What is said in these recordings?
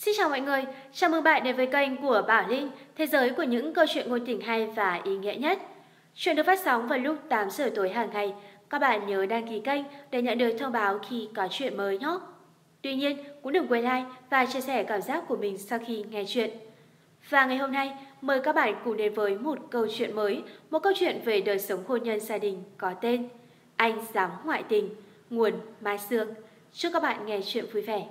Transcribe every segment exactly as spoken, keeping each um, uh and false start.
Xin chào mọi người, chào mừng bạn đến với kênh của Bảo Linh, thế giới của những câu chuyện ngôn tình hay và ý nghĩa nhất. Chuyện được phát sóng vào lúc tám giờ tối hàng ngày. Các bạn nhớ đăng ký kênh để nhận được thông báo khi có chuyện mới nhé. Tuy nhiên, cũng đừng quên like và chia sẻ cảm giác của mình sau khi nghe chuyện. Và ngày hôm nay, mời các bạn cùng đến với một câu chuyện mới, một câu chuyện về đời sống hôn nhân gia đình có tên Anh Dám Ngoại Tình, nguồn Mai Sương. Chúc các bạn nghe chuyện vui vẻ.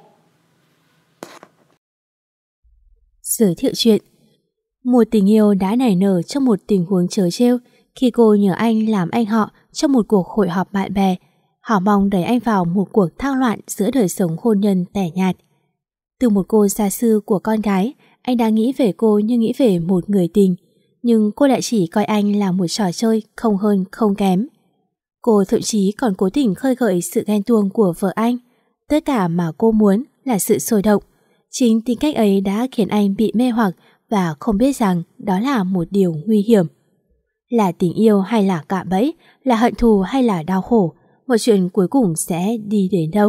Giới thiệu chuyện. Một tình yêu đã nảy nở trong một tình huống trớ trêu khi cô nhờ anh làm anh họ trong một cuộc hội họp bạn bè. Họ mong đẩy anh vào một cuộc thao loạn giữa đời sống hôn nhân tẻ nhạt. Từ một cô gia sư của con gái, anh đã nghĩ về cô như nghĩ về một người tình, nhưng cô lại chỉ coi anh là một trò chơi không hơn không kém. Cô thậm chí còn cố tình khơi gợi sự ghen tuông của vợ anh. Tất cả mà cô muốn là sự sôi động. Chính tính cách ấy đã khiến anh bị mê hoặc và không biết rằng đó là một điều nguy hiểm. Là tình yêu hay là cạm bẫy, là hận thù hay là đau khổ, một chuyện cuối cùng sẽ đi đến đâu?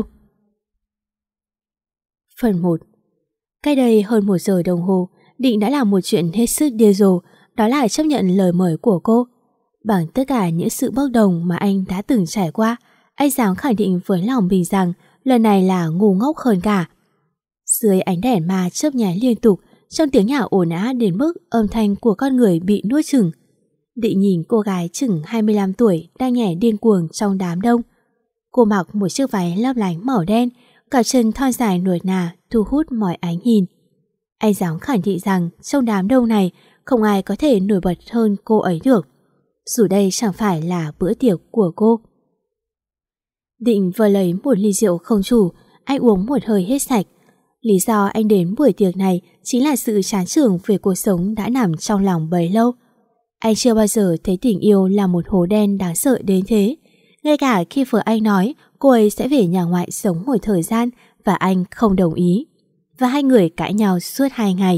Phần một. Cách đây hơn một giờ đồng hồ, Định đã làm một chuyện hết sức điên rồ, đó là chấp nhận lời mời của cô. Bằng tất cả những sự bốc đồng mà anh đã từng trải qua, anh dám khẳng định với lòng mình rằng lần này là ngu ngốc hơn cả. Dưới ánh đèn ma chớp nháy liên tục, trong tiếng nhạo ồn ào đến mức âm thanh của con người bị nuốt chửng. Định nhìn cô gái chừng hai mươi lăm tuổi đang nhảy điên cuồng trong đám đông. Cô mặc một chiếc váy lấp lánh màu đen, cặp chân thon dài nuột nà thu hút mọi ánh nhìn. Anh dám khẳng định rằng trong đám đông này không ai có thể nổi bật hơn cô ấy được, dù đây chẳng phải là bữa tiệc của cô. Định vừa lấy một ly rượu không chủ, anh uống một hơi hết sạch. Lý do anh đến buổi tiệc này chính là sự chán chường về cuộc sống đã nằm trong lòng bấy lâu. Anh chưa bao giờ thấy tình yêu là một hố đen đáng sợ đến thế. Ngay cả khi vợ anh nói cô ấy sẽ về nhà ngoại sống một thời gian và anh không đồng ý. Và hai người cãi nhau suốt hai ngày.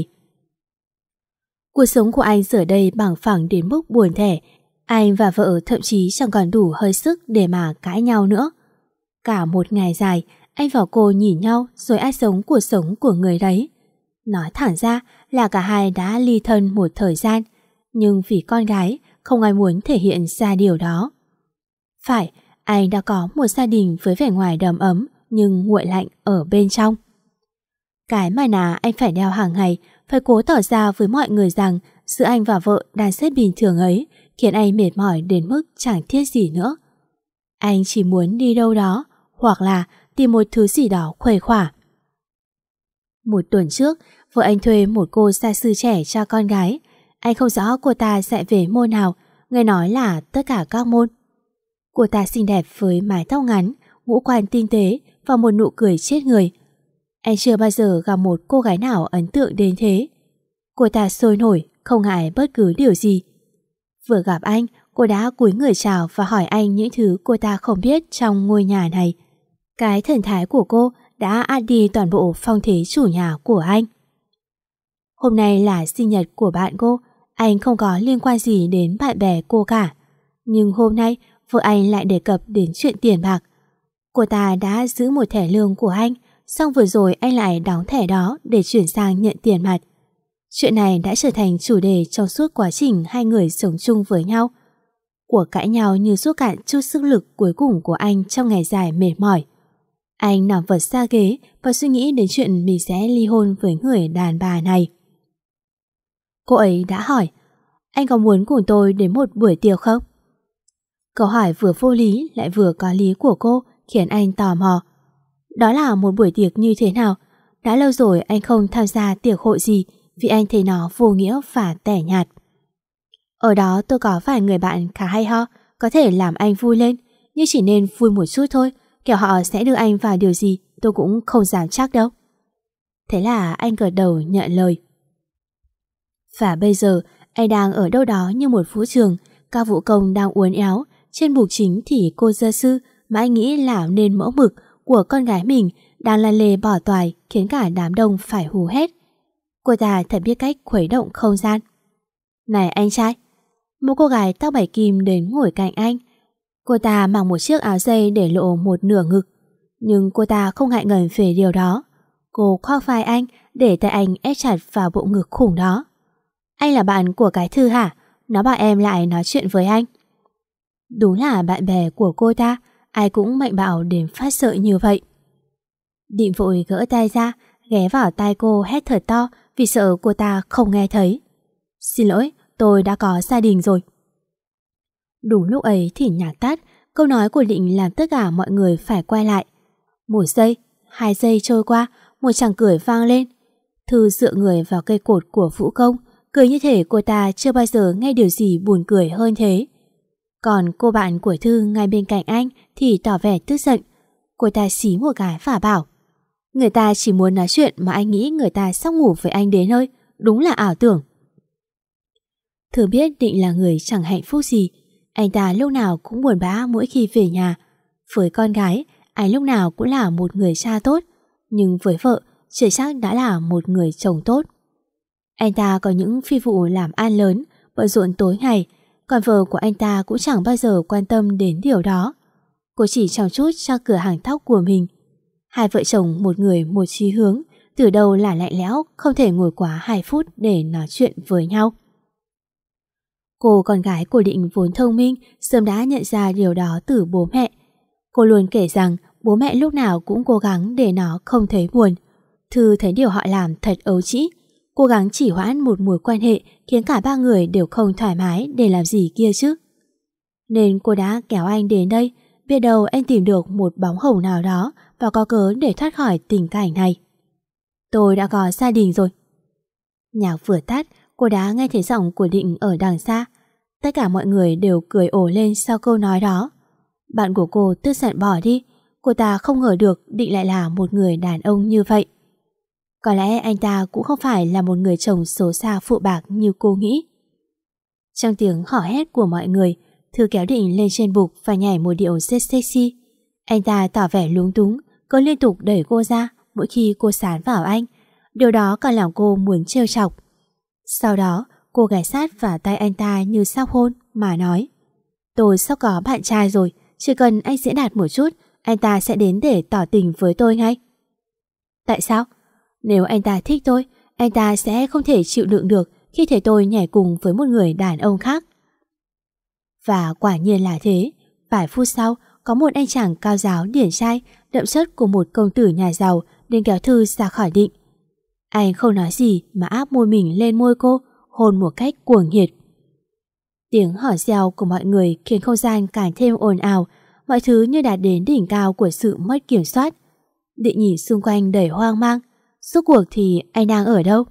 Cuộc sống của anh giờ đây bằng phẳng đến mức buồn thẻ. Anh và vợ thậm chí chẳng còn đủ hơi sức để mà cãi nhau nữa. Cả một ngày dài, anh và cô nhìn nhau rồi ai sống cuộc sống của người đấy. Nói thẳng ra là cả hai đã ly thân một thời gian, nhưng vì con gái không ai muốn thể hiện ra điều đó. Phải, anh đã có một gia đình với vẻ ngoài đầm ấm nhưng nguội lạnh ở bên trong. Cái mà nà anh phải đeo hàng ngày, phải cố tỏ ra với mọi người rằng giữa anh và vợ đang rất bình thường ấy khiến anh mệt mỏi đến mức chẳng thiết gì nữa. Anh chỉ muốn đi đâu đó hoặc là tìm một thứ gì đó khuây khỏa. Một tuần trước, vợ anh thuê một cô gia sư trẻ cho con gái. Anh không rõ cô ta dạy về môn nào, nghe nói là tất cả các môn. Cô ta xinh đẹp với mái tóc ngắn, ngũ quan tinh tế và một nụ cười chết người. Anh chưa bao giờ gặp một cô gái nào ấn tượng đến thế. Cô ta sôi nổi, không ngại bất cứ điều gì. Vừa gặp anh, cô đã cúi người chào và hỏi anh những thứ cô ta không biết trong ngôi nhà này. Cái thần thái của cô đã át đi toàn bộ phong thế chủ nhà của anh. Hôm nay là sinh nhật của bạn cô, anh không có liên quan gì đến bạn bè cô cả. Nhưng hôm nay, vợ anh lại đề cập đến chuyện tiền bạc. Cô ta đã giữ một thẻ lương của anh, xong vừa rồi anh lại đóng thẻ đó để chuyển sang nhận tiền mặt. Chuyện này đã trở thành chủ đề trong suốt quá trình hai người sống chung với nhau. Cuộc cãi nhau như rút cạn chút sức lực cuối cùng của anh trong ngày dài mệt mỏi. Anh nằm vật ra ghế và suy nghĩ đến chuyện mình sẽ ly hôn với người đàn bà này. Cô ấy đã hỏi, anh có muốn cùng tôi đến một buổi tiệc không? Câu hỏi vừa vô lý lại vừa có lý của cô khiến anh tò mò. Đó là một buổi tiệc như thế nào? Đã lâu rồi anh không tham gia tiệc hội gì vì anh thấy nó vô nghĩa và tẻ nhạt. Ở đó tôi có vài người bạn khá hay ho, có thể làm anh vui lên, nhưng chỉ nên vui một chút thôi, kẻo họ sẽ đưa anh vào điều gì tôi cũng không dám chắc đâu. Thế là anh gật đầu nhận lời. Và bây giờ anh đang ở đâu đó như một vũ trường, các vũ công đang uốn éo, trên bục chính thì cô gia sư mà anh nghĩ là nên mẫu mực của con gái mình đang lăn lê bỏ toài khiến cả đám đông phải hú hét. Cô ta thật biết cách khuấy động không gian. Này anh trai! Một cô gái tóc bảy kim đến ngồi cạnh anh. Cô ta mặc một chiếc áo dây để lộ một nửa ngực, nhưng cô ta không ngại ngần về điều đó. Cô khoác vai anh, để tay anh ép chặt vào bộ ngực khủng đó. Anh là bạn của cái Thư hả? Nó bảo em lại nói chuyện với anh. Đúng là bạn bè của cô ta, ai cũng mạnh bạo đến phát sợ như vậy. Định vội gỡ tay ra, ghé vào tai cô hét thật to vì sợ cô ta không nghe thấy. Xin lỗi, tôi đã có gia đình rồi. Đúng lúc ấy thì nhạc tắt, câu nói của Định làm tất cả mọi người phải quay lại. Một giây, hai giây trôi qua, một chàng cười vang lên. Thư dựa người vào cây cột của Vũ Công, cười như thể cô ta chưa bao giờ nghe điều gì buồn cười hơn thế. Còn cô bạn của Thư ngay bên cạnh anh thì tỏ vẻ tức giận. Cô ta xí một cái và bảo: người ta chỉ muốn nói chuyện mà anh nghĩ người ta sắp ngủ với anh đến nơi, đúng là ảo tưởng. Thư biết Định là người chẳng hạnh phúc gì. Anh ta lúc nào cũng buồn bã mỗi khi về nhà. Với con gái, anh lúc nào cũng là một người cha tốt, nhưng với vợ, chưa chắc đã là một người chồng tốt. Anh ta có những phi vụ làm ăn lớn, bận rộn tối ngày, còn vợ của anh ta cũng chẳng bao giờ quan tâm đến điều đó. Cô chỉ chăm chút cho cửa hàng tóc của mình. Hai vợ chồng một người một chí hướng, từ đầu là lạnh lẽo, không thể ngồi quá hai phút để nói chuyện với nhau. Cô con gái của Định vốn thông minh, sớm đã nhận ra điều đó từ bố mẹ. Cô luôn kể rằng bố mẹ lúc nào cũng cố gắng để nó không thấy buồn. Thư thấy điều họ làm thật ấu trĩ, cố gắng chỉ hoãn một mối quan hệ khiến cả ba người đều không thoải mái để làm gì kia chứ. Nên cô đã kéo anh đến đây, biết đâu anh tìm được một bóng hồng nào đó và có cớ để thoát khỏi tình cảnh này. Tôi đã có gia đình rồi. Nhạc vừa tắt, cô đã nghe thấy giọng của Định ở đằng xa. Tất cả mọi người đều cười ồ lên sau câu nói đó. Bạn của cô tức giận bỏ đi. Cô ta không ngờ được Định lại là một người đàn ông như vậy. Có lẽ anh ta cũng không phải là một người chồng xấu xa phụ bạc như cô nghĩ. Trong tiếng hò hét của mọi người, Thư kéo Định lên trên bục và nhảy một điệu rất sexy. Anh ta tỏ vẻ lúng túng, cứ liên tục đẩy cô ra mỗi khi cô sán vào anh. Điều đó càng làm cô muốn trêu chọc. Sau đó, cô ghé sát vào tay anh ta như sắp hôn mà nói: tôi sắp có bạn trai rồi, chỉ cần anh diễn đạt một chút, anh ta sẽ đến để tỏ tình với tôi ngay. Tại sao? Nếu anh ta thích tôi, anh ta sẽ không thể chịu đựng được khi thấy tôi nhảy cùng với một người đàn ông khác. Và quả nhiên là thế. Vài phút sau, có một anh chàng cao giáo điển trai, đậm chất của một công tử nhà giàu đến kéo Thư ra khỏi Định. Anh không nói gì mà áp môi mình lên môi cô, hôn một cách cuồng nhiệt. Tiếng hò reo của mọi người khiến không gian càng thêm ồn ào, mọi thứ như đạt đến đỉnh cao của sự mất kiểm soát. Định nhìn xung quanh đầy hoang mang. Rốt cuộc thì anh đang ở đâu?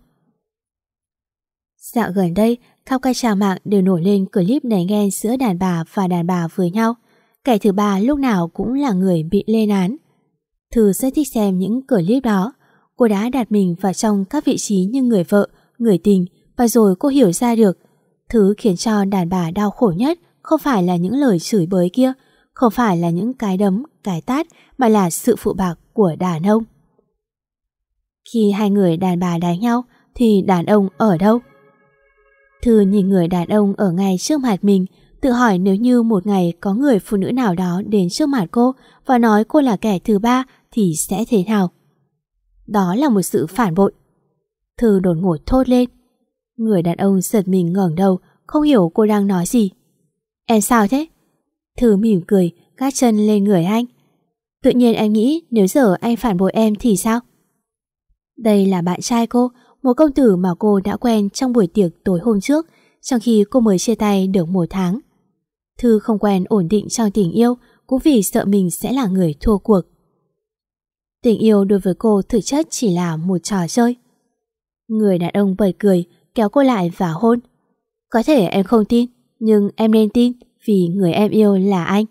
Dạo gần đây, khắp các trang mạng đều nổi lên clip nảy ghen giữa đàn bà và đàn bà với nhau. Kẻ thứ ba lúc nào cũng là người bị lên án. Thư rất thích xem những clip đó. Cô đã đặt mình vào trong các vị trí như người vợ, người tình, và rồi cô hiểu ra được thứ khiến cho đàn bà đau khổ nhất không phải là những lời chửi bới kia, không phải là những cái đấm, cái tát, mà là sự phụ bạc của đàn ông. Khi hai người đàn bà đánh nhau thì đàn ông ở đâu? Thư nhìn người đàn ông ở ngay trước mặt mình, tự hỏi nếu như một ngày có người phụ nữ nào đó đến trước mặt cô và nói cô là kẻ thứ ba thì sẽ thế nào? Đó là một sự phản bội. Thư đột ngột thốt lên. Người đàn ông giật mình ngẩng đầu, không hiểu cô đang nói gì. Em sao thế? Thư mỉm cười, gác chân lên người anh. Tự nhiên em nghĩ nếu giờ anh phản bội em thì sao? Đây là bạn trai cô, một công tử mà cô đã quen trong buổi tiệc tối hôm trước, trong khi cô mới chia tay được một tháng. Thư không quen ổn định trong tình yêu, cũng vì sợ mình sẽ là người thua cuộc. Tình yêu đối với cô thực chất chỉ là một trò chơi. Người đàn ông bật cười, kéo cô lại và hôn. Có thể em không tin, nhưng em nên tin vì người em yêu là anh.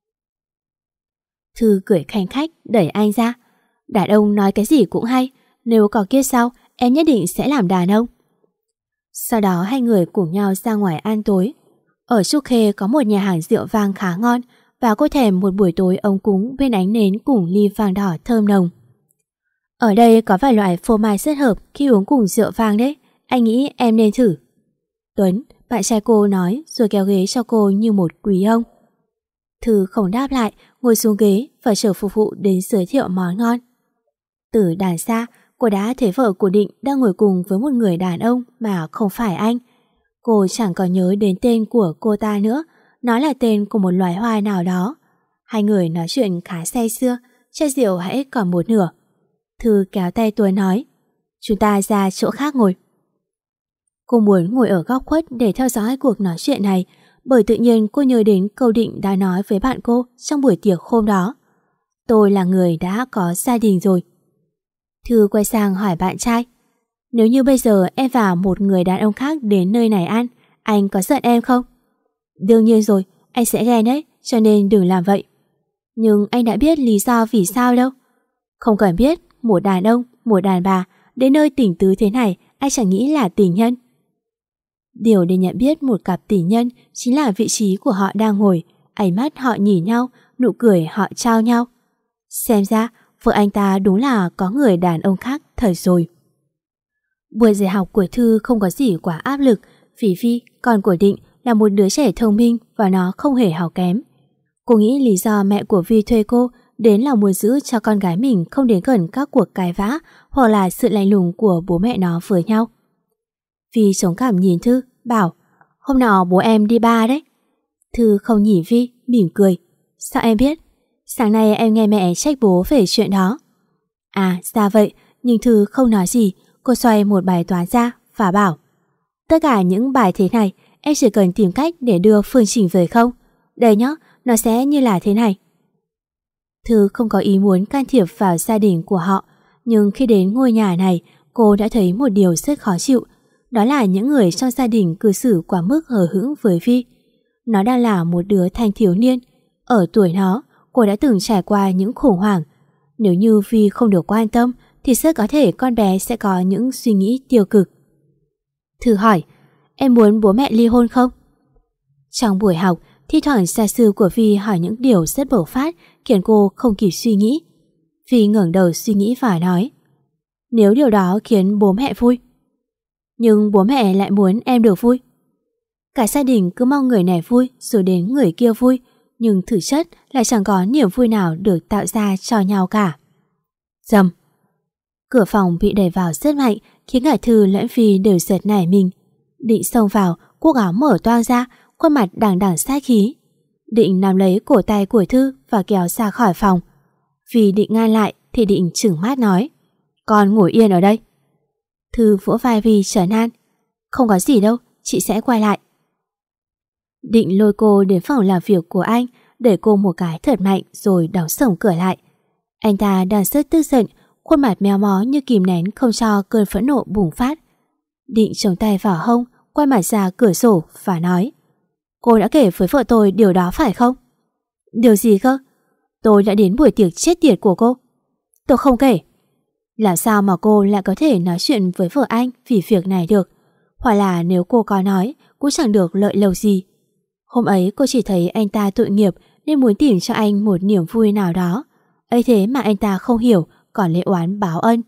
Thư cười khanh khách đẩy anh ra. Đàn ông nói cái gì cũng hay, nếu có kiếp sau em nhất định sẽ làm đàn ông. Sau đó hai người cùng nhau ra ngoài ăn tối. Ở Trúc Khê có một nhà hàng rượu vang khá ngon, và cô thèm một buổi tối ống cúng bên ánh nến cùng ly vang đỏ thơm nồng. Ở đây có vài loại phô mai rất hợp khi uống cùng rượu vang đấy, anh nghĩ em nên thử. Tuấn, bạn trai cô nói rồi kéo ghế cho cô như một quý ông. Thư không đáp lại, ngồi xuống ghế và chờ phục vụ đến giới thiệu món ngon. Từ đàn xa, Cô đã thấy vợ của Định đang ngồi cùng với một người đàn ông mà không phải anh. Cô chẳng còn nhớ đến tên của cô ta nữa, nó là tên của một loài hoa nào đó. Hai người nói chuyện khá say sưa, chai rượu hãy còn một nửa. Thư kéo tay tôi nói, chúng ta ra chỗ khác ngồi. Cô muốn ngồi ở góc khuất để theo dõi cuộc nói chuyện này, bởi tự nhiên cô nhớ đến câu Định đã nói với bạn cô trong buổi tiệc hôm đó. Tôi là người đã có gia đình rồi. Thư quay sang hỏi bạn trai, nếu như bây giờ em và một người đàn ông khác đến nơi này ăn, anh có giận em không? Đương nhiên rồi, anh sẽ ghen đấy, cho nên đừng làm vậy. Nhưng anh đã biết lý do vì sao đâu. Không cần biết, một đàn ông, một đàn bà đến nơi tình tứ thế này, anh chẳng nghĩ là tình nhân. Điều để nhận biết một cặp tình nhân chính là vị trí của họ đang ngồi, ánh mắt họ nhìn nhau, nụ cười họ trao nhau. Xem ra, vợ anh ta đúng là có người đàn ông khác thật rồi. Buổi dạy học của Thư không có gì quá áp lực, vì Vi, con của Định, là một đứa trẻ thông minh và nó không hề học kém. Cô nghĩ lý do mẹ của Vi thuê cô đến là muốn giữ cho con gái mình không đến gần các cuộc cãi vã hoặc là sự lạnh lùng của bố mẹ nó với nhau. Vi chống cảm nhìn Thư, bảo, hôm nọ bố em đi bar đấy. Thư không nhìn Vi, mỉm cười. Sao em biết? Sáng nay em nghe mẹ trách bố về chuyện đó. À, ra vậy, nhưng Thư không nói gì. Cô xoay một bài toán ra và bảo, tất cả những bài thế này em chỉ cần tìm cách để đưa phương trình về không? Đây nhá, nó sẽ như là thế này. Thư không có ý muốn can thiệp vào gia đình của họ, nhưng khi đến ngôi nhà này, cô đã thấy một điều rất khó chịu. Đó là những người trong gia đình cư xử quá mức hờ hững với Vi. Nó đang là một đứa thanh thiếu niên. Ở tuổi nó, cô đã từng trải qua những khủng hoảng. Nếu như Vi không được quan tâm, thì rất có thể con bé sẽ có những suy nghĩ tiêu cực. Thư hỏi, em muốn bố mẹ ly hôn không? Trong buổi học, thi thoảng gia sư của Vi hỏi những điều rất bộc phát, khiến cô không kịp suy nghĩ. Vi ngẩng đầu suy nghĩ và nói, nếu điều đó khiến bố mẹ vui. Nhưng bố mẹ lại muốn em được vui. Cả gia đình cứ mong người này vui rồi đến người kia vui, nhưng thực chất lại chẳng có niềm vui nào được tạo ra cho nhau cả. Dầm. Cửa phòng bị đẩy vào rất mạnh, khiến cả Thư lẫn Vi đều giật nảy mình. Định xông vào, cuốc áo mở toang ra, khuôn mặt đằng đằng sát khí. Định nắm lấy cổ tay của Thư và kéo ra khỏi phòng. Vì định ngăn lại thì Định trừng mắt nói, con ngồi yên ở đây. Thư vỗ vai Vi trấn an, không có gì đâu, chị sẽ quay lại. Định lôi cô đến phòng làm việc của anh, đẩy cô một cái thật mạnh rồi đóng sổng cửa lại. Anh ta đang rất tức giận, khuôn mặt méo mó như kìm nén không cho cơn phẫn nộ bùng phát. Định chống tay vào hông, quay mặt ra cửa sổ và nói, cô đã kể với vợ tôi điều đó phải không? Điều gì cơ? Tôi đã đến buổi tiệc chết tiệt của cô. Tôi không kể. Làm sao mà cô lại có thể nói chuyện với vợ anh vì việc này được? Hoặc là nếu cô có nói, cũng chẳng được lợi lộc gì. Hôm ấy cô chỉ thấy anh ta tội nghiệp nên muốn tìm cho anh một niềm vui nào đó. Ấy thế mà anh ta không hiểu, còn lấy oán báo ân.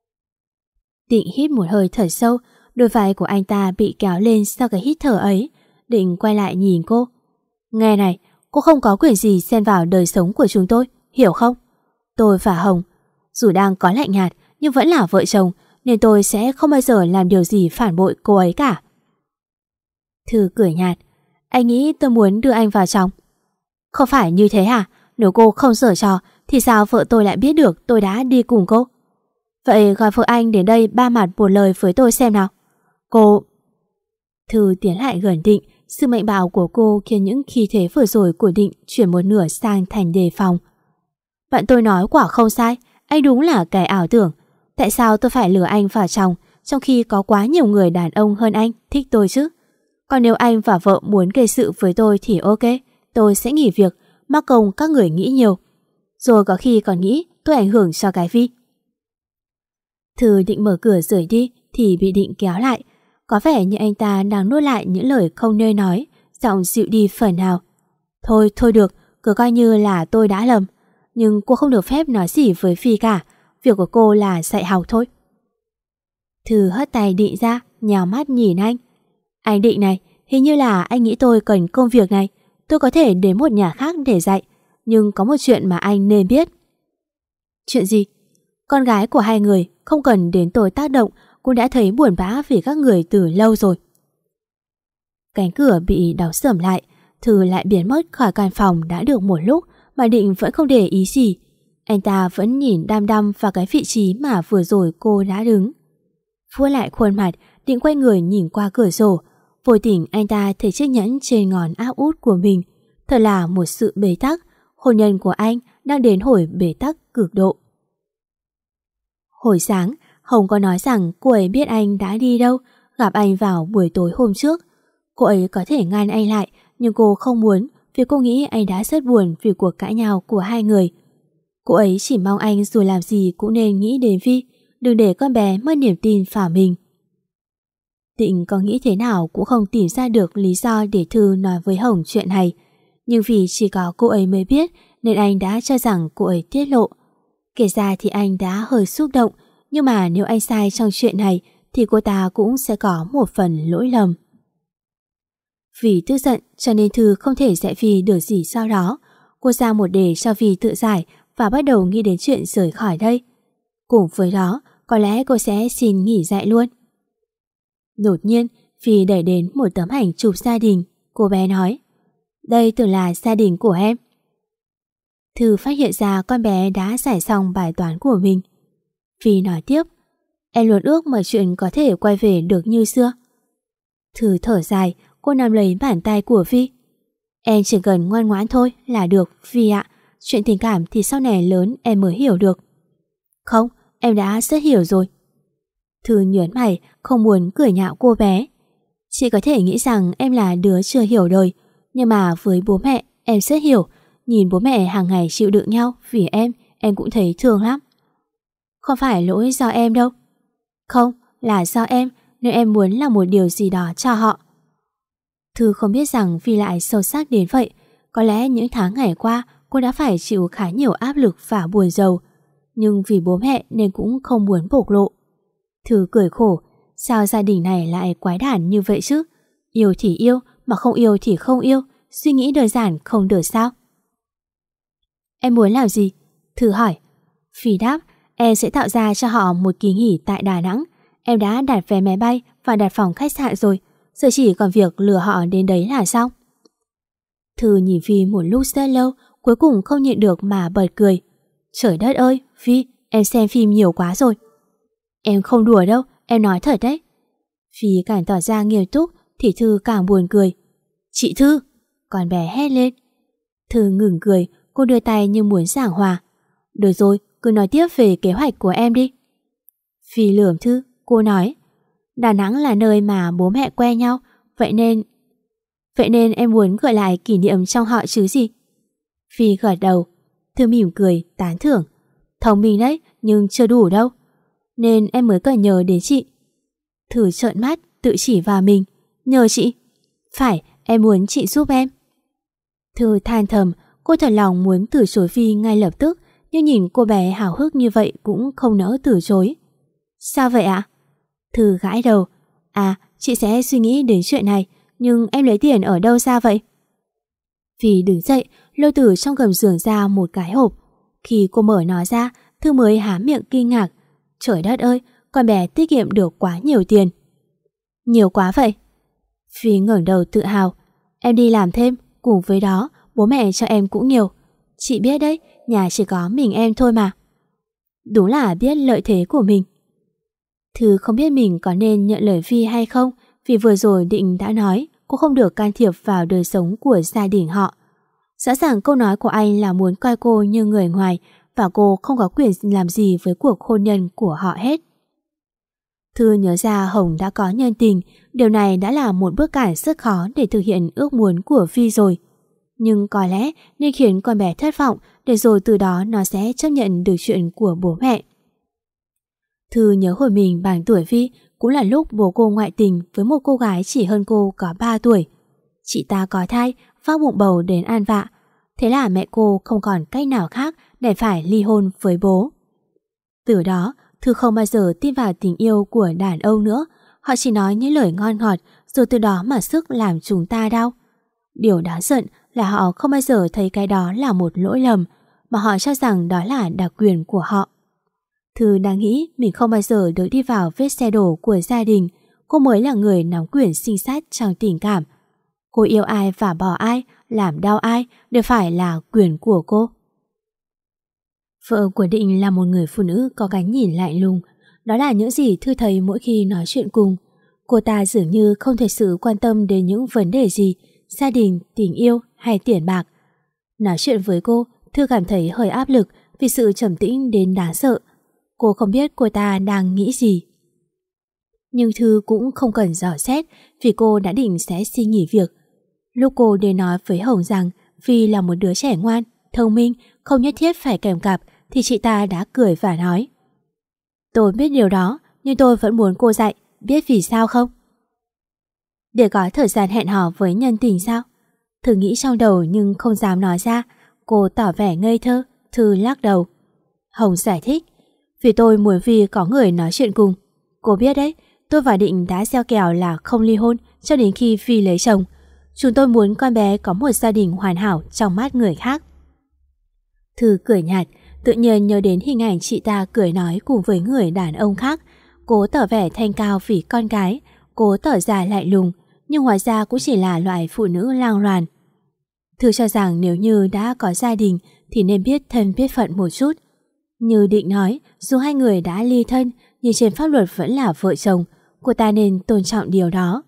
Định hít một hơi thở sâu, đôi vai của anh ta bị kéo lên sau cái hít thở ấy. Định quay lại nhìn cô. Nghe này, cô không có quyền gì xen vào đời sống của chúng tôi, hiểu không? Tôi và Hồng, dù đang có lạnh nhạt nhưng vẫn là vợ chồng, nên tôi sẽ không bao giờ làm điều gì phản bội cô ấy cả. Thư cười nhạt, anh nghĩ tôi muốn đưa anh vào trong. Không phải như thế hả? Nếu cô không giở trò thì sao vợ tôi lại biết được tôi đã đi cùng cô? Vậy gọi vợ anh đến đây ba mặt một lời với tôi xem nào. Cô... Thư tiến lại gần Định, sự mạnh bạo của cô khiến những khí thế vừa rồi của Định chuyển một nửa sang thành đề phòng. Bạn tôi nói quả không sai, anh đúng là kẻ ảo tưởng. Tại sao tôi phải lừa anh vào chồng, trong khi có quá nhiều người đàn ông hơn anh thích tôi chứ? Còn nếu anh và vợ muốn gây sự với tôi thì ok, tôi sẽ nghỉ việc, mắc công các người nghĩ nhiều. Rồi có khi còn nghĩ tôi ảnh hưởng cho cái Vi. Thư định mở cửa rời đi thì bị Định kéo lại. Có vẻ như anh ta đang nuốt lại những lời không nên nói, giọng dịu đi phần nào. Thôi, thôi được, cứ coi như là tôi đã lầm. Nhưng cô không được phép nói gì với Phi cả. Việc của cô là dạy học thôi. Thư hất tay Định ra, nhào mắt nhìn anh. Anh Định này, hình như là anh nghĩ tôi cần công việc này. Tôi có thể đến một nhà khác để dạy. Nhưng có một chuyện mà anh nên biết. Chuyện gì? Con gái của hai người không cần đến tôi tác động cũng đã thấy buồn bã vì các người từ lâu rồi. Cánh cửa bị đóng sầm lại, Thư lại biến mất khỏi căn phòng đã được một lúc mà Định vẫn không để ý gì. Anh ta vẫn nhìn đăm đăm vào cái vị trí mà vừa rồi cô đã đứng. Vuốt lại khuôn mặt, Định quay người nhìn qua cửa sổ. Vô tình anh ta thấy chiếc nhẫn trên ngón áp út của mình. Thật là một sự bế tắc. Hôn nhân của anh đang đến hồi bế tắc cực độ. Hồi sáng, Hồng có nói rằng cô ấy biết anh đã đi đâu, gặp anh vào buổi tối hôm trước. Cô ấy có thể ngăn anh lại, nhưng cô không muốn vì cô nghĩ anh đã rất buồn vì cuộc cãi nhau của hai người. Cô ấy chỉ mong anh dù làm gì cũng nên nghĩ đến Vi, đừng để con bé mất niềm tin vào mình. Định có nghĩ thế nào cũng không tìm ra được lý do để Thư nói với Hồng chuyện này. Nhưng vì chỉ có cô ấy mới biết nên anh đã cho rằng cô ấy tiết lộ. Kể ra thì anh đã hơi xúc động, nhưng mà nếu anh sai trong chuyện này thì cô ta cũng sẽ có một phần lỗi lầm. Vì tức giận cho nên Thư không thể dạy Vi được gì sau đó. Cô ra một đề cho Vi tự giải và bắt đầu nghĩ đến chuyện rời khỏi đây. Cùng với đó, có lẽ cô sẽ xin nghỉ dạy luôn. Đột nhiên, Vi đẩy đến một tấm ảnh chụp gia đình. Cô bé nói, đây tưởng là gia đình của em. Thư phát hiện ra con bé đã giải xong bài toán của mình. Vi nói tiếp, em luôn ước mọi chuyện có thể quay về được như xưa. Thư thở dài, cô nắm lấy bàn tay của Vi. Em chỉ cần ngoan ngoãn thôi là được, Vi ạ. Chuyện tình cảm thì sau này lớn em mới hiểu được. Không, em đã rất hiểu rồi. Thư nhớn mày, không muốn cười nhạo cô bé. Chị có thể nghĩ rằng em là đứa chưa hiểu đời, nhưng mà với bố mẹ em rất hiểu. Nhìn bố mẹ hàng ngày chịu đựng nhau vì em, em cũng thấy thương lắm. Không phải lỗi do em đâu. Không, là do em, nên em muốn làm một điều gì đó cho họ. Thư không biết rằng Vi lại sâu sắc đến vậy. Có lẽ những tháng ngày qua cô đã phải chịu khá nhiều áp lực và buồn rầu, nhưng vì bố mẹ nên cũng không muốn bộc lộ. Thư cười khổ, sao gia đình này lại quái đản như vậy chứ? Yêu thì yêu, mà không yêu thì không yêu, suy nghĩ đơn giản không được sao? Em muốn làm gì? Thư hỏi. Phi đáp, em sẽ tạo ra cho họ một kỳ nghỉ tại Đà Nẵng. Em đã đặt vé máy bay và đặt phòng khách sạn rồi, giờ chỉ còn việc lừa họ đến đấy là xong. Thư nhìn Vi một lúc rất lâu, cuối cùng không nhịn được mà bật cười. Trời đất ơi, Vi, em xem phim nhiều quá rồi. Em không đùa đâu, em nói thật đấy. Vi càng tỏ ra nghiêm túc thì Thư càng buồn cười. Chị Thư! Con bé hét lên. Thư ngừng cười, cô đưa tay như muốn giảng hòa. Được rồi, cứ nói tiếp về kế hoạch của em đi. Vi lườm Thư, cô nói. Đà Nẵng là nơi mà bố mẹ quen nhau, vậy nên... Vậy nên em muốn gợi lại kỷ niệm trong họ chứ gì? Vi gật đầu. Thư mỉm cười, tán thưởng. Thông minh đấy, nhưng chưa đủ đâu. Nên em mới cần nhờ đến chị. Thư trợn mắt, tự chỉ vào mình. Nhờ chị? Phải, em muốn chị giúp em. Thư than thầm, cô thật lòng muốn từ chối Vi ngay lập tức, nhưng nhìn cô bé hào hức như vậy cũng không nỡ từ chối. Sao vậy ạ? Thư gãi đầu. À, chị sẽ suy nghĩ đến chuyện này, nhưng em lấy tiền ở đâu ra vậy? Vi đứng dậy, lôi từ trong gầm giường ra một cái hộp. Khi cô mở nó ra, Thư mới há miệng kinh ngạc. Trời đất ơi, con bé tiết kiệm được quá nhiều tiền. Nhiều quá vậy? Vi ngẩng đầu tự hào. Em đi làm thêm, cùng với đó bố mẹ cho em cũng nhiều. Chị biết đấy, nhà chỉ có mình em thôi mà. Đúng là biết lợi thế của mình. Thư không biết mình có nên nhận lời Vi hay không, vì vừa rồi Định đã nói cô không được can thiệp vào đời sống của gia đình họ. Rõ ràng câu nói của anh là muốn coi cô như người ngoài và cô không có quyền làm gì với cuộc hôn nhân của họ hết. Thư nhớ ra Hồng đã có nhân tình, điều này đã là một bước cản rất khó để thực hiện ước muốn của Vi rồi. Nhưng có lẽ nên khiến con bé thất vọng để rồi từ đó nó sẽ chấp nhận được chuyện của bố mẹ. Thư nhớ hồi mình bằng tuổi Vi cũng là lúc bố cô ngoại tình với một cô gái chỉ hơn cô có ba tuổi. Chị ta có thai, vác bụng bầu đến ăn vạ. Thế là mẹ cô không còn cách nào khác để phải ly hôn với bố. Từ đó, Thư không bao giờ tin vào tình yêu của đàn ông nữa. Họ chỉ nói những lời ngon ngọt rồi từ đó mà sức làm chúng ta đau. Điều đáng giận là họ không bao giờ thấy cái đó là một lỗi lầm, mà họ cho rằng đó là đặc quyền của họ. Thư đang nghĩ mình không bao giờ được đi vào vết xe đổ của gia đình. Cô mới là người nắm quyền sinh sát trong tình cảm. Cô yêu ai và bỏ ai, làm đau ai đều phải là quyền của cô. Vợ của Định là một người phụ nữ có cái nhìn lạnh lùng. Đó là những gì Thư thấy mỗi khi nói chuyện cùng. Cô ta dường như không thực sự quan tâm đến những vấn đề gì, gia đình, tình yêu hay tiền bạc. Nói chuyện với cô, Thư cảm thấy hơi áp lực vì sự trầm tĩnh đến đáng sợ. Cô không biết cô ta đang nghĩ gì. Nhưng Thư cũng không cần dò xét vì cô đã định sẽ xin nghỉ việc. Lúc cô đến nói với Hồng rằng vì là một đứa trẻ ngoan, thông minh, không nhất thiết phải kèm cặp thì chị ta đã cười và nói: Tôi biết điều đó, nhưng tôi vẫn muốn cô dạy, biết vì sao không? Để có thời gian hẹn hò với nhân tình sao? Thư nghĩ trong đầu nhưng không dám nói ra. Cô tỏ vẻ ngây thơ. Thư lắc đầu. Hồng giải thích: Vì tôi muốn vì có người nói chuyện cùng. Cô biết đấy, tôi và Định đã gieo kèo là không ly hôn cho đến khi Phi lấy chồng. Chúng tôi muốn con bé có một gia đình hoàn hảo trong mắt người khác. Thư cười nhạt, tự nhiên nhớ đến hình ảnh chị ta cười nói cùng với người đàn ông khác. Cố tỏ vẻ thanh cao vì con gái, cố tỏ ra lạnh lùng, nhưng hóa ra cũng chỉ là loại phụ nữ lang loàn. Thư cho rằng nếu như đã có gia đình thì nên biết thân biết phận một chút. Như Định nói, dù hai người đã ly thân nhưng trên pháp luật vẫn là vợ chồng, cô ta nên tôn trọng điều đó.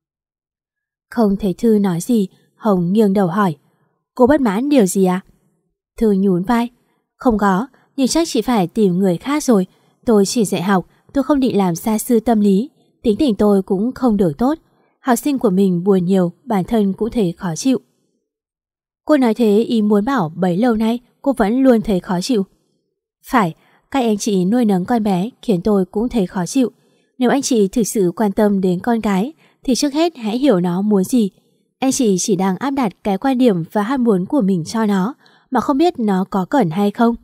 Không thấy Thư nói gì, Hồng nghiêng đầu hỏi: Cô bất mãn điều gì à? Thư nhún vai: Không có, nhưng chắc chị phải tìm người khác rồi. Tôi chỉ dạy học, tôi không định làm gia sư tâm lý. Tính tình tôi cũng không được tốt. Học sinh của mình buồn nhiều, bản thân cũng thấy khó chịu. Cô nói thế ý muốn bảo bấy lâu nay cô vẫn luôn thấy khó chịu. Phải, các anh chị nuôi nấng con bé khiến tôi cũng thấy khó chịu. Nếu anh chị thực sự quan tâm đến con gái thì trước hết hãy hiểu nó muốn gì. Anh chị chỉ đang áp đặt cái quan điểm và ham muốn của mình cho nó, mà không biết nó có cần hay không.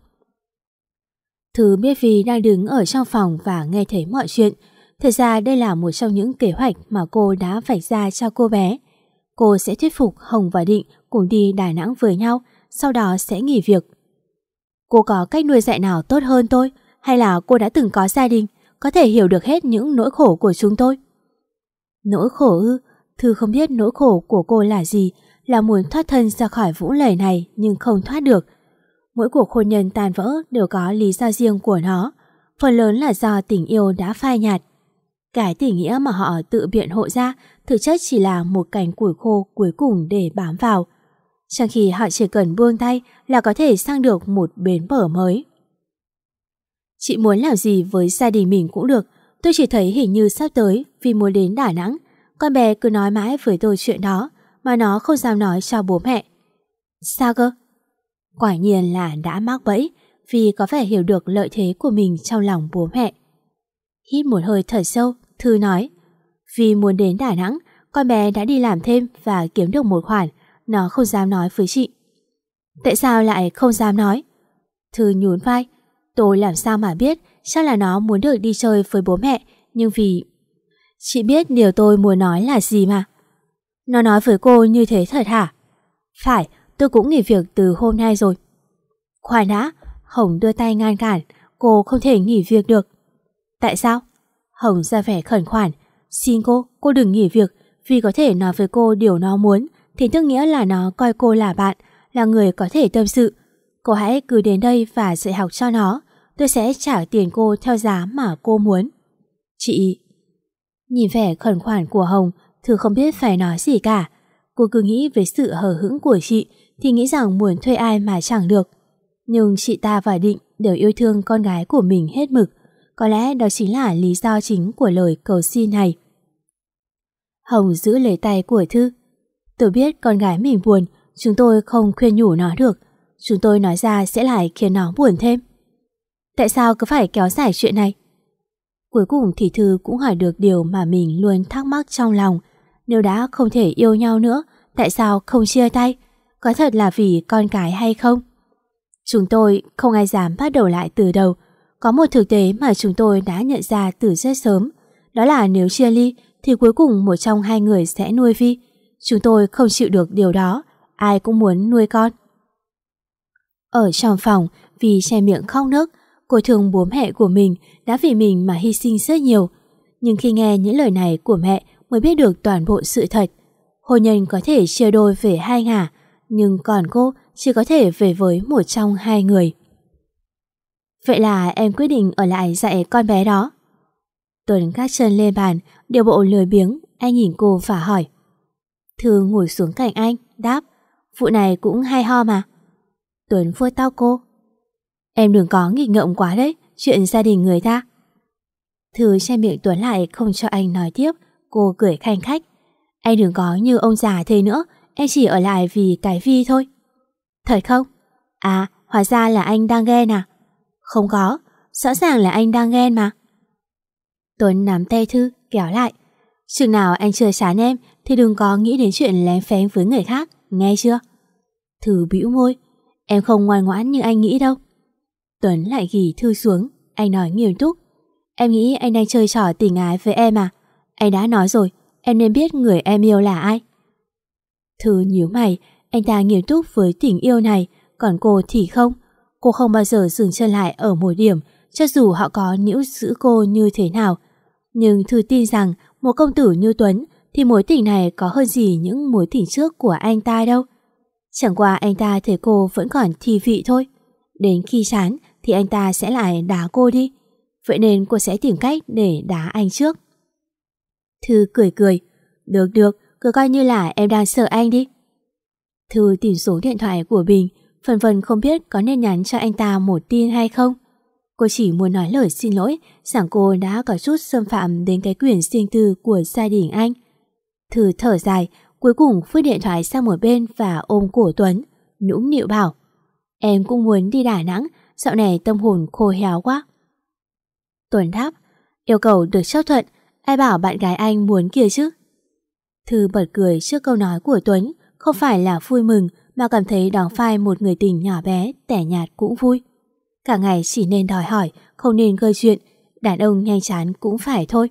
Thư biết vì đang đứng ở trong phòng và nghe thấy mọi chuyện. Thật ra đây là một trong những kế hoạch mà cô đã vạch ra cho cô bé. Cô sẽ thuyết phục Hồng và Định cùng đi Đà Nẵng với nhau, sau đó sẽ nghỉ việc. Cô có cách nuôi dạy nào tốt hơn tôi, hay là cô đã từng có gia đình, có thể hiểu được hết những nỗi khổ của chúng tôi? Nỗi khổ ư? Thư không biết nỗi khổ của cô là gì, là muốn thoát thân ra khỏi vũng lầy này nhưng không thoát được. Mỗi cuộc hôn nhân tan vỡ đều có lý do riêng của nó, phần lớn là do tình yêu đã phai nhạt. Cái tình nghĩa mà họ tự biện hộ ra thực chất chỉ là một cành củi khô cuối cùng để bám vào. Trong khi họ chỉ cần buông tay là có thể sang được một bến bờ mới. Chị muốn làm gì với gia đình mình cũng được. Tôi chỉ thấy hình như sắp tới vì muốn đến Đà Nẵng. Con bé cứ nói mãi với tôi chuyện đó mà nó không dám nói cho bố mẹ. Sao cơ? Quả nhiên là đã mắc bẫy, vì có vẻ hiểu được lợi thế của mình trong lòng bố mẹ. Hít một hơi thật sâu, Thư nói: Vì muốn đến Đà Nẵng, con bé đã đi làm thêm và kiếm được một khoản. Nó không dám nói với chị. Tại sao lại không dám nói? Thư nhún vai: Tôi làm sao mà biết, chắc là nó muốn được đi chơi với bố mẹ, nhưng vì... Chị biết điều tôi muốn nói là gì mà. Nó nói với cô như thế thật hả? Phải, tôi cũng nghỉ việc từ hôm nay rồi. Khoan đã, Hồng đưa tay ngăn cản. Cô không thể nghỉ việc được. Tại sao? Hồng ra vẻ khẩn khoản. Xin cô, cô đừng nghỉ việc. Vì có thể nói với cô điều nó muốn thì tức nghĩa là nó coi cô là bạn, là người có thể tâm sự. Cô hãy cứ đến đây và dạy học cho nó. Tôi sẽ trả tiền cô theo giá mà cô muốn. Chị... Nhìn vẻ khẩn khoản của Hồng, Thư không biết phải nói gì cả. Cô cứ nghĩ với sự hờ hững của chị thì nghĩ rằng muốn thuê ai mà chẳng được. Nhưng chị ta và Định đều yêu thương con gái của mình hết mực. Có lẽ đó chính là lý do chính của lời cầu xin này. Hồng giữ lấy tay của Thư. Tôi biết con gái mình buồn, chúng tôi không khuyên nhủ nó được. Chúng tôi nói ra sẽ lại khiến nó buồn thêm. Tại sao cứ phải kéo dài chuyện này? Cuối cùng thì Thư cũng hỏi được điều mà mình luôn thắc mắc trong lòng. Nếu đã không thể yêu nhau nữa, tại sao không chia tay? Có thật là vì con cái hay không? Chúng tôi không ai dám bắt đầu lại từ đầu. Có một thực tế mà chúng tôi đã nhận ra từ rất sớm. Đó là nếu chia ly thì cuối cùng một trong hai người sẽ nuôi Vi. Chúng tôi không chịu được điều đó. Ai cũng muốn nuôi con. Ở trong phòng, Vi che miệng khóc nấc. Cô thương bố mẹ của mình đã vì mình mà hy sinh rất nhiều. Nhưng khi nghe những lời này của mẹ mới biết được toàn bộ sự thật. Hôn nhân có thể chia đôi về hai ngả, nhưng còn cô chỉ có thể về với một trong hai người. Vậy là em quyết định ở lại dạy con bé đó. Tuấn gác chân lên bàn, điều bộ lười biếng. Anh nhìn cô và hỏi. Thư ngồi xuống cạnh anh, đáp. Vụ này cũng hay ho mà. Tuấn vuốt tóc cô. Em đừng có nghịch ngợm quá đấy, chuyện gia đình người ta. Thư che miệng Tuấn lại không cho anh nói tiếp. Cô cười khanh khách. Anh đừng có như ông già thế nữa, em chỉ ở lại vì cái Vi thôi. Thật không? À, hóa ra là anh đang ghen à? Không có, rõ ràng là anh đang ghen mà. Tuấn nắm tay Thư, kéo lại. Chừng nào anh chưa chán em thì đừng có nghĩ đến chuyện lén phén với người khác, nghe chưa? Thư bĩu môi. Em không ngoan ngoãn như anh nghĩ đâu. Tuấn lại ghì Thư xuống. Anh nói nghiêm túc. Em nghĩ anh đang chơi trò tình ái với em à? Anh đã nói rồi, em nên biết người em yêu là ai. Thư nhíu mày. Anh ta nghiêm túc với tình yêu này, còn cô thì không. Cô không bao giờ dừng chân lại ở một điểm, cho dù họ có níu giữ cô như thế nào. Nhưng Thư tin rằng một công tử như Tuấn thì mối tình này có hơn gì những mối tình trước của anh ta đâu. Chẳng qua anh ta thấy cô vẫn còn thi vị thôi. Đến khi chán thì anh ta sẽ lại đá cô đi. Vậy nên cô sẽ tìm cách để đá anh trước. Thư cười cười. Được được, cứ coi như là em đang sợ anh đi. Thư tìm số điện thoại của Bình, phần phần không biết có nên nhắn cho anh ta một tin hay không. Cô chỉ muốn nói lời xin lỗi rằng cô đã có chút xâm phạm đến cái quyền riêng tư của gia đình anh. Thư thở dài, cuối cùng vứt điện thoại sang một bên và ôm cổ Tuấn, nũng nịu bảo. Em cũng muốn đi Đà Nẵng, dạo này tâm hồn khô héo quá. Tuấn đáp, yêu cầu được chấp thuận, ai bảo bạn gái anh muốn kia chứ. Thư bật cười trước câu nói của Tuấn, không phải là vui mừng mà cảm thấy đóng vai một người tình nhỏ bé, tẻ nhạt cũng vui. Cả ngày chỉ nên đòi hỏi, không nên gây chuyện, đàn ông nhanh chán cũng phải thôi.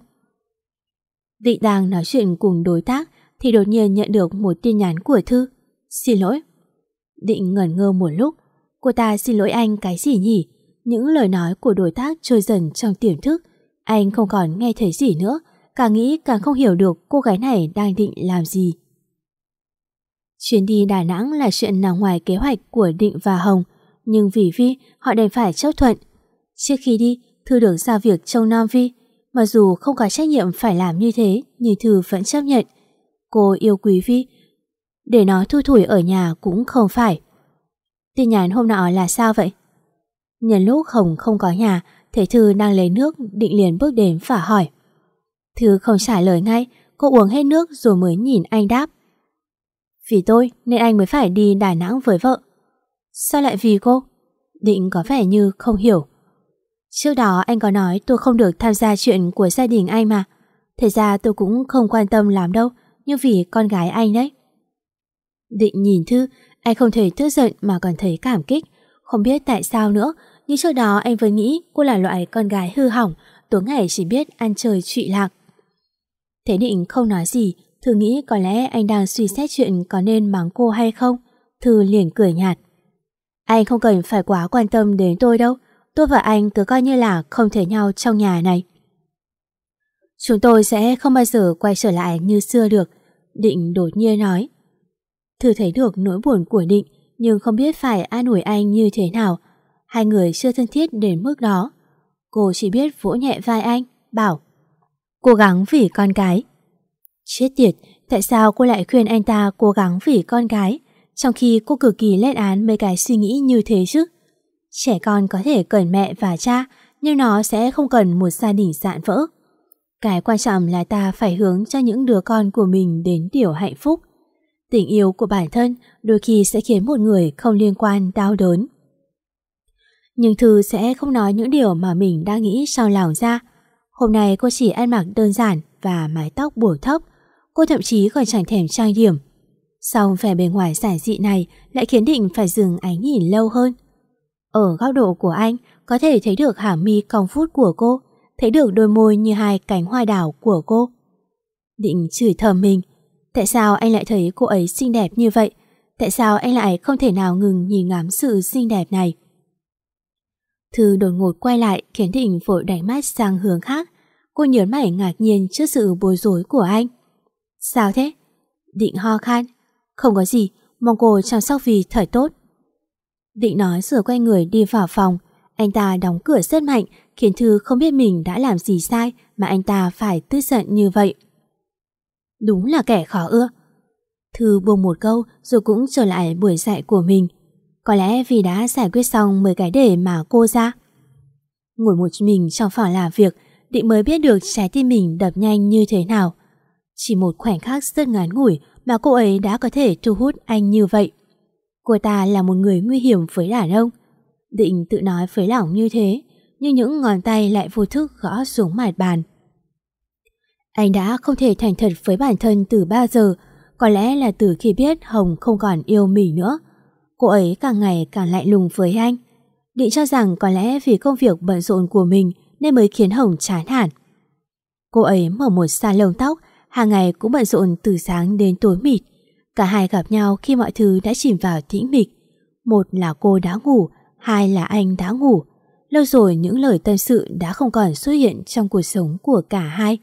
Định đang nói chuyện cùng đối tác thì đột nhiên nhận được một tin nhắn của Thư. Xin lỗi. Định ngẩn ngơ một lúc. Cô ta xin lỗi anh cái gì nhỉ? Những lời nói của đối tác trôi dần trong tiềm thức. Anh không còn nghe thấy gì nữa, càng nghĩ càng không hiểu được cô gái này đang định làm gì. Chuyến đi Đà Nẵng là chuyện nằm ngoài kế hoạch của Định và Hồng, nhưng vì Vi họ đành phải chấp thuận. Trước khi đi, Thư được giao việc trông nom Vi, mặc dù không có trách nhiệm phải làm như thế, nhưng Thư vẫn chấp nhận. Cô yêu quý Vi, để nó thui thủi ở nhà cũng không phải. Tin nhắn hôm nọ là sao vậy? Nhân lúc Hồng không có nhà, thấy Thư đang lấy nước, Định liền bước đến và hỏi. Thư không trả lời ngay, cô uống hết nước rồi mới nhìn anh đáp. Vì tôi nên anh mới phải đi Đà Nẵng với vợ. Sao lại vì cô? Định có vẻ như không hiểu. Trước đó anh có nói tôi không được tham gia chuyện của gia đình anh mà. Thật ra tôi cũng không quan tâm lắm đâu, nhưng vì con gái anh đấy. Định nhìn Thư, anh không thể tức giận mà còn thấy cảm kích. Không biết tại sao nữa, nhưng trước đó anh vẫn nghĩ cô là loại con gái hư hỏng, tối ngày chỉ biết ăn chơi trụy lạc. Thế Định không nói gì, Thư nghĩ có lẽ anh đang suy xét chuyện có nên mắng cô hay không. Thư liền cười nhạt. Anh không cần phải quá quan tâm đến tôi đâu. Tôi và anh cứ coi như là không thể nhau trong nhà này. Chúng tôi sẽ không bao giờ quay trở lại như xưa được, Định đột nhiên nói. Thư thấy được nỗi buồn của Định, nhưng không biết phải an ủi anh như thế nào. Hai người chưa thân thiết đến mức đó. Cô chỉ biết vỗ nhẹ vai anh, bảo. Cố gắng vì con cái. Chết tiệt, tại sao cô lại khuyên anh ta cố gắng vì con gái, trong khi cô cực kỳ lên án mấy cái suy nghĩ như thế chứ? Trẻ con có thể cần mẹ và cha, nhưng nó sẽ không cần một gia đình dạn vỡ. Cái quan trọng là ta phải hướng cho những đứa con của mình đến điều hạnh phúc. Tình yêu của bản thân đôi khi sẽ khiến một người không liên quan đau đớn. Nhưng Thư sẽ không nói những điều mà mình đang nghĩ trong lòng ra. Hôm nay cô chỉ ăn mặc đơn giản và mái tóc buộc thấp. Cô thậm chí còn chẳng thèm trang điểm. Song vẻ bề ngoài giản dị này lại khiến Định phải dừng ánh nhìn lâu hơn. Ở góc độ của anh, có thể thấy được hàm mi cong vút của cô, thấy được đôi môi như hai cánh hoa đào của cô. Định chửi thầm mình. Tại sao anh lại thấy cô ấy xinh đẹp như vậy? Tại sao anh lại không thể nào ngừng nhìn ngắm sự xinh đẹp này? Thư đột ngột quay lại khiến Định vội đánh mắt sang hướng khác. Cô nhớn mày ngạc nhiên trước sự bối rối của anh. Sao thế? Định ho khan. Không có gì, mong cô chăm sóc Vi thật tốt. Định nói rồi quay người đi vào phòng. Anh ta đóng cửa rất mạnh, khiến Thư không biết mình đã làm gì sai mà anh ta phải tức giận như vậy. Đúng là kẻ khó ưa. Thư buông một câu rồi cũng trở lại buổi dạy của mình. Có lẽ vì đã giải quyết xong mười cái đề mà cô ra. Ngồi một mình trong phòng làm việc, Định mới biết được trái tim mình đập nhanh như thế nào. Chỉ một khoảnh khắc rất ngắn ngủi mà cô ấy đã có thể thu hút anh như vậy. Cô ta là một người nguy hiểm với đàn ông. Định tự nói với lòng như thế, nhưng những ngón tay lại vô thức gõ xuống mặt bàn. Anh đã không thể thành thật với bản thân từ bao giờ, có lẽ là từ khi biết Hồng không còn yêu mình nữa. Cô ấy càng ngày càng lạnh lùng với anh. Định cho rằng có lẽ vì công việc bận rộn của mình nên mới khiến Hồng chán hẳn. Cô ấy mở một salon tóc, hàng ngày cũng bận rộn từ sáng đến tối mịt. Cả hai gặp nhau khi mọi thứ đã chìm vào tĩnh mịch. Một là cô đã ngủ, hai là anh đã ngủ. Lâu rồi những lời tâm sự đã không còn xuất hiện trong cuộc sống của cả hai.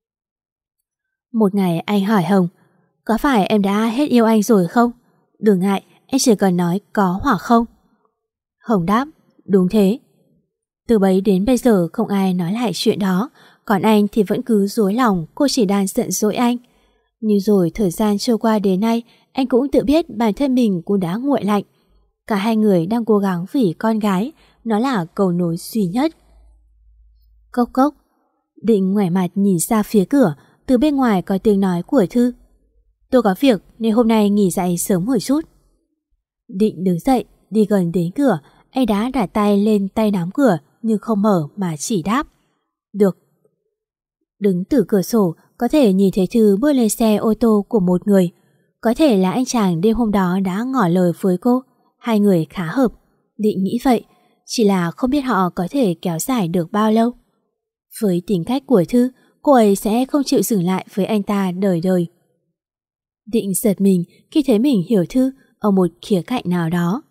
Một ngày anh hỏi Hồng, có phải em đã hết yêu anh rồi không? Đừng ngại, em chỉ cần nói có hoặc không. Hồng đáp, đúng thế. Từ bấy đến bây giờ không ai nói lại chuyện đó, còn anh thì vẫn cứ dối lòng cô chỉ đang giận dỗi anh. Nhưng rồi thời gian trôi qua đến nay, anh cũng tự biết bản thân mình cũng đã nguội lạnh. Cả hai người đang cố gắng vì con gái, nó là cầu nối duy nhất. Cốc cốc. Định ngoảnh mặt nhìn ra phía cửa, từ bên ngoài có tiếng nói của Thư. Tôi có việc nên hôm nay nghỉ dậy sớm một chút. Định đứng dậy, đi gần đến cửa, anh đã đặt tay lên tay nắm cửa nhưng không mở mà chỉ đáp. Được. Đứng từ cửa sổ, có thể nhìn thấy Thư bước lên xe ô tô của một người. Có thể là anh chàng đêm hôm đó đã ngỏ lời với cô. Hai người khá hợp. Định nghĩ vậy, chỉ là không biết họ có thể kéo dài được bao lâu. Với tính cách của Thư, cô ấy sẽ không chịu dừng lại với anh ta đời đời. Định giật mình khi thấy mình hiểu Thư ở một khía cạnh nào đó.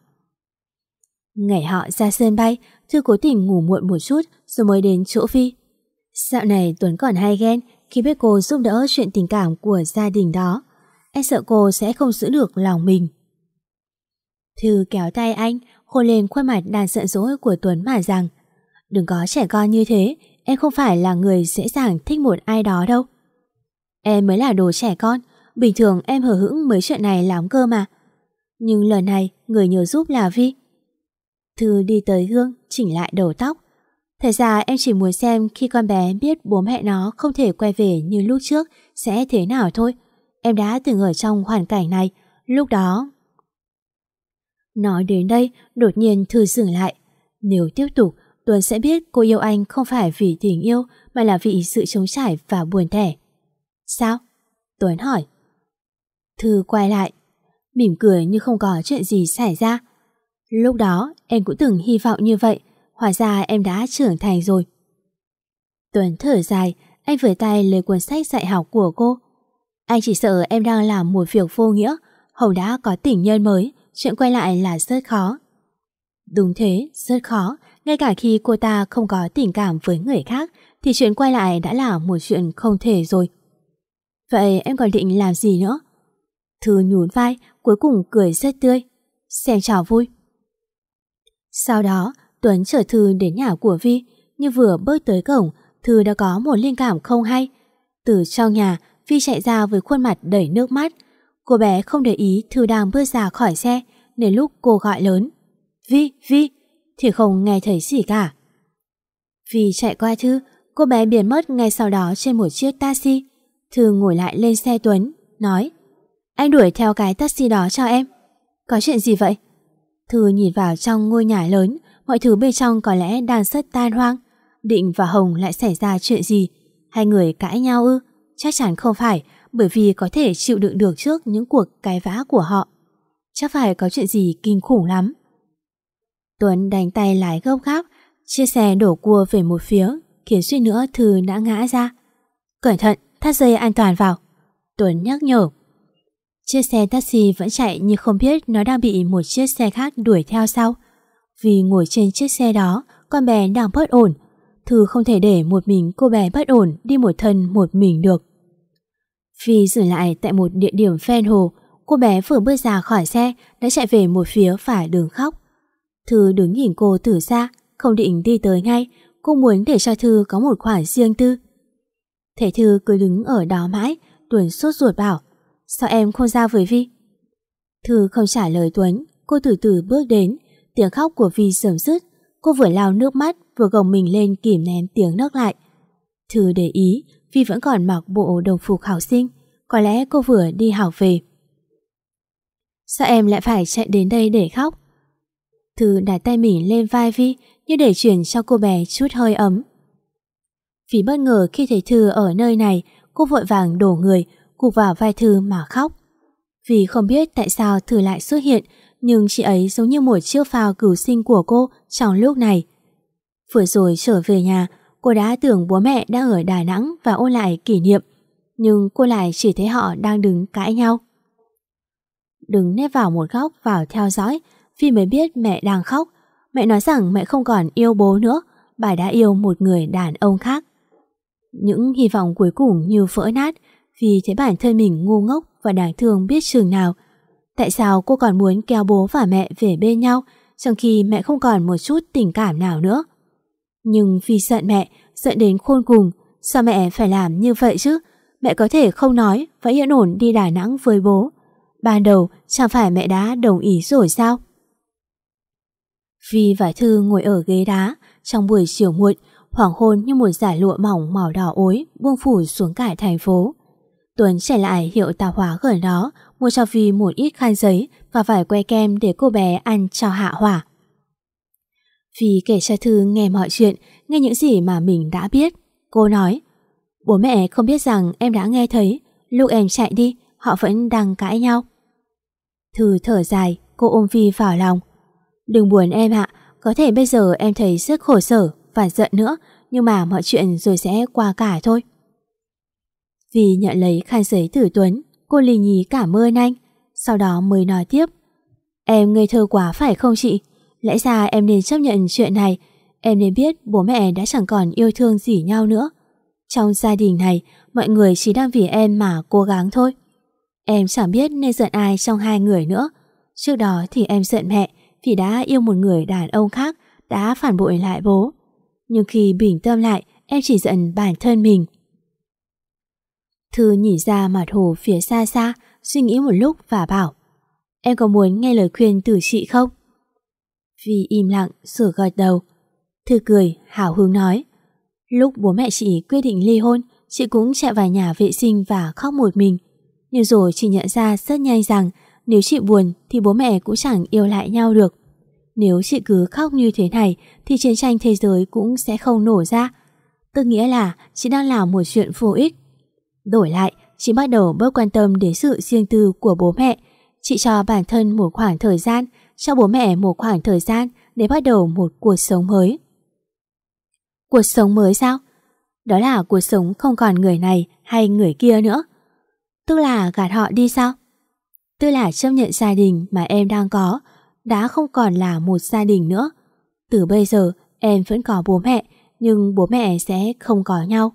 Ngày họ ra sân bay, Thư cố tình ngủ muộn một chút rồi mới đến chỗ Vi. Dạo này Tuấn còn hay ghen khi biết cô giúp đỡ chuyện tình cảm của gia đình đó. Anh sợ cô sẽ không giữ được lòng mình. Thư kéo tay anh, hôn lên khuôn mặt đang giận dỗi của Tuấn mà rằng, đừng có trẻ con như thế, em không phải là người dễ dàng thích một ai đó đâu. Em mới là đồ trẻ con, bình thường em hờ hững mấy chuyện này lắm cơ mà. Nhưng lần này người nhờ giúp là Vi. Thư đi tới gương, chỉnh lại đầu tóc. Thật ra em chỉ muốn xem khi con bé biết bố mẹ nó không thể quay về như lúc trước sẽ thế nào thôi. Em đã từng ở trong hoàn cảnh này, lúc đó... Nói đến đây, đột nhiên Thư dừng lại. Nếu tiếp tục, Tuấn sẽ biết cô yêu anh không phải vì tình yêu mà là vì sự trống trải và buồn tẻ. Sao? Tuấn hỏi. Thư quay lại, mỉm cười như không có chuyện gì xảy ra. Lúc đó em cũng từng hy vọng như vậy, hóa ra em đã trưởng thành rồi. Tuấn thở dài, anh vưởi tay lấy cuốn sách dạy học của cô. Anh chỉ sợ em đang làm một việc vô nghĩa. Hồng đã có tình nhân mới, chuyện quay lại là rất khó. Đúng thế, rất khó. Ngay cả khi cô ta không có tình cảm với người khác thì chuyện quay lại đã là một chuyện không thể rồi. Vậy em còn định làm gì nữa? Thư nhún vai, cuối cùng cười rất tươi. Xem trò vui. Sau đó, Tuấn chở Thư đến nhà của Vi, nhưng vừa bước tới cổng, Thư đã có một linh cảm không hay. Từ trong nhà, Vi chạy ra với khuôn mặt đầy nước mắt. Cô bé không để ý Thư đang bước ra khỏi xe, nên lúc cô gọi lớn Vi, Vi, thì không nghe thấy gì cả. Vi chạy qua Thư, cô bé biến mất ngay sau đó trên một chiếc taxi. Thư ngồi lại lên xe Tuấn, nói: Anh đuổi theo cái taxi đó cho em. Có chuyện gì vậy? Thư nhìn vào trong ngôi nhà lớn, mọi thứ bên trong có lẽ đang rất tan hoang. Định và Hồng lại xảy ra chuyện gì? Hai người cãi nhau ư? Chắc chắn không phải, bởi vì có thể chịu đựng được trước những cuộc cãi vã của họ. Chắc phải có chuyện gì kinh khủng lắm. Tuấn đánh tay lái gấp gáp, chiếc xe đổ cua về một phía, khiến suýt nữa Thư đã ngã ra. Cẩn thận, thắt dây an toàn vào, Tuấn nhắc nhở. Chiếc xe taxi vẫn chạy như không biết nó đang bị một chiếc xe khác đuổi theo sau. Vì ngồi trên chiếc xe đó, con bé đang bất ổn. Thư không thể để một mình cô bé bất ổn đi một thân một mình được. Phi dừng lại tại một địa điểm ven hồ. Cô bé vừa bước ra khỏi xe đã chạy về một phía phải đường khóc. Thư đứng nhìn cô từ xa, không định đi tới ngay. Cô muốn để cho Thư có một khoảng riêng tư. Thấy Thư cứ đứng ở đó mãi, Tuấn sốt ruột bảo: sao em không ra với Vi? Thư không trả lời Tuấn. Cô từ từ bước đến. Tiếng khóc của Vi sớm dứt. Cô vừa lau nước mắt vừa gồng mình lên kìm nén tiếng nấc lại. Thư để ý Vi vẫn còn mặc bộ đồng phục học sinh. Có lẽ cô vừa đi học về. Sao em lại phải chạy đến đây để khóc? Thư đặt tay mình lên vai Vi như để truyền cho cô bé chút hơi ấm. Vì bất ngờ khi thấy Thư ở nơi này, cô vội vàng đổ người gục vào vai Thư mà khóc. Vì không biết tại sao Thư lại xuất hiện, nhưng chị ấy giống như một chiếc phao cứu sinh của cô trong lúc này. Vừa rồi trở về nhà, cô đã tưởng bố mẹ đang ở Đà Nẵng và ôn lại kỷ niệm, nhưng cô lại chỉ thấy họ đang đứng cãi nhau. Đứng nép vào một góc vào theo dõi, Phi mới biết mẹ đang khóc. Mẹ nói rằng mẹ không còn yêu bố nữa, bà đã yêu một người đàn ông khác. Những hy vọng cuối cùng như vỡ nát vì thấy bản thân mình ngu ngốc và đáng thương biết chừng nào. Tại sao cô còn muốn kéo bố và mẹ về bên nhau trong khi mẹ không còn một chút tình cảm nào nữa? Nhưng Phi giận mẹ, giận đến khôn cùng. Sao mẹ phải làm như vậy chứ? Mẹ có thể không nói và yên ổn đi Đà Nẵng với bố. Ban đầu chẳng phải mẹ đã đồng ý rồi sao? Vi và Thư ngồi ở ghế đá trong buổi chiều muộn, hoàng hôn như một dải lụa mỏng màu đỏ ối buông phủ xuống cả thành phố. Tuấn chạy lại hiệu tạp hóa gần đó, mua cho Vi một ít khăn giấy và vài que kem để cô bé ăn cho hạ hỏa. Vi kể cho Thư nghe mọi chuyện, nghe những gì mà mình đã biết. Cô nói: bố mẹ không biết rằng em đã nghe thấy, lúc em chạy đi, họ vẫn đang cãi nhau. Thư thở dài, cô ôm Vi vào lòng. Đừng buồn em ạ, có thể bây giờ em thấy rất khổ sở và giận nữa, nhưng mà mọi chuyện rồi sẽ qua cả thôi. Vi nhận lấy khăn giấy từ Tuấn, cô lì nhí cảm ơn anh, sau đó mới nói tiếp: em ngây thơ quá phải không chị? Lẽ ra em nên chấp nhận chuyện này. Em nên biết bố mẹ đã chẳng còn yêu thương gì nhau nữa. Trong gia đình này, mọi người chỉ đang vì em mà cố gắng thôi. Em chẳng biết nên giận ai trong hai người nữa. Trước đó thì em giận mẹ vì đã yêu một người đàn ông khác, đã phản bội lại bố. Nhưng khi bình tâm lại, em chỉ giận bản thân mình. Thư nhìn ra mặt hồ phía xa xa, suy nghĩ một lúc và bảo: em có muốn nghe lời khuyên từ chị không? Vi im lặng rồi gật đầu. Thư cười hào hứng nói: lúc bố mẹ chị quyết định ly hôn, chị cũng chạy vào nhà vệ sinh và khóc một mình. Nhưng rồi chị nhận ra rất nhanh rằng nếu chị buồn thì bố mẹ cũng chẳng yêu lại nhau được. Nếu chị cứ khóc như thế này thì chiến tranh thế giới cũng sẽ không nổ ra. Tức nghĩa là chị đang làm một chuyện vô ích. Đổi lại, chị bắt đầu bớt quan tâm đến sự riêng tư của bố mẹ. Chị cho bản thân một khoảng thời gian, cho bố mẹ một khoảng thời gian để bắt đầu một cuộc sống mới. Cuộc sống mới sao? Đó là cuộc sống không còn người này hay người kia nữa. Tức là gạt họ đi sao? Tức là chấp nhận gia đình mà em đang có đã không còn là một gia đình nữa. Từ bây giờ em vẫn có bố mẹ, nhưng bố mẹ sẽ không có nhau.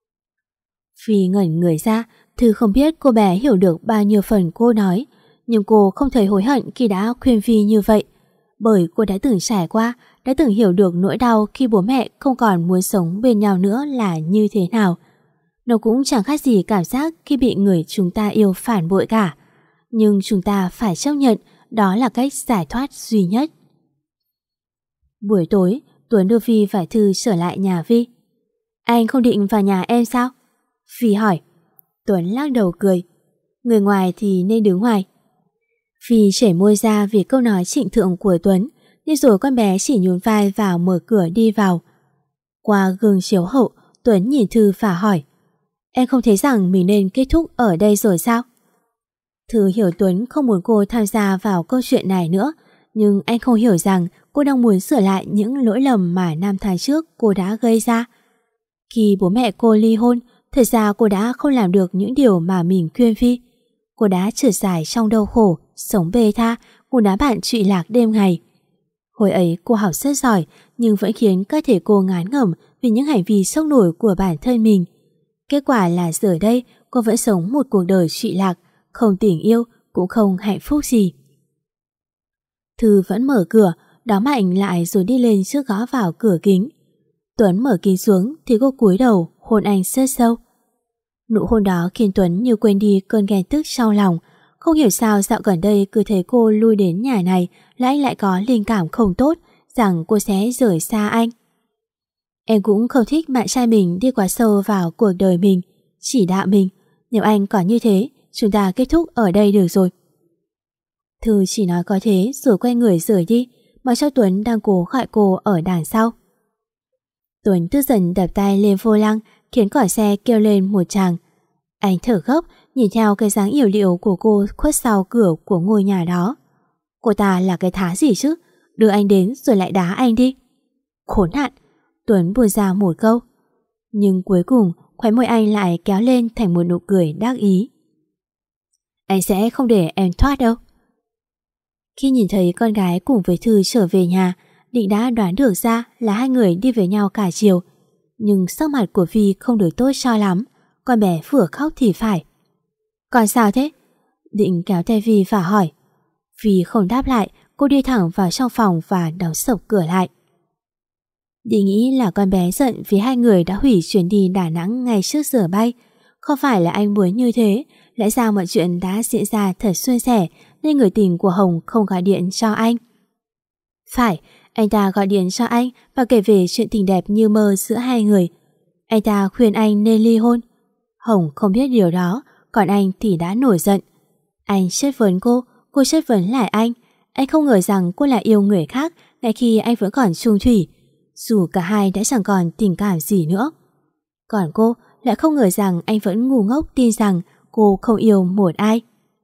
Phi ngẩn người ra, Thư không biết cô bé hiểu được bao nhiêu phần cô nói, nhưng cô không thấy hối hận khi đã khuyên Phi như vậy. Bởi cô đã từng trải qua, đã từng hiểu được nỗi đau khi bố mẹ không còn muốn sống bên nhau nữa là như thế nào. Nó cũng chẳng khác gì cảm giác khi bị người chúng ta yêu phản bội cả. Nhưng chúng ta phải chấp nhận đó là cách giải thoát duy nhất. Buổi tối, Tuấn đưa Phi và Thư trở lại nhà Vi. Anh không định vào nhà em sao? Phi hỏi. Tuấn lắc đầu cười. Người ngoài thì nên đứng ngoài. Phi chảy môi ra vì câu nói trịnh thượng của Tuấn, nhưng rồi con bé chỉ nhún vai vào mở cửa đi vào. Qua gương chiếu hậu, Tuấn nhìn Thư và hỏi: em không thấy rằng mình nên kết thúc ở đây rồi sao? Thư hiểu Tuấn không muốn cô tham gia vào câu chuyện này nữa, nhưng anh không hiểu rằng cô đang muốn sửa lại những lỗi lầm mà năm tháng trước cô đã gây ra. Khi bố mẹ cô ly hôn, thật ra cô đã không làm được những điều mà mình khuyên Phi. Cô đã trượt dài trong đau khổ, sống bê tha, cùng đám bạn trụy lạc đêm ngày. Hồi ấy cô học rất giỏi, nhưng vẫn khiến các thầy cô ngán ngẩm vì những hành vi sốc nổi của bản thân mình. Kết quả là giờ đây cô vẫn sống một cuộc đời trụy lạc, không tình yêu, cũng không hạnh phúc gì. Thư vẫn mở cửa, đóng mạnh lại rồi đi lên trước gõ vào cửa kính. Tuấn mở kính xuống thì cô cúi đầu hôn anh rất sâu. Nụ hôn đó khiến Tuấn như quên đi cơn ghen tức trong lòng. Không hiểu sao dạo gần đây cứ thấy cô lui đến nhà này là anh lại có linh cảm không tốt rằng cô sẽ rời xa anh. Em cũng không thích bạn trai mình đi quá sâu vào cuộc đời mình, chỉ đạo mình. Nếu anh còn như thế, chúng ta kết thúc ở đây được rồi. Thư chỉ nói có thế rồi quay người rời đi, mà cho Tuấn đang cố gọi cô ở đằng sau. Tuấn tức giận đập tay lên vô lăng, khiến còi xe kêu lên một tràng. Anh thở gấp, nhìn theo cái dáng yểu điệu của cô khuất sau cửa của ngôi nhà đó. Cô ta là cái thá gì chứ? Đưa anh đến rồi lại đá anh đi. Khốn nạn! Tuấn buông ra một câu. Nhưng cuối cùng khóe môi anh lại kéo lên thành một nụ cười đắc ý. Anh sẽ không để em thoát đâu. Khi nhìn thấy con gái cùng với Thư trở về nhà, Định đã đoán được ra là hai người đi với nhau cả chiều. Nhưng sắc mặt của Vi không được tốt cho lắm. Con bé vừa khóc thì phải. Còn sao thế? Định kéo tay Vi và hỏi. Vi không đáp lại, cô đi thẳng vào trong phòng và đóng sập cửa lại. Định nghĩ là con bé giận vì hai người đã hủy chuyến đi Đà Nẵng ngay trước giờ bay. Không phải là anh muốn như thế, lẽ ra mọi chuyện đã diễn ra thật suôn sẻ nên người tình của Hồng không gọi điện cho anh. Phải, anh ta gọi điện cho anh và kể về chuyện tình đẹp như mơ giữa hai người. Anh ta khuyên anh nên ly hôn. Hồng không biết điều đó, còn anh thì đã nổi giận. Anh chất vấn cô, cô chất vấn lại anh. Anh không ngờ rằng cô lại yêu người khác ngay khi anh vẫn còn chung thủy, dù cả hai đã chẳng còn tình cảm gì nữa. Còn cô lại không ngờ rằng anh vẫn ngu ngốc tin rằng cô không yêu một ai.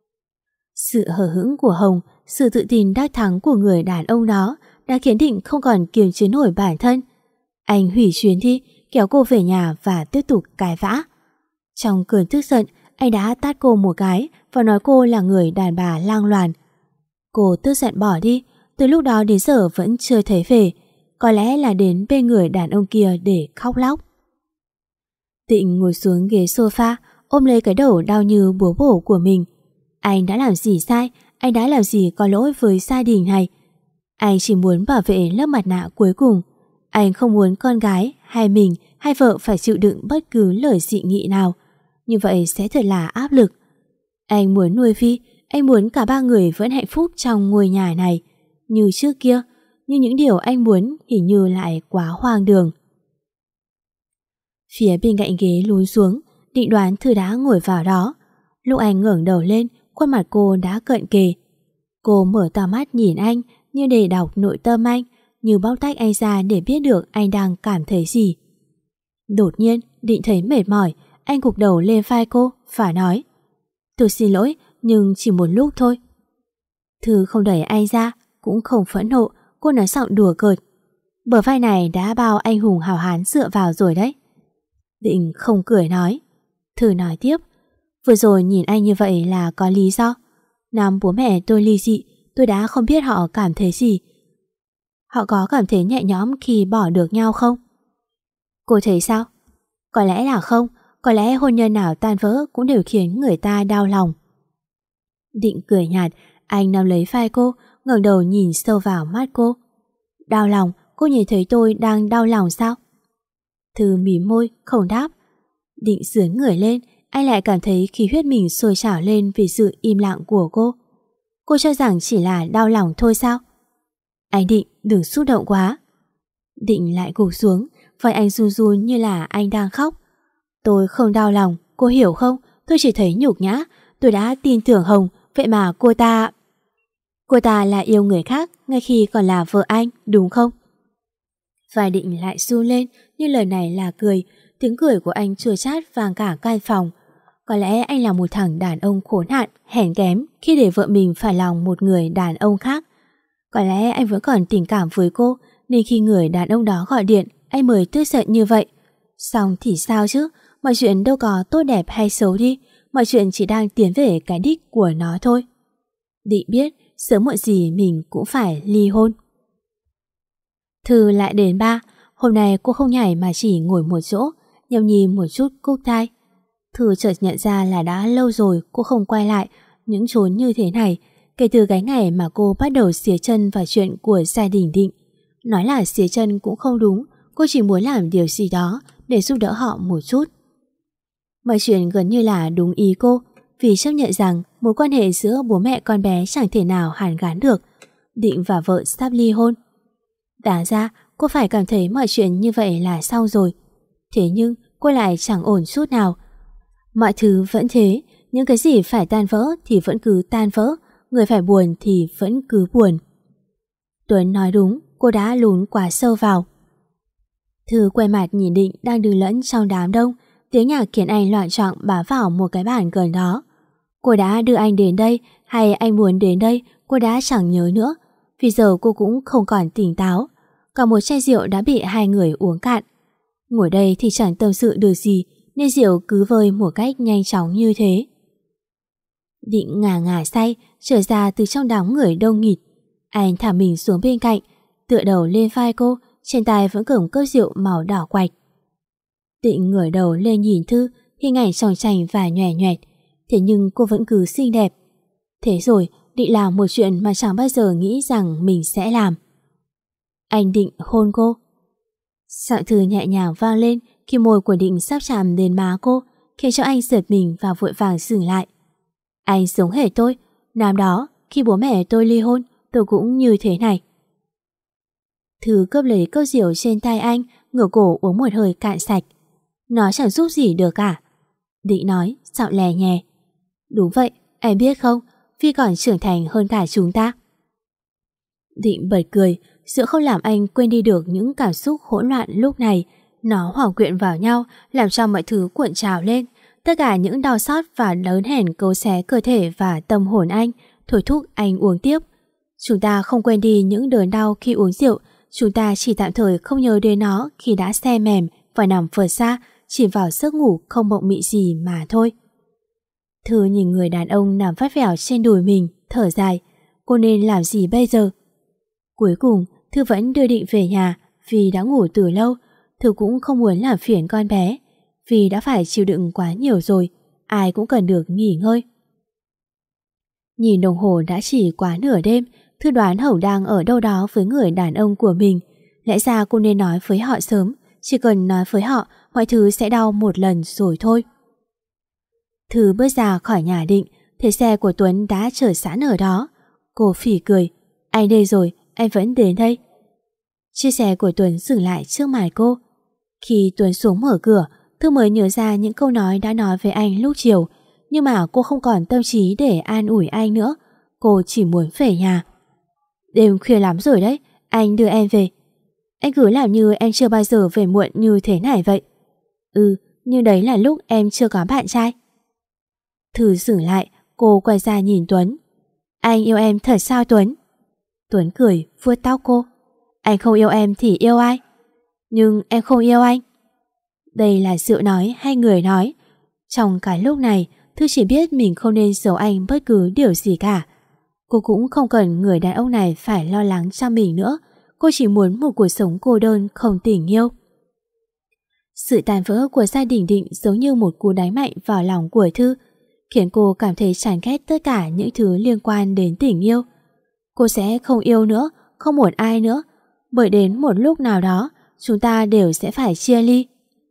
Sự hờ hững của Hồng, sự tự tin đắc thắng của người đàn ông đó đã khiến Định không còn kiềm chế nổi bản thân. Anh hủy chuyến đi, kéo cô về nhà và tiếp tục cãi vã. Trong cơn tức giận, anh đã tát cô một cái và nói cô là người đàn bà lang loàn. Cô tức giận bỏ đi, từ lúc đó đến giờ vẫn chưa thấy về. Có lẽ là đến bên người đàn ông kia để khóc lóc. Tịnh ngồi xuống ghế sofa, ôm lấy cái đầu đau như búa bổ của mình. Anh đã làm gì sai? Anh đã làm gì có lỗi với gia đình này? Anh chỉ muốn bảo vệ lớp mặt nạ cuối cùng. Anh không muốn con gái, hay mình, hay vợ phải chịu đựng bất cứ lời dị nghị nào. Như vậy sẽ thật là áp lực. Anh muốn nuôi Vi, anh muốn cả ba người vẫn hạnh phúc trong ngôi nhà này. Như trước kia, nhưng những điều anh muốn hình như lại quá hoang đường. Phía bên cạnh ghế lún xuống, Định đoán Thư đã ngồi vào đó. Lúc anh ngẩng đầu lên, khuôn mặt cô đã cận kề. Cô mở to mắt nhìn anh như để đọc nội tâm anh, như bóc tách anh ra để biết được anh đang cảm thấy gì. Đột nhiên, Định thấy mệt mỏi, anh gục đầu lên vai cô và nói: Tôi xin lỗi, nhưng chỉ một lúc thôi. Thư không đẩy anh ra, cũng không phẫn nộ, cô nói giọng đùa cợt: Bờ vai này đã bao anh hùng hào hán dựa vào rồi đấy. Định không cười nói. Thư nói tiếp: Vừa rồi nhìn anh như vậy là có lý do. Năm bố mẹ tôi ly dị, tôi đã không biết họ cảm thấy gì. Họ có cảm thấy nhẹ nhõm khi bỏ được nhau không? Cô thấy sao? Có lẽ là không, có lẽ hôn nhân nào tan vỡ cũng đều khiến người ta đau lòng. Định cười nhạt, anh nắm lấy vai cô, ngẩng đầu nhìn sâu vào mắt cô. Đau lòng? Cô nhìn thấy tôi đang đau lòng sao? Thư mím môi, không đáp. Định sướng người lên, anh lại cảm thấy khí huyết mình sôi trào lên vì sự im lặng của cô. Cô cho rằng chỉ là đau lòng thôi sao? Anh Định, đừng xúc động quá. Định lại gục xuống, vai anh run run như là anh đang khóc. Tôi không đau lòng, cô hiểu không? Tôi chỉ thấy nhục nhã. Tôi đã tin tưởng Hồng, vậy mà cô ta... Cô ta là yêu người khác ngay khi còn là vợ anh, đúng không? Vai Định lại run lên, như lời này là cười. Tiếng cười của anh chua chát vang cả căn phòng. Có lẽ anh là một thằng đàn ông khốn nạn, hèn kém khi để vợ mình phải lòng một người đàn ông khác. Có lẽ anh vẫn còn tình cảm với cô, nên khi người đàn ông đó gọi điện, anh mới tức giận như vậy. Xong thì sao chứ? Mọi chuyện đâu có tốt đẹp hay xấu đi, mọi chuyện chỉ đang tiến về cái đích của nó thôi. Định biết sớm muộn gì mình cũng phải ly hôn. Thư lại đến ba. Hôm nay cô không nhảy mà chỉ ngồi một chỗ, nhâm nhi một chút cúc tai. Thư chợt nhận ra là đã lâu rồi cô không quay lại những chốn như thế này, kể từ cái ngày mà cô bắt đầu xía chân vào chuyện của gia đình Định. Nói là xía chân cũng không đúng, cô chỉ muốn làm điều gì đó để giúp đỡ họ một chút. Mọi chuyện gần như là đúng ý cô, vì chấp nhận rằng mối quan hệ giữa bố mẹ con bé chẳng thể nào hàn gắn được. Định và vợ sắp ly hôn. Đáng ra cô phải cảm thấy mọi chuyện như vậy là xong rồi. Thế nhưng cô lại chẳng ổn chút nào. Mọi thứ vẫn thế, những cái gì phải tan vỡ thì vẫn cứ tan vỡ, người phải buồn thì vẫn cứ buồn. Tuấn nói đúng, cô đã lún quá sâu vào. Thư quay mặt nhìn Định đang đứng lẫn trong đám đông, tiếng nhạc khiến anh loạn choạng bám vào một cái bàn gần đó. Cô đã đưa anh đến đây hay anh muốn đến đây cô đã chẳng nhớ nữa, vì giờ cô cũng không còn tỉnh táo. Cả một chai rượu đã bị hai người uống cạn. Ngồi đây thì chẳng tâm sự được gì, nên rượu cứ vơi một cách nhanh chóng như thế. Định ngà ngà say trở ra từ trong đám người đông nghịt. Anh thả mình xuống bên cạnh, tựa đầu lên vai cô, trên tay vẫn cầm cốc rượu màu đỏ quạch. Định ngửa đầu lên nhìn Thư, hình ảnh tròng trành và nhòe nhoẹt, thế nhưng cô vẫn cứ xinh đẹp. Thế rồi Định làm một chuyện mà chẳng bao giờ nghĩ rằng mình sẽ làm. Anh định hôn cô. Giọng Thư nhẹ nhàng vang lên khi môi của Định sắp chạm đến má cô, khiến cho anh giật mình và vội vàng dừng lại. Anh giống hệt tôi, năm đó khi bố mẹ tôi ly hôn, tôi cũng như thế này. Thư cướp lấy cốc rượu trên tay anh, ngửa cổ uống một hơi cạn sạch. Nó chẳng giúp gì được cả. Định nói, giọng lè nhè. Đúng vậy, em biết không, Phi còn trưởng thành hơn cả chúng ta. Định bật cười, sự không làm anh quên đi được những cảm xúc hỗn loạn lúc này. Nó hòa quyện vào nhau, làm cho mọi thứ cuộn trào lên. Tất cả những đau xót và đớn hèn cấu xé cơ thể và tâm hồn anh, thôi thúc anh uống tiếp. Chúng ta không quên đi những đớn đau khi uống rượu, chúng ta chỉ tạm thời không nhớ đến nó khi đã se mềm và nằm phượt xa, chìm vào giấc ngủ không mộng mị gì mà thôi. Thư nhìn người đàn ông nằm vắt vẻo trên đùi mình, thở dài. Cô nên làm gì bây giờ? Cuối cùng, Thư vẫn đưa Định về nhà vì đã ngủ từ lâu. Thư cũng không muốn làm phiền con bé, vì đã phải chịu đựng quá nhiều rồi, ai cũng cần được nghỉ ngơi. Nhìn đồng hồ đã chỉ quá nửa đêm, Thư đoán Hồng đang ở đâu đó với người đàn ông của mình. Lẽ ra cô nên nói với họ sớm, chỉ cần nói với họ, mọi thứ sẽ đau một lần rồi thôi. Thư bước ra khỏi nhà Định, thấy xe của Tuấn đã chờ sẵn ở đó. Cô phỉ cười, anh đây rồi, anh vẫn đến đây. Chiếc xe của Tuấn dừng lại trước mặt cô. Khi Tuấn xuống mở cửa, Thư mới nhớ ra những câu nói đã nói với anh lúc chiều, nhưng mà cô không còn tâm trí để an ủi anh nữa. Cô chỉ muốn về nhà. Đêm khuya lắm rồi đấy, anh đưa em về. Anh cứ làm như em chưa bao giờ về muộn như thế này vậy. Ừ, nhưng đấy là lúc em chưa có bạn trai. Thư dừng lại, cô quay ra nhìn Tuấn. Anh yêu em thật sao Tuấn? Tuấn cười, vuốt tóc cô. Anh không yêu em thì yêu ai? Nhưng em không yêu anh. Đây là sự nói hay người nói? Trong cái lúc này, Thư chỉ biết mình không nên giấu anh bất cứ điều gì cả. Cô cũng không cần người đàn ông này phải lo lắng cho mình nữa. Cô chỉ muốn một cuộc sống cô đơn không tình yêu. Sự tàn vỡ của gia đình Định giống như một cú đánh mạnh vào lòng của Thư, khiến cô cảm thấy chán ghét tất cả những thứ liên quan đến tình yêu. Cô sẽ không yêu nữa, không muốn ai nữa, bởi đến một lúc nào đó chúng ta đều sẽ phải chia ly.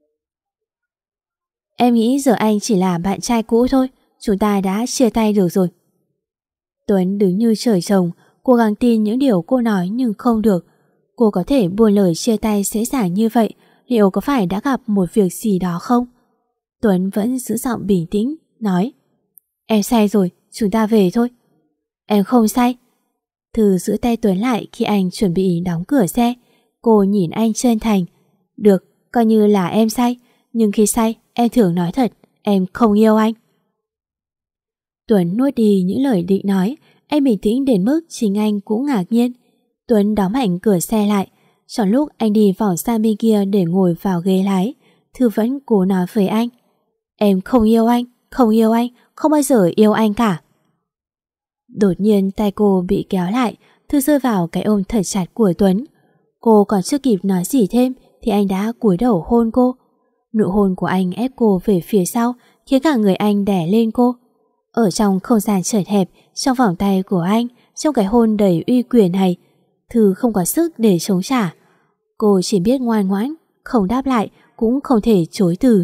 Em nghĩ giờ anh chỉ là bạn trai cũ thôi, chúng ta đã chia tay được rồi. Tuấn đứng như trời trồng, cố gắng tin những điều cô nói nhưng không được. Cô có thể buông lời chia tay dễ dàng như vậy, liệu có phải đã gặp một việc gì đó không? Tuấn vẫn giữ giọng bình tĩnh, nói: Em say rồi, chúng ta về thôi. Em không say. Thư giữ tay Tuấn lại khi anh chuẩn bị đóng cửa xe. Cô nhìn anh chân thành. Được, coi như là em say, nhưng khi say em thường nói thật, em không yêu anh. Tuấn nuốt đi những lời định nói. Anh bình tĩnh đến mức chính anh cũng ngạc nhiên. Tuấn đóng mạnh cửa xe lại. Trong lúc anh đi vòng sang bên kia để ngồi vào ghế lái, Thư vẫn cố nói với anh: Em không yêu anh, không yêu anh, không bao giờ yêu anh cả. Đột nhiên tay cô bị kéo lại, Thư rơi vào cái ôm thật chặt của Tuấn. Cô còn chưa kịp nói gì thêm thì anh đã cúi đầu hôn cô. Nụ hôn của anh ép cô về phía sau, khiến cả người anh đè lên cô. Ở trong không gian chật hẹp, trong vòng tay của anh, trong cái hôn đầy uy quyền này, Thư không có sức để chống trả. Cô chỉ biết ngoan ngoãn, không đáp lại, cũng không thể chối từ.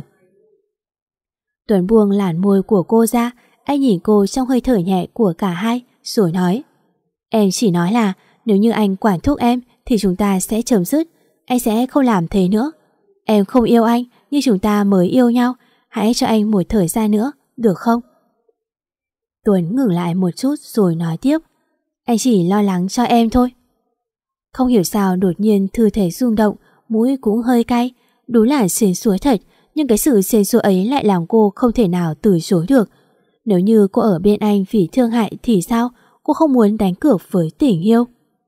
Tuấn buông làn môi của cô ra, anh nhìn cô trong hơi thở nhẹ của cả hai, rồi nói: Em chỉ nói là nếu như anh quản thúc em thì chúng ta sẽ chấm dứt. Anh sẽ không làm thế nữa. Em không yêu anh như chúng ta mới yêu nhau. Hãy cho anh một thời gian nữa, được không? Tuấn ngừng lại một chút rồi nói tiếp: Anh chỉ lo lắng cho em thôi. Không hiểu sao đột nhiên Thư thấy rung động, mũi cũng hơi cay. Đúng là xến xúa thật, nhưng cái sự xến xúa ấy lại làm cô không thể nào từ chối được. Nếu như cô ở bên anh vì thương hại thì sao? Cô không muốn đánh cược với tình yêu.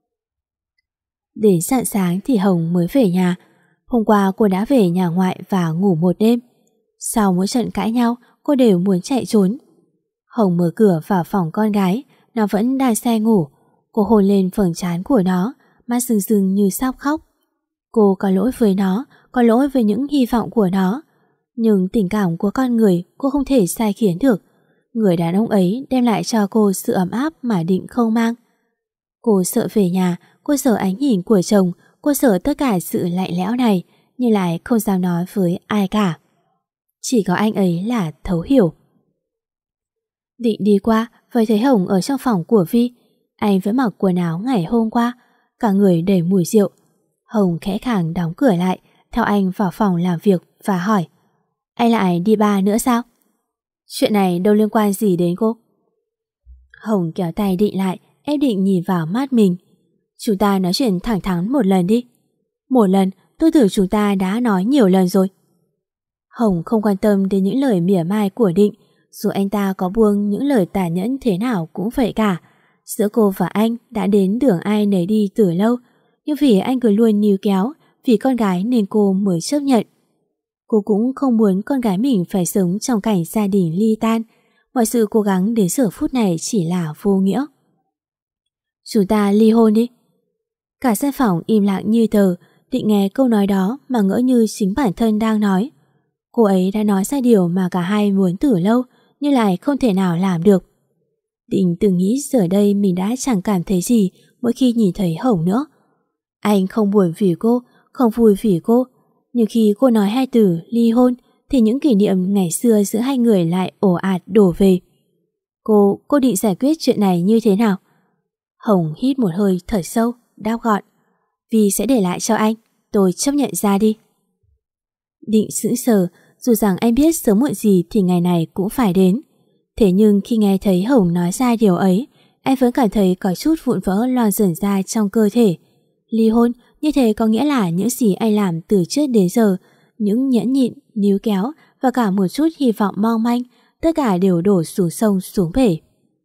Đến rạng sáng thì Hồng mới về nhà. Hôm qua cô đã về nhà ngoại và ngủ một đêm. Sau mỗi trận cãi nhau, cô đều muốn chạy trốn. Hồng mở cửa vào phòng con gái, nó vẫn đang say ngủ. Cô hôn lên phần trán của nó, mắt rưng rưng như sắp khóc. Cô có lỗi với nó, có lỗi với những hy vọng của nó. Nhưng tình cảm của con người cô không thể sai khiến được. Người đàn ông ấy đem lại cho cô sự ấm áp mà Định không mang. Cô sợ về nhà, cô sợ ánh nhìn của chồng, cô sợ tất cả sự lạnh lẽo này, nhưng lại không dám nói với ai cả. Chỉ có anh ấy là thấu hiểu. Định đi qua và thấy Hồng ở trong phòng của Vi. Anh vẫn mặc quần áo ngày hôm qua, cả người đầy mùi rượu. Hồng khẽ khàng đóng cửa lại, theo anh vào phòng làm việc và hỏi: Anh lại đi bar nữa sao? Chuyện này đâu liên quan gì đến cô? Hồng kéo tay Định lại, ép Định nhìn vào mắt mình. Chúng ta nói chuyện thẳng thắn một lần đi. Một lần? Tôi tưởng chúng ta đã nói nhiều lần rồi. Hồng không quan tâm đến những lời mỉa mai của Định. Dù anh ta có buông những lời tàn nhẫn thế nào cũng vậy cả. Giữa cô và anh đã đến đường ai nấy đi từ lâu. Nhưng vì anh cứ luôn níu kéo, vì con gái nên cô mới chấp nhận. Cô cũng không muốn con gái mình phải sống trong cảnh gia đình ly tan. Mọi sự cố gắng đến giờ phút này chỉ là vô nghĩa. Chúng ta ly hôn đi. Cả gian phòng im lặng như tờ. Định nghe câu nói đó mà ngỡ như chính bản thân đang nói. Cô ấy đã nói ra điều mà cả hai muốn từ lâu, nhưng lại không thể nào làm được. Định từng nghĩ giờ đây mình đã chẳng cảm thấy gì mỗi khi nhìn thấy Hồng nữa. Anh không buồn vì cô, không vui vì cô. Nhưng khi cô nói hai từ ly hôn thì những kỷ niệm ngày xưa giữa hai người lại ồ ạt đổ về. Cô, cô định giải quyết chuyện này như thế nào? Hồng hít một hơi thở sâu, đáp gọn: Vì sẽ để lại cho anh, tôi chấp nhận ra đi. Định sững sờ, dù rằng anh biết sớm muộn gì thì ngày này cũng phải đến. Thế nhưng khi nghe thấy Hồng nói ra điều ấy, anh vẫn cảm thấy có chút vụn vỡ loang dần ra trong cơ thể. Ly hôn như thế có nghĩa là những gì anh làm từ trước đến giờ, những nhẫn nhịn, níu kéo và cả một chút hy vọng mong manh, tất cả đều đổ xuống sông xuống bể.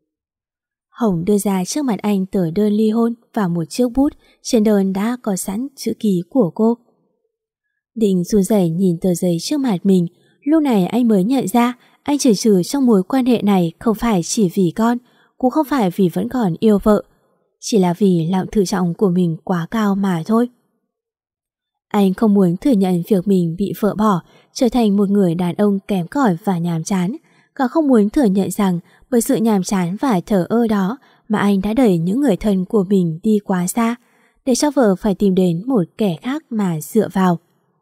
Hồng đưa ra trước mặt anh tờ đơn ly hôn và một chiếc bút, trên đơn đã có sẵn chữ ký của cô. Định run rẩy nhìn tờ giấy trước mặt mình. Lúc này anh mới nhận ra anh chần chừ trong mối quan hệ này không phải chỉ vì con, cũng không phải vì vẫn còn yêu vợ, chỉ là vì lòng tự trọng của mình quá cao mà thôi. Anh không muốn thừa nhận việc mình bị vợ bỏ, trở thành một người đàn ông kém cỏi và nhàm chán, càng không muốn thừa nhận rằng bởi sự nhàm chán và thờ ơ đó mà anh đã đẩy những người thân của mình đi quá xa, để cho vợ phải tìm đến một kẻ khác mà dựa vào.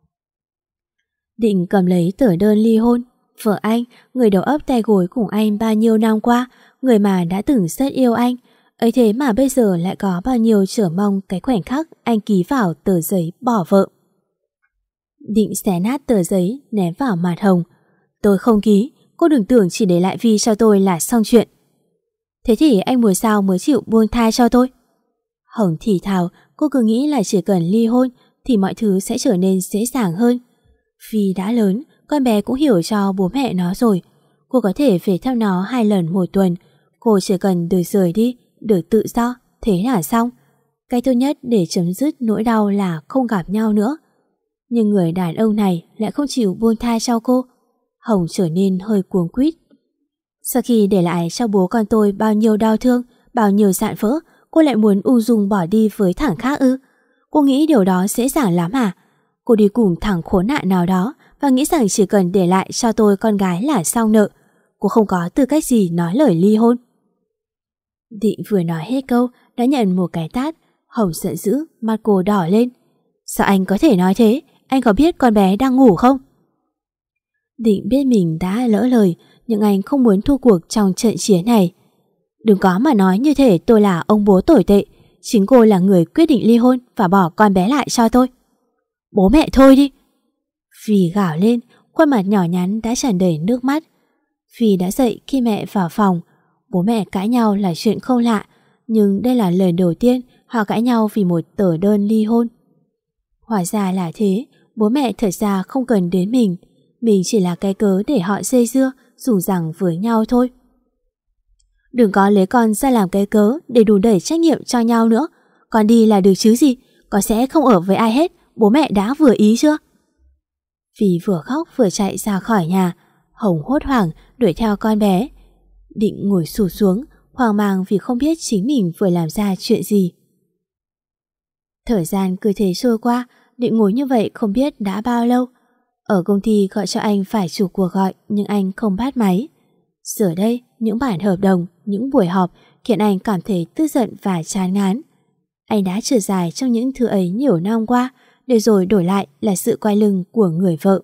Định cầm lấy tờ đơn ly hôn. Vợ anh, người đầu ấp tay gối cùng anh bao nhiêu năm qua, người mà đã từng rất yêu anh, ấy thế mà bây giờ lại có bao nhiêu chờ mong cái khoảnh khắc anh ký vào tờ giấy bỏ vợ. Định xé nát tờ giấy ném vào mặt Hồng. Tôi không ký, cô đừng tưởng chỉ để lại Vi cho tôi là xong chuyện. Thế thì anh muốn sao mới chịu buông tha cho tôi? Hồng thì thào, cô cứ nghĩ là chỉ cần ly hôn thì mọi thứ sẽ trở nên dễ dàng hơn. Vi đã lớn, con bé cũng hiểu cho bố mẹ nó rồi. Cô có thể về thăm nó hai lần một tuần. Cô chỉ cần được rời đi, được tự do, thế là xong. Cái tốt nhất để chấm dứt nỗi đau là không gặp nhau nữa. Nhưng người đàn ông này lại không chịu buông tha cho cô. Hồng trở nên hơi cuống quýt. Sau khi để lại cho bố con tôi bao nhiêu đau thương, bao nhiêu dạn vỡ, cô lại muốn ung dung bỏ đi với thằng khác ư? Cô nghĩ điều đó dễ dàng lắm à? Cô đi cùng thằng khốn nạn nào đó và nghĩ rằng chỉ cần để lại cho tôi con gái là xong nợ. Cô không có tư cách gì nói lời ly hôn. Định vừa nói hết câu đã nhận một cái tát. Hồng giận dữ, mặt cô đỏ lên. Sao anh có thể nói thế? Anh có biết con bé đang ngủ không? Định biết mình đã lỡ lời, nhưng anh không muốn thua cuộc trong trận chiến này. Đừng có mà nói như thể tôi là ông bố tồi tệ. Chính cô là người quyết định ly hôn và bỏ con bé lại cho tôi. Bố mẹ thôi đi. Phi gào lên, khuôn mặt nhỏ nhắn đã tràn đầy nước mắt. Phi đã dậy khi mẹ vào phòng. Bố mẹ cãi nhau là chuyện không lạ, nhưng đây là lần đầu tiên họ cãi nhau vì một tờ đơn ly hôn. Hóa ra là thế, bố mẹ thật ra không cần đến mình. Mình chỉ là cái cớ để họ dây dưa, dùng rằng với nhau thôi. Đừng có lấy con ra làm cái cớ để đùn đẩy trách nhiệm cho nhau nữa. Con đi là được chứ gì, con sẽ không ở với ai hết. Bố mẹ đã vừa ý chưa? Phi vừa khóc vừa chạy ra khỏi nhà. Hồng hốt hoảng đuổi theo con bé. Định ngồi xù xuống, hoang mang vì không biết chính mình vừa làm ra chuyện gì. Thời gian cứ thế trôi qua, Định ngồi như vậy không biết đã bao lâu. Ở công ty gọi cho anh phải chụp cuộc gọi, nhưng anh không bắt máy. Giờ đây, những bản hợp đồng, những buổi họp khiến anh cảm thấy tức giận và chán ngán. Anh đã trải dài trong những thứ ấy nhiều năm qua, để rồi đổi lại là sự quay lưng của người vợ.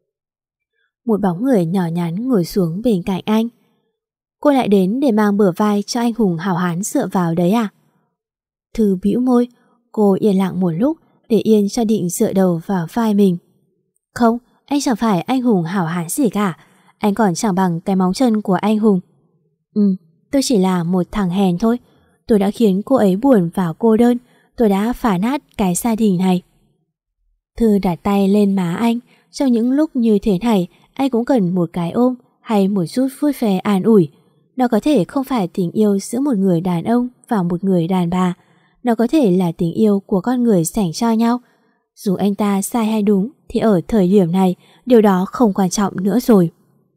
Một bóng người nhỏ nhắn ngồi xuống bên cạnh anh. Cô lại đến để mang bờ vai cho anh hùng hào hán dựa vào đấy à? Thư bĩu môi, cô yên lặng một lúc để yên cho Định dựa đầu vào vai mình. Không, anh chẳng phải anh hùng hào hán gì cả. Anh còn chẳng bằng cái móng chân của anh hùng. Ừ, tôi chỉ là một thằng hèn thôi. Tôi đã khiến cô ấy buồn và cô đơn. Tôi đã phá nát cái gia đình này. Thư đặt tay lên má anh. Trong những lúc như thế này, anh cũng cần một cái ôm hay một chút vui vẻ an ủi. Nó có thể không phải tình yêu giữa một người đàn ông và một người đàn bà. Nó có thể là tình yêu của con người dành cho nhau. Dù anh ta sai hay đúng thì ở thời điểm này điều đó không quan trọng nữa rồi.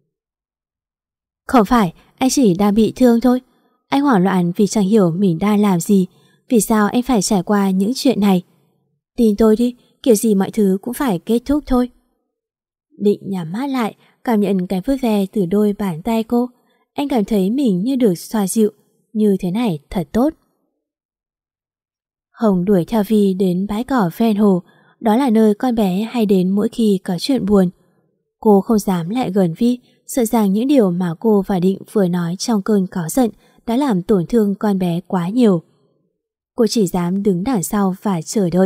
Không phải, anh chỉ đang bị thương thôi. Anh hoảng loạn vì chẳng hiểu mình đang làm gì. Vì sao anh phải trải qua những chuyện này? Tin tôi đi, kiểu gì mọi thứ cũng phải kết thúc thôi. Định nhắm mắt lại, cảm nhận cái vui vẻ từ đôi bàn tay cô. Anh cảm thấy mình như được xoa dịu. Như thế này thật tốt. Hồng đuổi theo Vi đến bãi cỏ ven hồ. Đó là nơi con bé hay đến mỗi khi có chuyện buồn. Cô không dám lại gần Vi, sợ rằng những điều mà cô và Định vừa nói trong cơn cáu giận đã làm tổn thương con bé quá nhiều. Cô chỉ dám đứng đằng sau và chờ đợi.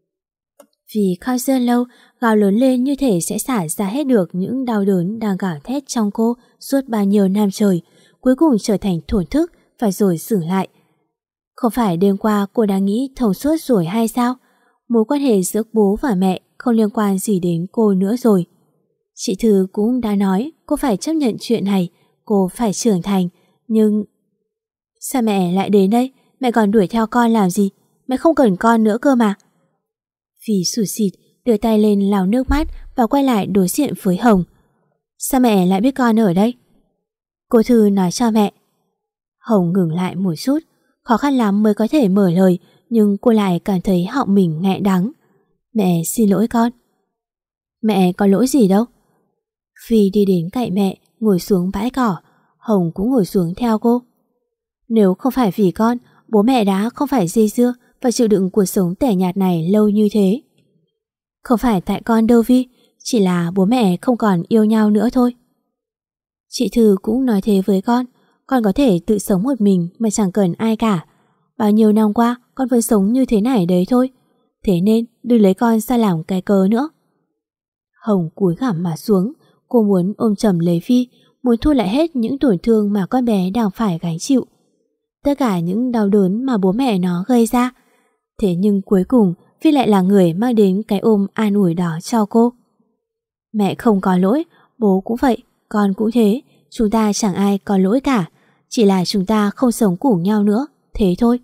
Vì khóc rất lâu, gào lớn lên như thể sẽ xả ra hết được những đau đớn đang gào thét trong cô suốt bao nhiêu năm trời, cuối cùng trở thành thổn thức và rồi dừng lại. Không phải đêm qua cô đã nghĩ thông suốt rồi hay sao? Mối quan hệ giữa bố và mẹ không liên quan gì đến cô nữa rồi. Chị Thư cũng đã nói cô phải chấp nhận chuyện này, cô phải trưởng thành, nhưng... Sao mẹ lại đến đây? Mẹ còn đuổi theo con làm gì? Mẹ không cần con nữa cơ mà. Vì sụt xịt đưa tay lên lau nước mắt và quay lại đối diện với Hồng. Sao mẹ lại biết con ở đây? Cô Thư nói cho mẹ. Hồng ngừng lại một chút, khó khăn lắm mới có thể mở lời, nhưng cô lại cảm thấy họng mình nghẹn đắng. Mẹ xin lỗi con. Mẹ có lỗi gì đâu. Phi đi đến cạnh mẹ, ngồi xuống bãi cỏ. Hồng cũng ngồi xuống theo cô. Nếu không phải vì con, bố mẹ đã không phải dây dưa và chịu đựng cuộc sống tẻ nhạt này lâu như thế. Không phải tại con đâu Vi, chỉ là bố mẹ không còn yêu nhau nữa thôi. Chị Thư cũng nói thế với con, con có thể tự sống một mình mà chẳng cần ai cả. Bao nhiêu năm qua con vẫn sống như thế này đấy thôi. Thế nên đừng lấy con ra làm cái cớ nữa. Hồng cúi gằm mặt xuống, cô muốn ôm chầm lấy Phi, muốn thu lại hết những tổn thương mà con bé đang phải gánh chịu. Tất cả những đau đớn mà bố mẹ nó gây ra. Thế nhưng cuối cùng Phi lại là người mang đến cái ôm an ủi đó cho cô. Mẹ không có lỗi, bố cũng vậy, con cũng thế. Chúng ta chẳng ai có lỗi cả, chỉ là chúng ta không sống cùng nhau nữa, thế thôi.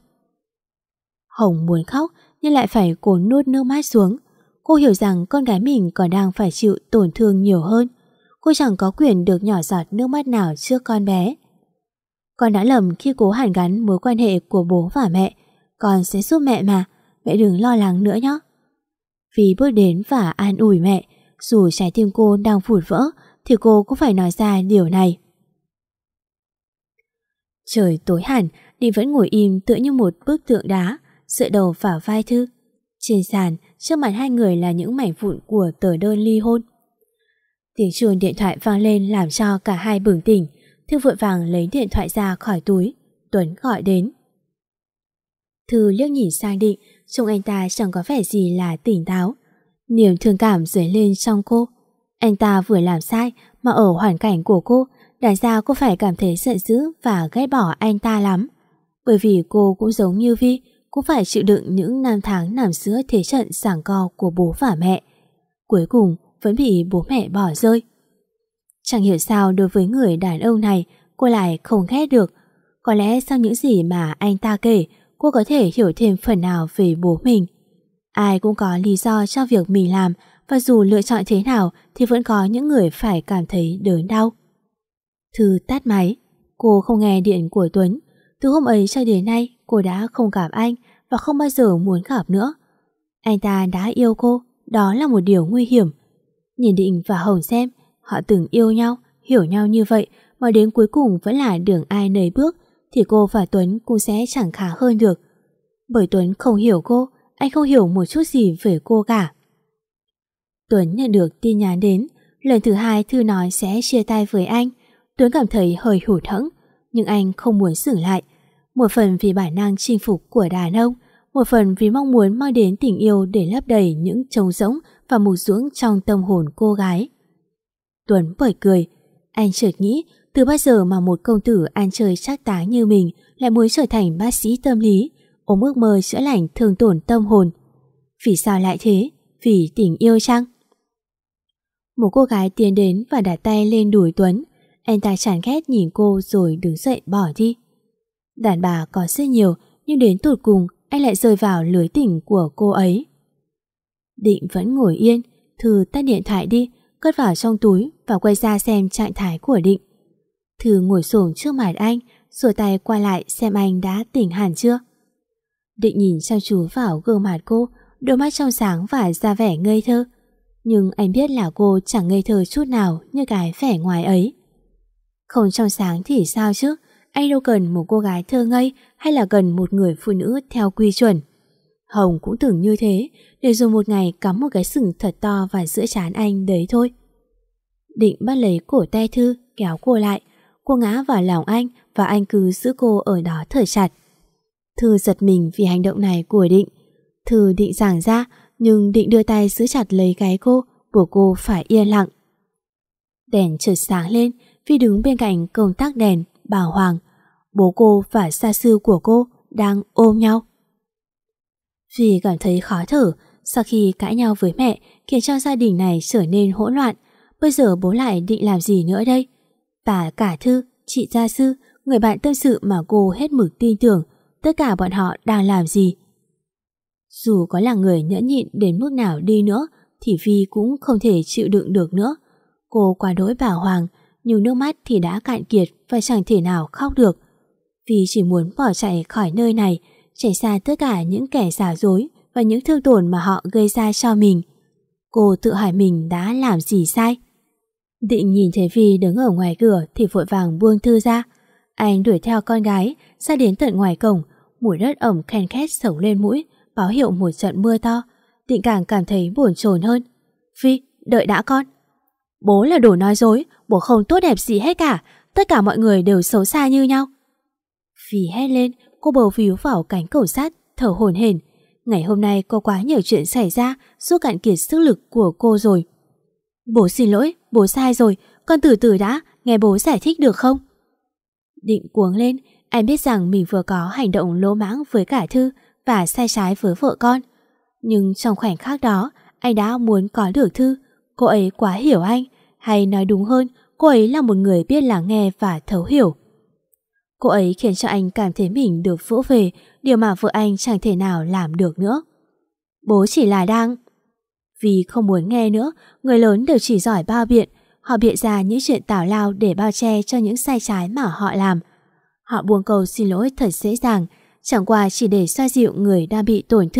Hồng muốn khóc nhưng lại phải cố nuốt nước mắt xuống. Cô hiểu rằng con gái mình còn đang phải chịu tổn thương nhiều hơn. Cô chẳng có quyền được nhỏ giọt nước mắt nào trước con bé. Con đã lầm khi cố hàn gắn mối quan hệ của bố và mẹ. Con sẽ giúp mẹ mà. mẹ đừng lo lắng nữa nhé. Vì bước đến và an ủi mẹ, dù trái tim cô đang phụt vỡ thì cô cũng phải nói ra điều này. Trời tối hẳn, Định vẫn ngồi im tựa như một bức tượng đá, dựa đầu vào vai Thư. Trên sàn, trước mặt hai người là những mảnh vụn của tờ đơn ly hôn. Tiếng chuông điện thoại vang lên làm cho cả hai bừng tỉnh. Thư vội vàng lấy điện thoại ra khỏi túi. Tuấn gọi đến. Thư liếc nhìn sang Định, trông anh ta chẳng có vẻ gì là tỉnh táo. Niềm thương cảm dấy lên trong cô. Anh ta vừa làm sai mà ở hoàn cảnh của cô, đáng ra cô phải cảm thấy giận dữ và ghét bỏ anh ta lắm. Bởi vì cô cũng giống như Vi, cũng phải chịu đựng những năm tháng nằm giữa thế trận giằng co của bố và mẹ. Cuối cùng vẫn bị bố mẹ bỏ rơi. Chẳng hiểu sao đối với người đàn ông này cô lại không ghét được. Có lẽ sau những gì mà anh ta kể, cô có thể hiểu thêm phần nào về bố mình. Ai cũng có lý do cho việc mình làm, và dù lựa chọn thế nào thì vẫn có những người phải cảm thấy đớn đau. Thư tắt máy. Cô không nghe điện của Tuấn. Từ hôm ấy cho đến nay cô đã không gặp anh và không bao giờ muốn gặp nữa. Anh ta đã yêu cô, đó là một điều nguy hiểm. Nhìn Định và Hồng xem, họ từng yêu nhau, hiểu nhau như vậy mà đến cuối cùng vẫn là đường ai nấy bước, thì cô và Tuấn cũng sẽ chẳng khá hơn được. Bởi Tuấn không hiểu cô, anh không hiểu một chút gì về cô cả. Tuấn nhận được tin nhắn đến. Lần thứ hai Thư nói sẽ chia tay với anh. Tuấn cảm thấy hơi hụt hẫng, nhưng anh không muốn xử lại. Một phần vì bản năng chinh phục của đàn ông, một phần vì mong muốn mang đến tình yêu để lấp đầy những trống rỗng và mù ruỗng trong tâm hồn cô gái. Tuấn bật cười. Anh chợt nghĩ, từ bao giờ mà một công tử ăn chơi trác táng như mình lại muốn trở thành bác sĩ tâm lý, ôm ước mơ chữa lành thương tổn tâm hồn. Vì sao lại thế? Vì tình yêu chăng? Một cô gái tiến đến và đặt tay lên đùi Tuấn. Anh ta chán ghét nhìn cô rồi đứng dậy bỏ đi. Đàn bà có rất nhiều, nhưng đến tụt cùng anh lại rơi vào lưới tình của cô ấy. Định vẫn ngồi yên. Thư tắt điện thoại đi, cất vào trong túi và quay ra xem trạng thái của Định. Thư ngồi xổm trước mặt anh, rồi tay qua lại xem anh đã tỉnh hẳn chưa. Định nhìn chăm chú vào gương mặt cô, đôi mắt trong sáng và ra vẻ ngây thơ. Nhưng anh biết là cô chẳng ngây thơ chút nào như cái vẻ ngoài ấy. Không trong sáng thì sao chứ? Anh đâu cần một cô gái thơ ngây hay là cần một người phụ nữ theo quy chuẩn. Hồng cũng từng như thế, để rồi một ngày cắm một cái sừng thật to vào giữa trán anh đấy thôi. Định bắt lấy cổ tay Thư, kéo cô lại. Cô ngã vào lòng anh và anh cứ giữ cô ở đó thở chặt. Thư giật mình vì hành động này của Định. Thư định giảng ra, nhưng Định đưa tay giữ chặt lấy gáy cô, buộc cô phải yên lặng. Đèn chợt sáng lên, Vi đứng bên cạnh công tắc đèn, bàng hoàng. Bố cô và gia sư của cô đang ôm nhau. Vi cảm thấy khó thở sau khi cãi nhau với mẹ, khiến cho gia đình này trở nên hỗn loạn. Bây giờ bố lại định làm gì nữa đây? Và cả Thư, chị gia sư, người bạn tâm sự mà cô hết mực tin tưởng, tất cả bọn họ đang làm gì? Dù có là người nhẫn nhịn đến mức nào đi nữa thì Vi cũng không thể chịu đựng được nữa. Cô quá đỗi bàng hoàng, nhưng nước mắt thì đã cạn kiệt và chẳng thể nào khóc được. Vi chỉ muốn bỏ chạy khỏi nơi này, tránh xa tất cả những kẻ giả dối và những thương tổn mà họ gây ra cho mình. Cô tự hỏi mình đã làm gì sai. Định nhìn thấy Vi đứng ở ngoài cửa thì vội vàng buông Thư ra. Anh đuổi theo con gái ra đến tận ngoài cổng. Mùi đất ẩm khen khét sộc lên mũi, báo hiệu một trận mưa to. Định càng cảm thấy bồn chồn hơn. Vi, đợi đã con. Bố là đồ nói dối, bố không tốt đẹp gì hết cả, tất cả mọi người đều xấu xa như nhau. Vi hét lên, cô bầu víu vào cánh cổng sắt, thở hổn hển. Ngày hôm nay có quá nhiều chuyện xảy ra, giúp cạn kiệt sức lực của cô rồi. Bố xin lỗi, bố sai rồi, con từ từ đã, nghe bố giải thích được không? Định cuống lên, anh biết rằng mình vừa có hành động lỗ mãng với cả Thư và sai trái với vợ con. Nhưng trong khoảnh khắc đó, anh đã muốn có được Thư. Cô ấy quá hiểu anh, hay nói đúng hơn, cô ấy là một người biết lắng nghe và thấu hiểu. Cô ấy khiến cho anh cảm thấy mình được vỗ về, điều mà vợ anh chẳng thể nào làm được nữa. Bố chỉ là đang... Vì không muốn nghe nữa, người lớn đều chỉ giỏi bao biện. Họ bịa ra những chuyện tào lao để bao che cho những sai trái mà họ làm. Họ buông câu xin lỗi thật dễ dàng, chẳng qua chỉ để xoa dịu người đang bị tổn thương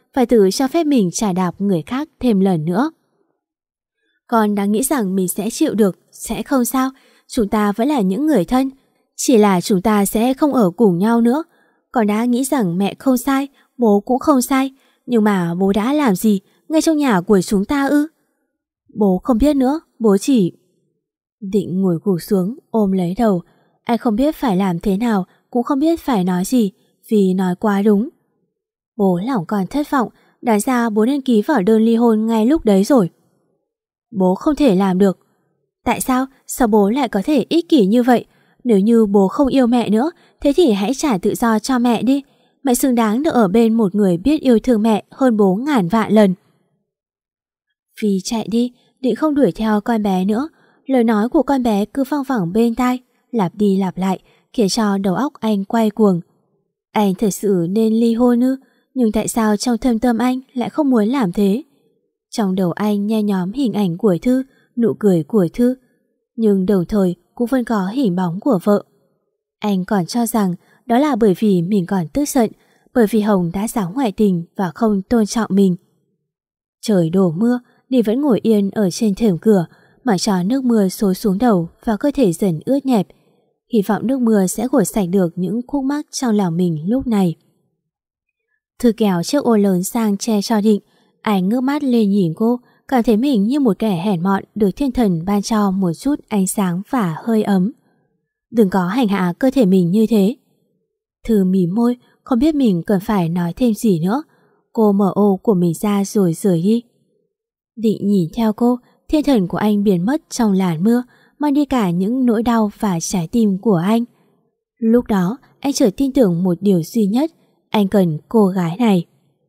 phải tự cho phép mình chà đạp người khác thêm lần nữa. Con đã nghĩ rằng mình sẽ chịu được, sẽ không sao, chúng ta vẫn là những người thân, chỉ là chúng ta sẽ không ở cùng nhau nữa. Con đã nghĩ rằng mẹ không sai, bố cũng không sai, nhưng mà bố đã làm gì ngay trong nhà của chúng ta ư? Bố không biết nữa, bố chỉ... Định ngồi gục xuống ôm lấy đầu. Anh không biết phải làm thế nào, cũng không biết phải nói gì, vì nói quá đúng. Bố lòng còn thất vọng, đáng ra bố nên ký vào đơn ly hôn ngay lúc đấy rồi. Bố không thể làm được. Tại sao? Sao bố lại có thể ích kỷ như vậy? Nếu như bố không yêu mẹ nữa, thế thì hãy trả tự do cho mẹ đi. Mẹ xứng đáng được ở bên một người biết yêu thương mẹ hơn bố ngàn vạn lần. Phi chạy đi, định không đuổi theo con bé nữa. Lời nói của con bé cứ văng vẳng bên tai, lặp đi lặp lại, khiến cho đầu óc anh quay cuồng. Anh thật sự nên ly hôn ư? Nhưng tại sao trong thâm tâm anh lại không muốn làm thế? Trong đầu anh nhe nhóm hình ảnh của Thư, nụ cười của Thư, nhưng đồng thời cũng vẫn có hình bóng của vợ. Anh còn cho rằng đó là bởi vì mình còn tức giận, bởi vì Hồng đã giáng ngoại tình và không tôn trọng mình. Trời đổ mưa, Đi vẫn ngồi yên ở trên thềm cửa, mặc cho nước mưa xối xuống đầu và cơ thể dần ướt nhẹp. Hy vọng nước mưa sẽ gột sạch được những khúc mắc trong lòng mình lúc này. Thư kéo chiếc ô lớn sang che cho Định. Anh ngước mắt lên nhìn cô, cảm thấy mình như một kẻ hèn mọn được thiên thần ban cho một chút ánh sáng và hơi ấm. Đừng có hành hạ cơ thể mình như thế. Thư mỉm môi, không biết mình cần phải nói thêm gì nữa. Cô mở ô của mình ra rồi rời đi. Định nhìn theo cô, thiên thần của anh biến mất trong làn mưa, mang đi cả những nỗi đau và trái tim của anh. Lúc đó, anh chợt tin tưởng một điều duy nhất, anh cần cô gái này.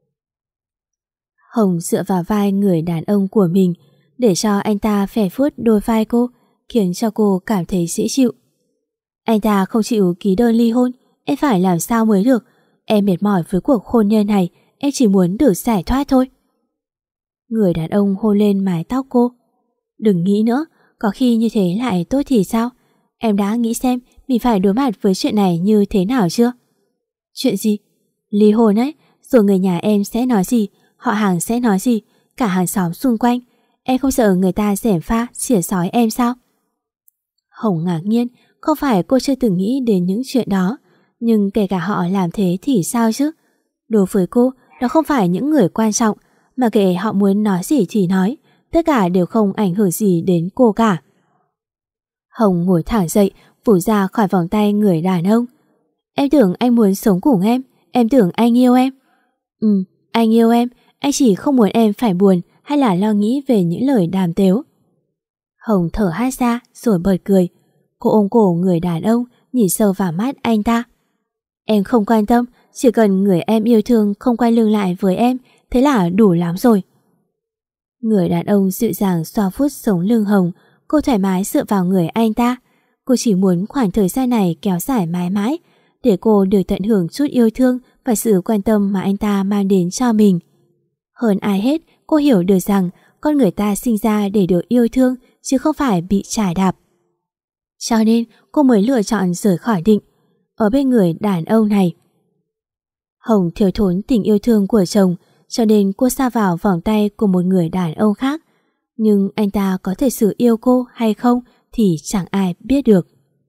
Hồng dựa vào vai người đàn ông của mình, để cho anh ta phè phút đôi vai cô, khiến cho cô cảm thấy dễ chịu. Anh ta không chịu ký đơn ly hôn, em phải làm sao mới được. Em mệt mỏi với cuộc hôn nhân này, em chỉ muốn được giải thoát thôi. Người đàn ông hôn lên mái tóc cô. Đừng nghĩ nữa, có khi như thế lại tốt thì sao? Em đã nghĩ xem mình phải đối mặt với chuyện này như thế nào chưa? Chuyện gì? Ly hôn ấy, rồi người nhà em sẽ nói gì, họ hàng sẽ nói gì, cả hàng xóm xung quanh. Em không sợ người ta gièm pha, xỉa xói em sao? Hồng ngạc nhiên, không phải cô chưa từng nghĩ đến những chuyện đó, nhưng kể cả họ làm thế thì sao chứ? Đối với cô, đó không phải những người quan trọng, mà kệ họ muốn nói gì thì nói, tất cả đều không ảnh hưởng gì đến cô cả. Hồng ngồi thẳng dậy, phủ ra khỏi vòng tay người đàn ông. Em tưởng anh muốn sống cùng em, em tưởng anh yêu em. Ừ, anh yêu em, anh chỉ không muốn em phải buồn hay là lo nghĩ về những lời đàm tếu. Hồng thở hát ra rồi bật cười. Cô ôm cổ người đàn ông, nhìn sâu vào mắt anh ta. Em không quan tâm, chỉ cần người em yêu thương không quay lưng lại với em, thế là đủ lắm rồi. Người đàn ông dịu dàng xoa vuốt sống lưng Hồng, cô thoải mái dựa vào người anh ta. Cô chỉ muốn khoảng thời gian này kéo dài mãi mãi, để cô được tận hưởng chút yêu thương và sự quan tâm mà anh ta mang đến cho mình. Hơn ai hết, cô hiểu được rằng con người ta sinh ra để được yêu thương, chứ không phải bị trà đạp. Cho nên cô mới lựa chọn rời khỏi Định, ở bên người đàn ông này. Hồng thiếu thốn tình yêu thương của chồng, cho nên cô sa vào vòng tay của một người đàn ông khác. Nhưng anh ta có thể sự yêu cô hay không thì chẳng ai biết được.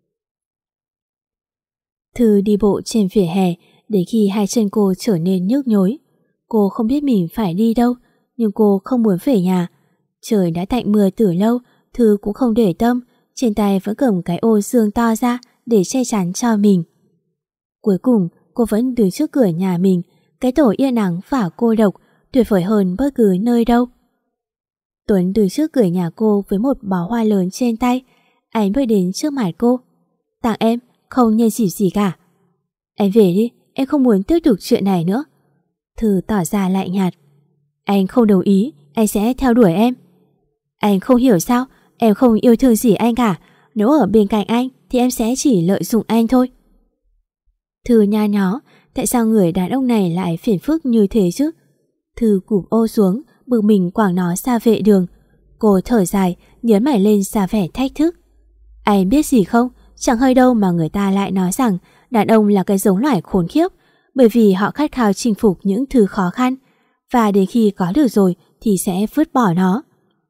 Thư đi bộ trên vỉa hè, để khi hai chân cô trở nên nhức nhối. Cô không biết mình phải đi đâu, nhưng cô không muốn về nhà. Trời đã tạnh mưa từ lâu, Thư cũng không để tâm, trên tay vẫn cầm cái ô xương to ra để che chắn cho mình. Cuối cùng, cô vẫn đứng trước cửa nhà mình, cái tổ yên ắng và cô độc, tuyệt vời hơn bất cứ nơi đâu. Tuấn đứng trước cửa nhà cô với một bó hoa lớn trên tay. Anh bước đến trước mặt cô. Tặng em, không nhân dịp gì cả. Em về đi, em không muốn tiếp tục chuyện này nữa. Thư tỏ ra lạnh nhạt. Anh không đồng ý, anh sẽ theo đuổi em. Anh không hiểu sao, em không yêu thương gì anh cả. Nếu ở bên cạnh anh thì em sẽ chỉ lợi dụng anh thôi. Thư nha nhó, tại sao người đàn ông này lại phiền phức như thế chứ? Thư cụp ô xuống, bực mình quẳng nó ra vệ đường. Cô thở dài, nhớn mày lên ra vẻ thách thức. Anh biết gì không? Chẳng hơi đâu mà người ta lại nói rằng đàn ông là cái giống loài khốn khiếp, bởi vì họ khát khao chinh phục những thứ khó khăn. và đến khi có được rồi thì sẽ vứt bỏ nó.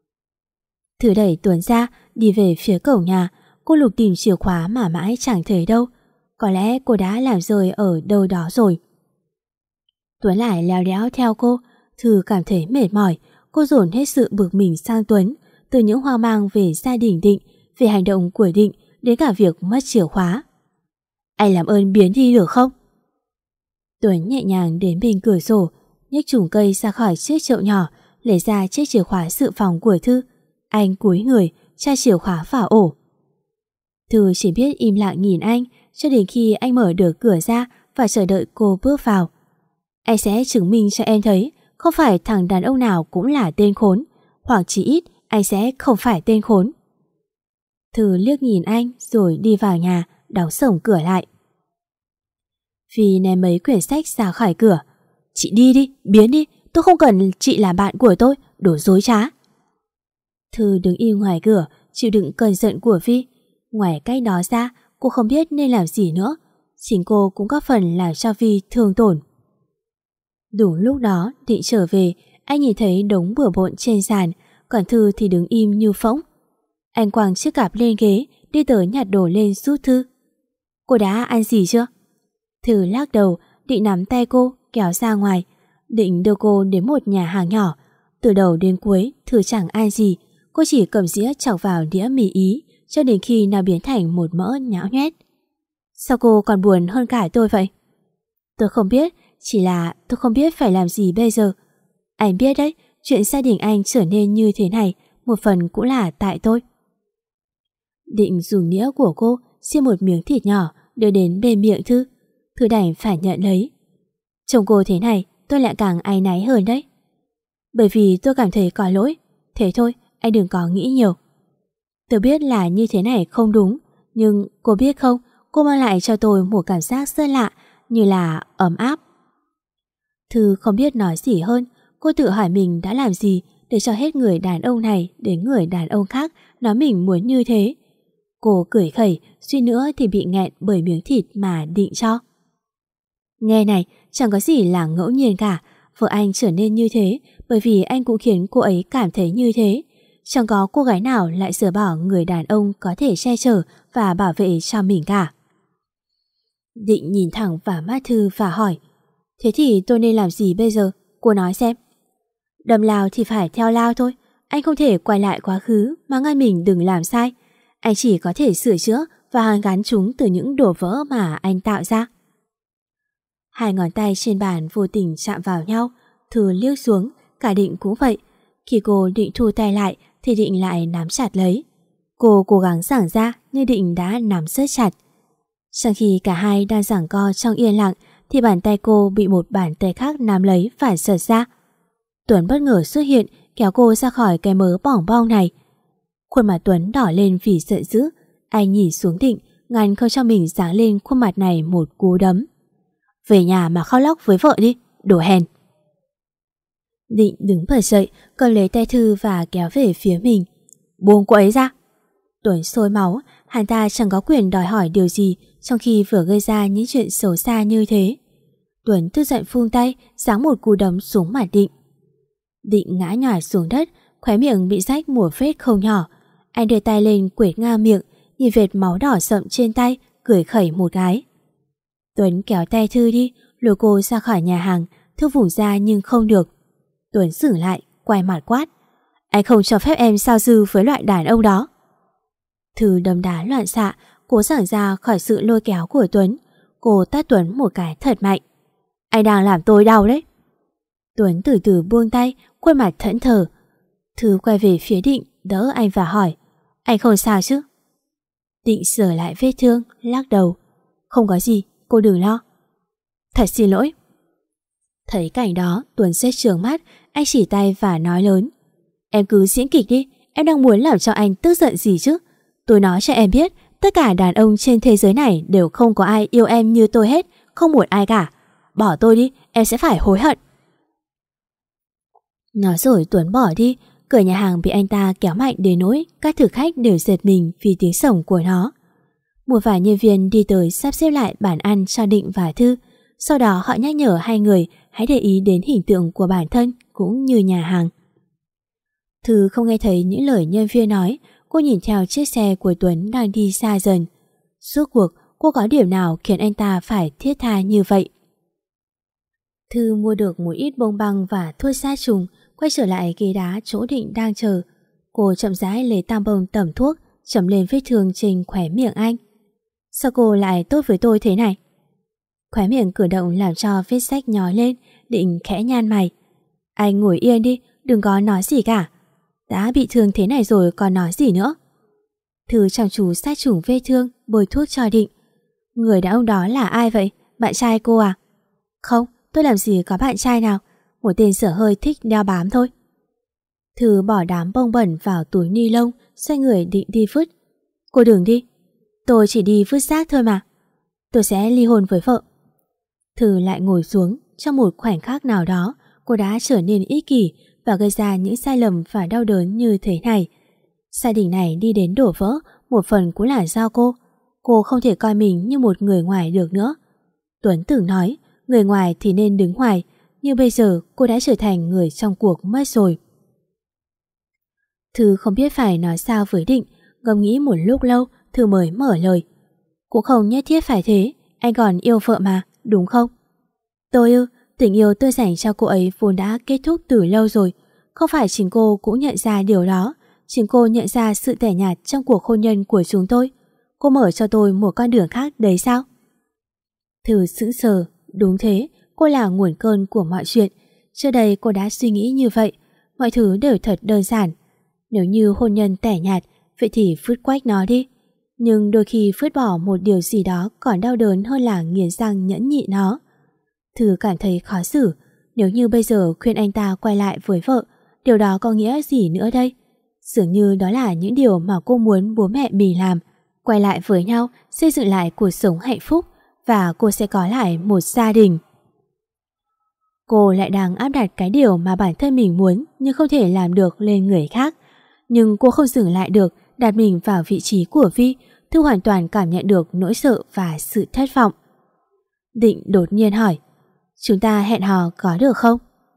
Thư đẩy Tuấn ra, đi về phía cổng nhà. Cô lục tìm chìa khóa mà mãi chẳng thấy đâu. Có lẽ cô đã làm rơi ở đâu đó rồi. Tuấn lại leo đéo theo cô. Thư cảm thấy mệt mỏi. Cô dồn hết sự bực mình sang Tuấn, từ những hoang mang về gia đình Định, về hành động của Định, đến cả việc mất chìa khóa. Anh làm ơn biến đi được không? Tuấn nhẹ nhàng đến bên cửa sổ, nhấc chùm cây ra khỏi chiếc chậu nhỏ, lấy ra chiếc chìa khóa dự phòng của Thư. Anh cúi người, tra chìa khóa vào ổ. Thư chỉ biết im lặng nhìn anh cho đến khi anh mở được cửa ra và chờ đợi cô bước vào. Anh sẽ chứng minh cho em thấy không phải thằng đàn ông nào cũng là tên khốn, hoặc chỉ ít anh sẽ không phải tên khốn. Thư liếc nhìn anh rồi đi vào nhà, đóng sổng cửa lại. Phi ném mấy quyển sách ra khỏi cửa. Chị đi đi, biến đi, tôi không cần chị làm bạn của tôi, đồ dối trá. Thư đứng im ngoài cửa, chịu đựng cơn giận của Phi. Ngoài cách đó ra, cô không biết nên làm gì nữa. Chính cô cũng có phần làm cho Phi thương tổn. Đúng lúc đó, Định trở về, anh nhìn thấy đống bừa bộn trên sàn, còn Thư thì đứng im như phỗng. Anh quàng chiếc cặp lên ghế, đi tới nhặt đồ lên giúp Thư. Cô đã ăn gì chưa? Thư lắc đầu, Định nắm tay cô, kéo ra ngoài. Định đưa cô đến một nhà hàng nhỏ. Từ đầu đến cuối, Thư chẳng ăn gì. Cô chỉ cầm dĩa chọc vào đĩa mì Ý, cho đến khi nó biến thành một mỡ nhão nhoét. Sao cô còn buồn hơn cả tôi vậy? Tôi không biết, chỉ là tôi không biết phải làm gì bây giờ. Anh biết đấy, chuyện gia đình anh trở nên như thế này, một phần cũng là tại tôi. Định dùng đĩa của cô, xiên một miếng thịt nhỏ, đưa đến bên miệng Thư. Thư đành phải nhận lấy. Chồng cô thế này, tôi lại càng áy náy hơn đấy. Bởi vì tôi cảm thấy có lỗi. Thế thôi, anh đừng có nghĩ nhiều. Tôi biết là như thế này không đúng, nhưng cô biết không, cô mang lại cho tôi một cảm giác rất lạ, như là ấm áp. Thư không biết nói gì hơn. Cô tự hỏi mình đã làm gì để cho hết người đàn ông này đến người đàn ông khác nói mình muốn như thế. Cô cười khẩy, suy nữa thì bị nghẹn bởi miếng thịt mà Định cho. Nghe này, chẳng có gì là ngẫu nhiên cả. Vợ anh trở nên như thế bởi vì anh cũng khiến cô ấy cảm thấy như thế. Chẳng có cô gái nào lại dỡ bỏ người đàn ông có thể che chở và bảo vệ cho mình cả. Định nhìn thẳng vào mắt Thư và hỏi, thế thì tôi nên làm gì bây giờ? Cô nói xem. Đâm lao thì phải theo lao thôi. Anh không thể quay lại quá khứ mà ngăn mình đừng làm sai. Anh chỉ có thể sửa chữa và hàn gắn chúng từ những đổ vỡ mà anh tạo ra. Hai ngón tay trên bàn vô tình chạm vào nhau. Thư liếc xuống, cả Định cũng vậy. Khi cô định thu tay lại thì Định lại nắm chặt lấy. Cô cố gắng giãng ra nhưng Định đã nắm rất chặt. Trong khi cả hai đang giằng co trong yên lặng thì bàn tay cô bị một bàn tay khác nắm lấy và giật ra. Tuấn bất ngờ xuất hiện, kéo cô ra khỏi cái mớ bỏng bong này. Khuôn mặt Tuấn đỏ lên vì giận dữ. Anh nhìn xuống Định, ngăn không cho mình giáng lên khuôn mặt này một cú đấm. Về nhà mà khóc lóc với vợ đi, đồ hèn. Định đứng bật dậy, cầm lấy tay Thư và kéo về phía mình. Buông cô ấy ra. Tuấn sôi máu, hắn ta chẳng có quyền đòi hỏi điều gì trong khi vừa gây ra những chuyện xấu xa như thế. Tuấn tức giận phung tay, giáng một cú đấm xuống mặt Định. Định ngã nhòi xuống đất, khóe miệng bị rách một vết không nhỏ. Anh đưa tay lên quệt ngang miệng, nhìn vệt máu đỏ sậm trên tay, cười khẩy một cái. Tuấn kéo tay Thư đi, lôi cô ra khỏi nhà hàng. Thư vùng ra nhưng không được. Tuấn dừng lại, quay mặt quát. Anh không cho phép em giao dư với loại đàn ông đó. Thư đấm đá loạn xạ, cố giãng ra khỏi sự lôi kéo của Tuấn. Cô tát Tuấn một cái thật mạnh. Anh đang làm tôi đau đấy. Tuấn từ từ buông tay, khuôn mặt thẫn thờ. Thư quay về phía Định, đỡ anh và hỏi. Anh không sao chứ? Định sửa lại vết thương, lắc đầu. Không có gì, cô đừng lo. Thật xin lỗi. Thấy cảnh đó, Tuấn xét trướng mắt, anh chỉ tay và nói lớn. Em cứ diễn kịch đi, em đang muốn làm cho anh tức giận gì chứ? Tôi nói cho em biết, tất cả đàn ông trên thế giới này đều không có ai yêu em như tôi hết, không một ai cả. Bỏ tôi đi, em sẽ phải hối hận. Nói rồi Tuấn bỏ đi, cửa nhà hàng bị anh ta kéo mạnh đến nỗi các thực khách đều giật mình vì tiếng sổng của nó. Một vài nhân viên đi tới sắp xếp lại bàn ăn cho Định và Thư. Sau đó họ nhắc nhở hai người hãy để ý đến hình tượng của bản thân cũng như nhà hàng. Thư không nghe thấy những lời nhân viên nói. Cô nhìn theo chiếc xe của Tuấn đang đi xa dần. Suốt cuộc cô có điểm nào khiến anh ta phải thiết tha như vậy? Thư mua được một ít bông băng và thuốc sát trùng, quay trở lại ghế đá chỗ Định đang chờ. Cô chậm rãi lấy tam bông tẩm thuốc, chấm lên vết thương trên khóe miệng anh. Sao cô lại tốt với tôi thế này? Khóe miệng cử động làm cho vết rách nhói lên. Định khẽ nhăn mày. Anh ngồi yên đi, đừng có nói gì cả. Đã bị thương thế này rồi còn nói gì nữa? Thư chăm chú sát trùng vết thương, bôi thuốc cho Định. Người đàn ông đó là ai vậy? Bạn trai cô à? Không, tôi làm gì có bạn trai nào. Một tên dở hơi thích đeo bám thôi. Thư bỏ đám bông bẩn vào túi ni lông, xoay người định đi vứt. Cô đừng đi. Tôi chỉ đi vứt rác thôi mà. Tôi sẽ ly hôn với vợ. Thư lại ngồi xuống. Trong một khoảnh khắc nào đó, cô đã trở nên ích kỷ và gây ra những sai lầm và đau đớn như thế này. Gia đình này đi đến đổ vỡ, một phần cũng là do cô. Cô không thể coi mình như một người ngoài được nữa. Tuấn từng nói, người ngoài thì nên đứng ngoài, nhưng bây giờ cô đã trở thành người trong cuộc mất rồi. Thư không biết phải nói sao với Định, ngẫm nghĩ một lúc lâu, Thư mới mở lời. Cũng không nhất thiết phải thế, anh còn yêu vợ mà, đúng không? Tôi ư, tình yêu tôi dành cho cô ấy vốn đã kết thúc từ lâu rồi. Không phải chính cô cũng nhận ra điều đó. Chính cô nhận ra sự tẻ nhạt trong cuộc hôn nhân của chúng tôi. Cô mở cho tôi một con đường khác đấy sao? Thư sững sờ. Đúng thế, cô là nguồn cơn của mọi chuyện. Trước đây cô đã suy nghĩ như vậy. Mọi thứ đều thật đơn giản. Nếu như hôn nhân tẻ nhạt, vậy thì phứt quách nó đi. Nhưng đôi khi phứt bỏ một điều gì đó còn đau đớn hơn là nghiến răng nhẫn nhịn nó. Thư cảm thấy khó xử. Nếu như bây giờ khuyên anh ta quay lại với vợ, điều đó có nghĩa gì nữa đây? Dường như đó là những điều mà cô muốn bố mẹ mình làm. Quay lại với nhau, xây dựng lại cuộc sống hạnh phúc, và cô sẽ có lại một gia đình. Cô lại đang áp đặt cái điều mà bản thân mình muốn nhưng không thể làm được lên người khác. Nhưng cô không dừng lại được, đặt mình vào vị trí của Vi. Thư hoàn toàn cảm nhận được nỗi sợ và sự thất vọng. Định đột nhiên hỏi, chúng ta hẹn hò có được không?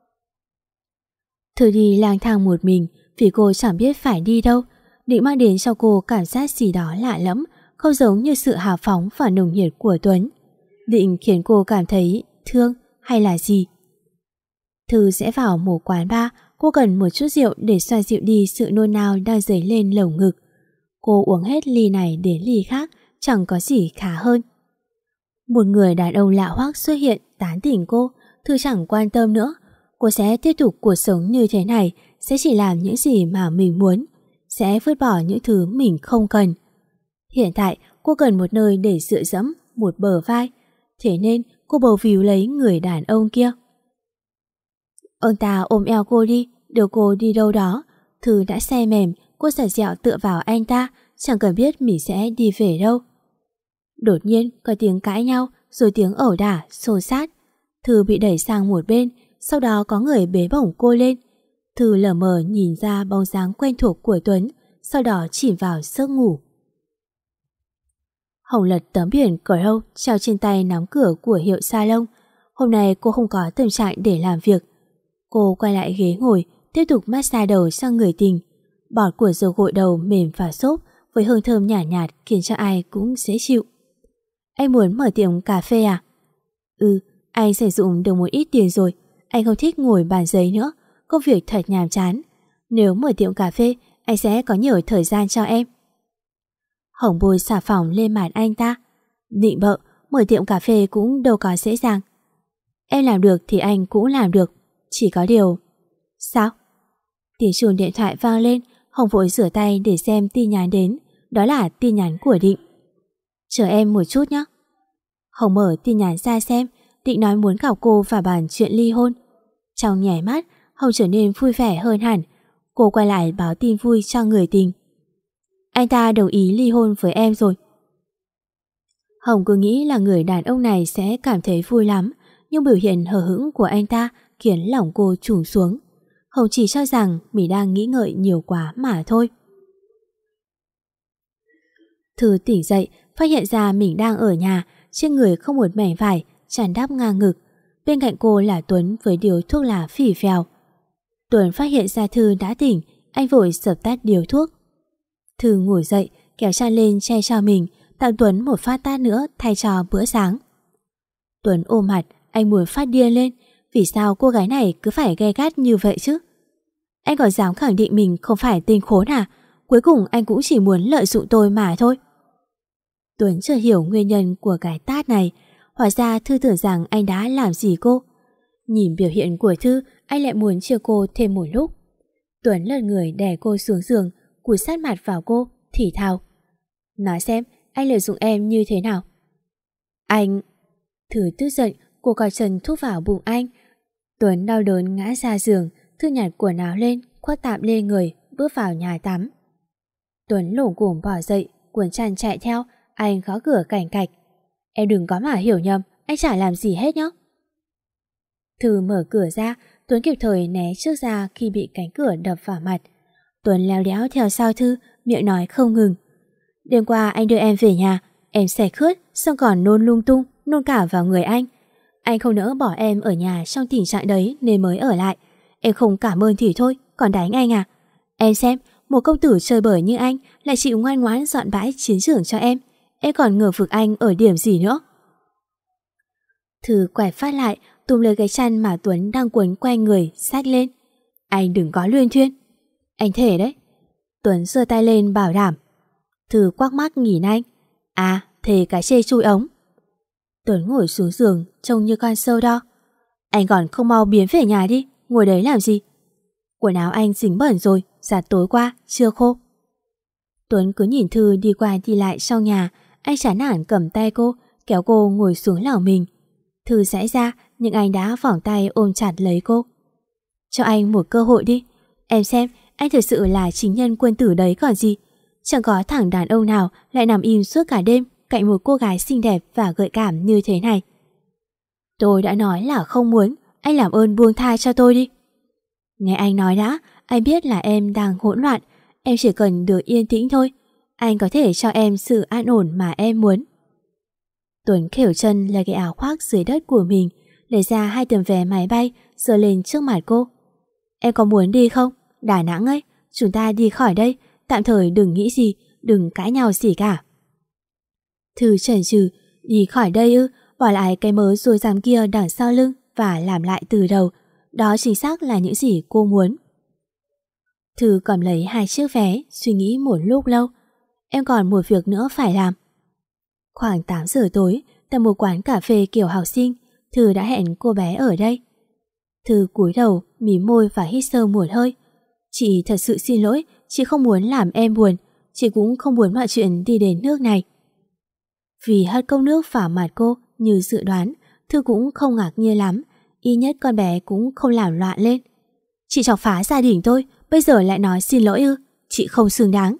Thư đi lang thang một mình vì cô chẳng biết phải đi đâu. Định mang đến cho cô cảm giác gì đó lạ lẫm, không giống như sự hào phóng và nồng nhiệt của Tuấn. Định khiến cô cảm thấy thương hay là gì? Thư sẽ vào một quán bar. Cô cần một chút rượu để xoa dịu đi sự nôn nao đang dấy lên lồng ngực. Cô uống hết ly này đến ly khác, chẳng có gì khá hơn. Một người đàn ông lạ hoắc xuất hiện tán tỉnh cô. Thư chẳng quan tâm nữa. Cô sẽ tiếp tục cuộc sống như thế này, sẽ chỉ làm những gì mà mình muốn, sẽ vứt bỏ những thứ mình không cần. Hiện tại cô cần một nơi để dựa dẫm, một bờ vai. Thế nên cô bầu víu lấy người đàn ông kia. Ông ta ôm eo cô đi, đưa cô đi đâu đó. Thư đã say mềm, cô giật dẹo tựa vào anh ta, chẳng cần biết mình sẽ đi về đâu. Đột nhiên có tiếng cãi nhau, rồi tiếng ẩu đả, xô xát. Thư bị đẩy sang một bên, sau đó có người bế bổng cô lên. Thư lờ mờ nhìn ra bóng dáng quen thuộc của Tuấn, sau đó chìm vào giấc ngủ. Hồng lật tấm biển Crow treo trên tay nắm cửa của hiệu salon. Hôm nay cô không có tâm trạng để làm việc. Cô quay lại ghế ngồi, tiếp tục massage đầu sang người tình. Bọt của dầu gội đầu mềm và xốp với hương thơm nhả nhạt khiến cho ai cũng dễ chịu. Anh muốn mở tiệm cà phê à? Ừ, anh sử dụng được một ít tiền rồi. Anh không thích ngồi bàn giấy nữa, công việc thật nhàm chán. Nếu mở tiệm cà phê, anh sẽ có nhiều thời gian cho em. Hồng bôi xà phòng lên mặt anh ta. Định bợ, mở tiệm cà phê cũng đâu có dễ dàng. Em làm được thì anh cũng làm được. Chỉ có điều... Sao? Tiếng chuông điện thoại vang lên. Hồng vội rửa tay để xem tin nhắn đến. Đó là tin nhắn của Định. Chờ em một chút nhé. Hồng mở tin nhắn ra xem. Định nói muốn gặp cô và bàn chuyện ly hôn. Trong nháy mắt, Hồng trở nên vui vẻ hơn hẳn. Cô quay lại báo tin vui cho người tình. Anh ta đồng ý ly hôn với em rồi. Hồng cứ nghĩ là người đàn ông này sẽ cảm thấy vui lắm, nhưng biểu hiện hờ hững của anh ta khiến lòng cô trùng xuống. Hồng chỉ cho rằng mình đang nghĩ ngợi nhiều quá mà thôi. Thư tỉnh dậy, phát hiện ra mình đang ở nhà, trên người không một mảnh vải, tràn đắp ngang ngực. bên cạnh cô là Tuấn với điếu thuốc lá phì phèo. Tuấn phát hiện ra Thư đã tỉnh, anh vội dập tắt điếu thuốc. Thư ngồi dậy, kéo chăn lên che cho mình, tặng Tuấn một phát tát nữa thay cho bữa sáng. Tuấn ôm mặt, anh muốn phát điên lên. Vì sao cô gái này cứ phải gay gắt như vậy chứ? Anh còn dám khẳng định mình không phải tên khốn à? Cuối cùng anh cũng chỉ muốn lợi dụng tôi mà thôi. Tuấn chưa hiểu nguyên nhân của cái tát này. Hóa ra Thư tưởng rằng anh đã làm gì cô. Nhìn biểu hiện của Thư, anh lại muốn chiều cô thêm một lúc. Tuấn lật người đè cô xuống giường, cúi sát mặt vào cô, thì thào: nói xem anh lợi dụng em như thế nào. Anh... Thư tức giận, cô cò chân thúc vào bụng anh. Tuấn đau đớn ngã ra giường, Thư nhặt quần áo lên, khoác tạm lên người, bước vào nhà tắm. Tuấn lủng củng bỏ dậy, cuốn chăn chạy theo, anh gõ cửa cảnh cạch. Em đừng có mà hiểu nhầm, anh chả làm gì hết nhá. Thư mở cửa ra, Tuấn kịp thời né trước ra khi bị cánh cửa đập vào mặt. Tuấn léo đéo theo sau Thư, miệng nói không ngừng. Đêm qua anh đưa em về nhà, em say khướt, xong còn nôn lung tung, nôn cả vào người anh. Anh không nỡ bỏ em ở nhà trong tình trạng đấy nên mới ở lại. Em không cảm ơn thì thôi, còn đánh anh à? Em xem, một công tử chơi bời như anh lại chịu ngoan ngoãn dọn bãi chiến trường cho em. Em còn ngờ vực anh ở điểm gì nữa? Thư quẹt phát lại, túm lấy cái chăn mà Tuấn đang quấn quanh người, xách lên. Anh đừng có luyên thuyên. Anh thể đấy. Tuấn giơ tay lên bảo đảm. Thư quắc mắt nhìn anh. À, thề cái chê chui ống. Tuấn ngồi xuống giường, trông như con sâu đo. Anh còn không mau biến về nhà đi, ngồi đấy làm gì? Quần áo anh dính bẩn rồi, giặt tối qua, chưa khô. Tuấn cứ nhìn Thư đi qua đi lại trong nhà, anh chán nản cầm tay cô, kéo cô ngồi xuống lòng mình. Thư giãy ra, nhưng anh đã vòng tay ôm chặt lấy cô. Cho anh một cơ hội đi. Em xem, anh thực sự là chính nhân quân tử đấy còn gì. Chẳng có thằng đàn ông nào lại nằm im suốt cả đêm cạnh một cô gái xinh đẹp và gợi cảm như thế này. Tôi đã nói là không muốn, anh làm ơn buông tha cho tôi đi. Nghe anh nói đã, anh biết là em đang hỗn loạn, em chỉ cần được yên tĩnh thôi. Anh có thể cho em sự an ổn mà em muốn. Tuấn khều chân lấy cái áo khoác dưới đất của mình, lấy ra hai tấm vé máy bay, giơ lên trước mặt cô. Em có muốn đi không? Đà Nẵng ấy, chúng ta đi khỏi đây, tạm thời đừng nghĩ gì, đừng cãi nhau gì cả. Thư chần chừ, đi khỏi đây ư? Bỏ lại cái mớ rối rắm kia đằng sau lưng và làm lại từ đầu. Đó chính xác là những gì cô muốn. Thư cầm lấy hai chiếc vé, suy nghĩ một lúc lâu. Em còn một việc nữa phải làm. Khoảng tám giờ tối, tại một quán cà phê kiểu học sinh, Thư đã hẹn cô bé ở đây. Thư cúi đầu, mím môi và hít sâu một hơi. Chị thật sự xin lỗi, chị không muốn làm em buồn, chị cũng không muốn mọi chuyện đi đến nước này. Vì hất cốc nước vào mặt cô như dự đoán, Thư cũng không ngạc nhiên lắm, ít nhất con bé cũng không làm loạn lên. Chị chọc phá gia đình tôi, bây giờ lại nói xin lỗi ư? Chị không xứng đáng.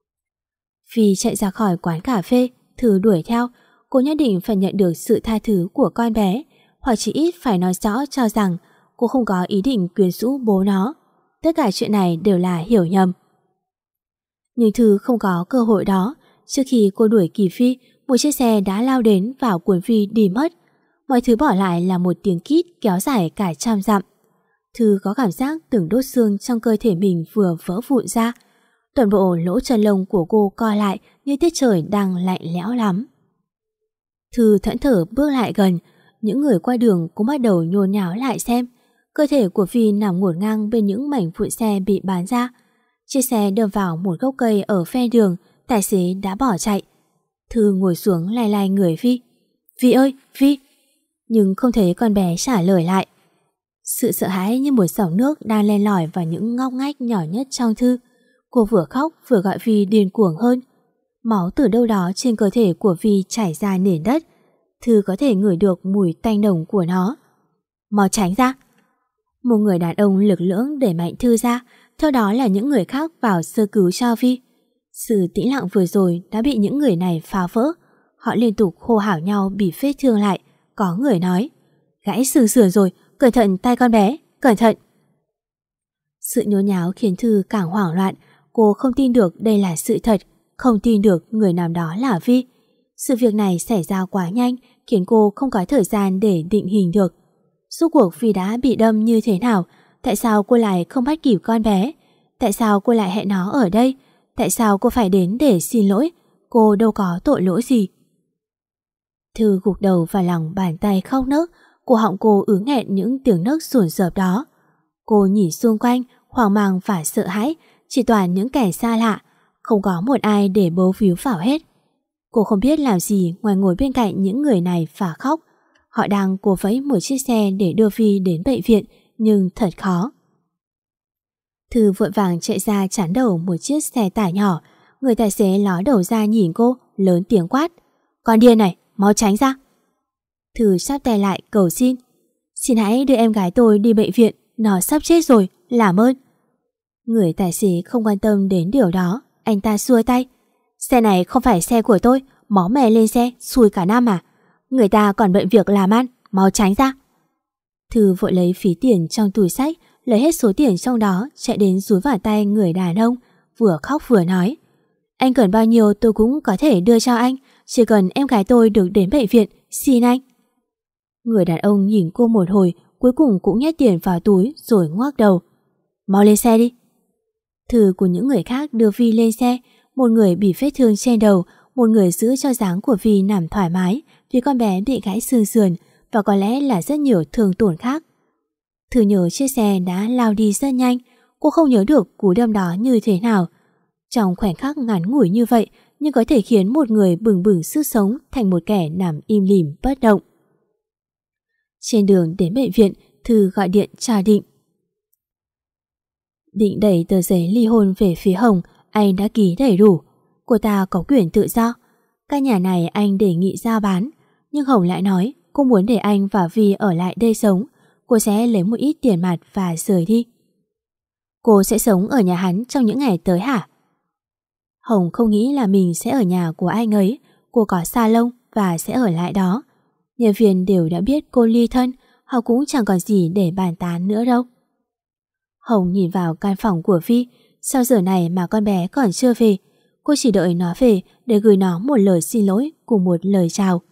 Vì chạy ra khỏi quán cà phê, Thư đuổi theo, cô nhất định phải nhận được sự tha thứ của con bé, hoặc chỉ ít phải nói rõ cho rằng cô không có ý định quyến rũ bố nó. Tất cả chuyện này đều là hiểu nhầm. Nhưng Thư không có cơ hội đó. Trước khi cô đuổi kịp Phi, một chiếc xe đã lao đến vào cuốn Phi đi mất. Mọi thứ bỏ lại là một tiếng kít kéo dài cả trăm dặm. Thư có cảm giác từng đốt xương trong cơ thể mình vừa vỡ vụn ra. Toàn bộ lỗ chân lông của cô co lại như tiết trời đang lạnh lẽo lắm. Thư thẫn thờ bước lại gần. Những người qua đường cũng bắt đầu nhốn nháo lại xem. Cơ thể của Phi nằm ngổn ngang bên những mảnh vụn xe bị bán ra. Chiếc xe đâm vào một gốc cây ở phe đường, tài xế đã bỏ chạy. Thư ngồi xuống lay lay người Phi. Vi ơi, Vi! Nhưng không thấy con bé trả lời lại. Sự sợ hãi như một dòng nước đang len lỏi vào những ngóc ngách nhỏ nhất trong Thư. Cô vừa khóc vừa gọi Vi điên cuồng hơn. Máu từ đâu đó trên cơ thể của Vi chảy ra nền đất. Thư có thể ngửi được mùi tanh nồng của nó. Mau tránh ra! Một người đàn ông lực lưỡng đẩy mạnh Thư ra, theo đó là những người khác vào sơ cứu cho Vi. Sự tĩnh lặng vừa rồi đã bị những người này phá vỡ. Họ liên tục hô hào nhau bị vết thương lại. Có người nói: gãy xương sườn rồi, cẩn thận tay con bé, cẩn thận. Sự nhốn nháo khiến Thư càng hoảng loạn. Cô không tin được đây là sự thật, không tin được người nào đó là Vi. Sự việc này xảy ra quá nhanh, khiến cô không có thời gian để định hình được. Suốt cuộc vì đã bị đâm như thế nào? Tại sao cô lại không bắt kịp con bé? Tại sao cô lại hẹn nó ở đây? Tại sao cô phải đến để xin lỗi? Cô đâu có tội lỗi gì. Thư gục đầu vào lòng bàn tay khóc nấc, cổ họng cô ứ nghẹn những tiếng nấc sồn sợp đó. Cô nhìn xung quanh, hoang mang và sợ hãi, chỉ toàn những kẻ xa lạ, không có một ai để bấu víu vào hết. Cô không biết làm gì ngoài ngồi bên cạnh những người này và khóc. Họ đang cố vẫy một chiếc xe để đưa Phi đến bệnh viện, nhưng thật khó. Thư vội vàng chạy ra chắn đầu một chiếc xe tải nhỏ. Người tài xế ló đầu ra nhìn cô, lớn tiếng quát: "Con điên này, mau tránh ra!" Thư chắp tay lại cầu xin: "Xin hãy đưa em gái tôi đi bệnh viện, nó sắp chết rồi, làm ơn." Người tài xế không quan tâm đến điều đó, anh ta xua tay: "Xe này không phải xe của tôi, máu mè lên xe, xui cả năm à. Người ta còn bận việc làm ăn, mau tránh ra." Thư vội lấy phí tiền trong túi xách, lấy hết số tiền trong đó, chạy đến dúi vào tay người đàn ông, vừa khóc vừa nói: "Anh cần bao nhiêu tôi cũng có thể đưa cho anh, chỉ cần em gái tôi được đến bệnh viện, xin anh." Người đàn ông nhìn cô một hồi, cuối cùng cũng nhét tiền vào túi rồi ngoác đầu: "Mau lên xe đi." Thư của những người khác đưa Vi lên xe, một người bị vết thương trên đầu, một người giữ cho dáng của Vi nằm thoải mái vì con bé bị gãy xương sườn và có lẽ là rất nhiều thương tổn khác. Thư nhớ chiếc xe đã lao đi rất nhanh, cô không nhớ được cú đâm đó như thế nào. Trong khoảnh khắc ngắn ngủi như vậy nhưng có thể khiến một người bừng bừng sức sống thành một kẻ nằm im lìm bất động. Trên đường đến bệnh viện, Thư gọi điện cho Định. Định đẩy tờ giấy ly hôn về phía Hồng, anh đã ký đầy đủ. Cô ta có quyền tự do. Căn nhà này anh đề nghị giao bán, nhưng Hồng lại nói cô muốn để anh và Vi ở lại đây sống. Cô sẽ lấy một ít tiền mặt và rời đi. Cô sẽ sống ở nhà hắn trong những ngày tới hả? Hồng không nghĩ là mình sẽ ở nhà của anh ấy. Cô có salon và sẽ ở lại đó. Nhân viên đều đã biết cô ly thân, họ cũng chẳng còn gì để bàn tán nữa đâu. Hồng nhìn vào căn phòng của Vi. Sao giờ này mà con bé còn chưa về? Cô chỉ đợi nó về để gửi nó một lời xin lỗi cùng một lời chào.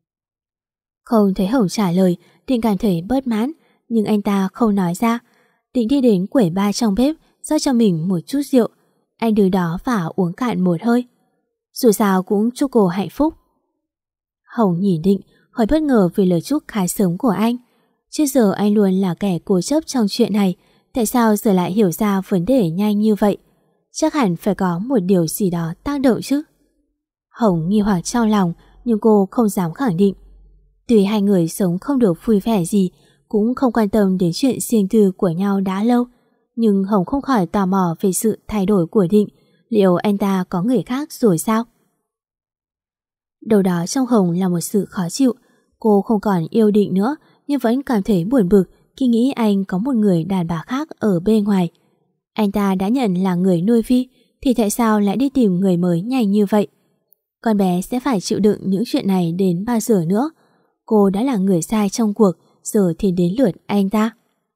Không thấy Hồng trả lời, Định cảm thấy bất mãn, nhưng anh ta không nói ra. Định đi đến quầy bar trong bếp, rót cho mình một chút rượu. Anh đưa đó và uống cạn một hơi. Dù sao cũng chúc cô hạnh phúc. Hồng nhìn Định, hơi bất ngờ vì lời chúc khá sớm của anh. Trước giờ anh luôn là kẻ cố chấp trong chuyện này, tại sao giờ lại hiểu ra vấn đề nhanh như vậy? Chắc hẳn phải có một điều gì đó tác động chứ. Hồng nghi hoặc trong lòng, nhưng cô không dám khẳng định. Tuy hai người sống không được vui vẻ gì, cũng không quan tâm đến chuyện riêng tư của nhau đã lâu, nhưng Hồng không khỏi tò mò về sự thay đổi của Định. Liệu anh ta có người khác rồi sao? Đầu đó trong Hồng là một sự khó chịu. Cô không còn yêu Định nữa, nhưng vẫn cảm thấy buồn bực khi nghĩ anh có một người đàn bà khác ở bên ngoài. Anh ta đã nhận là người nuôi Vi, thì tại sao lại đi tìm người mới nhanh như vậy? Con bé sẽ phải chịu đựng những chuyện này đến bao giờ nữa? Cô đã là người sai trong cuộc, giờ thì đến lượt anh ta.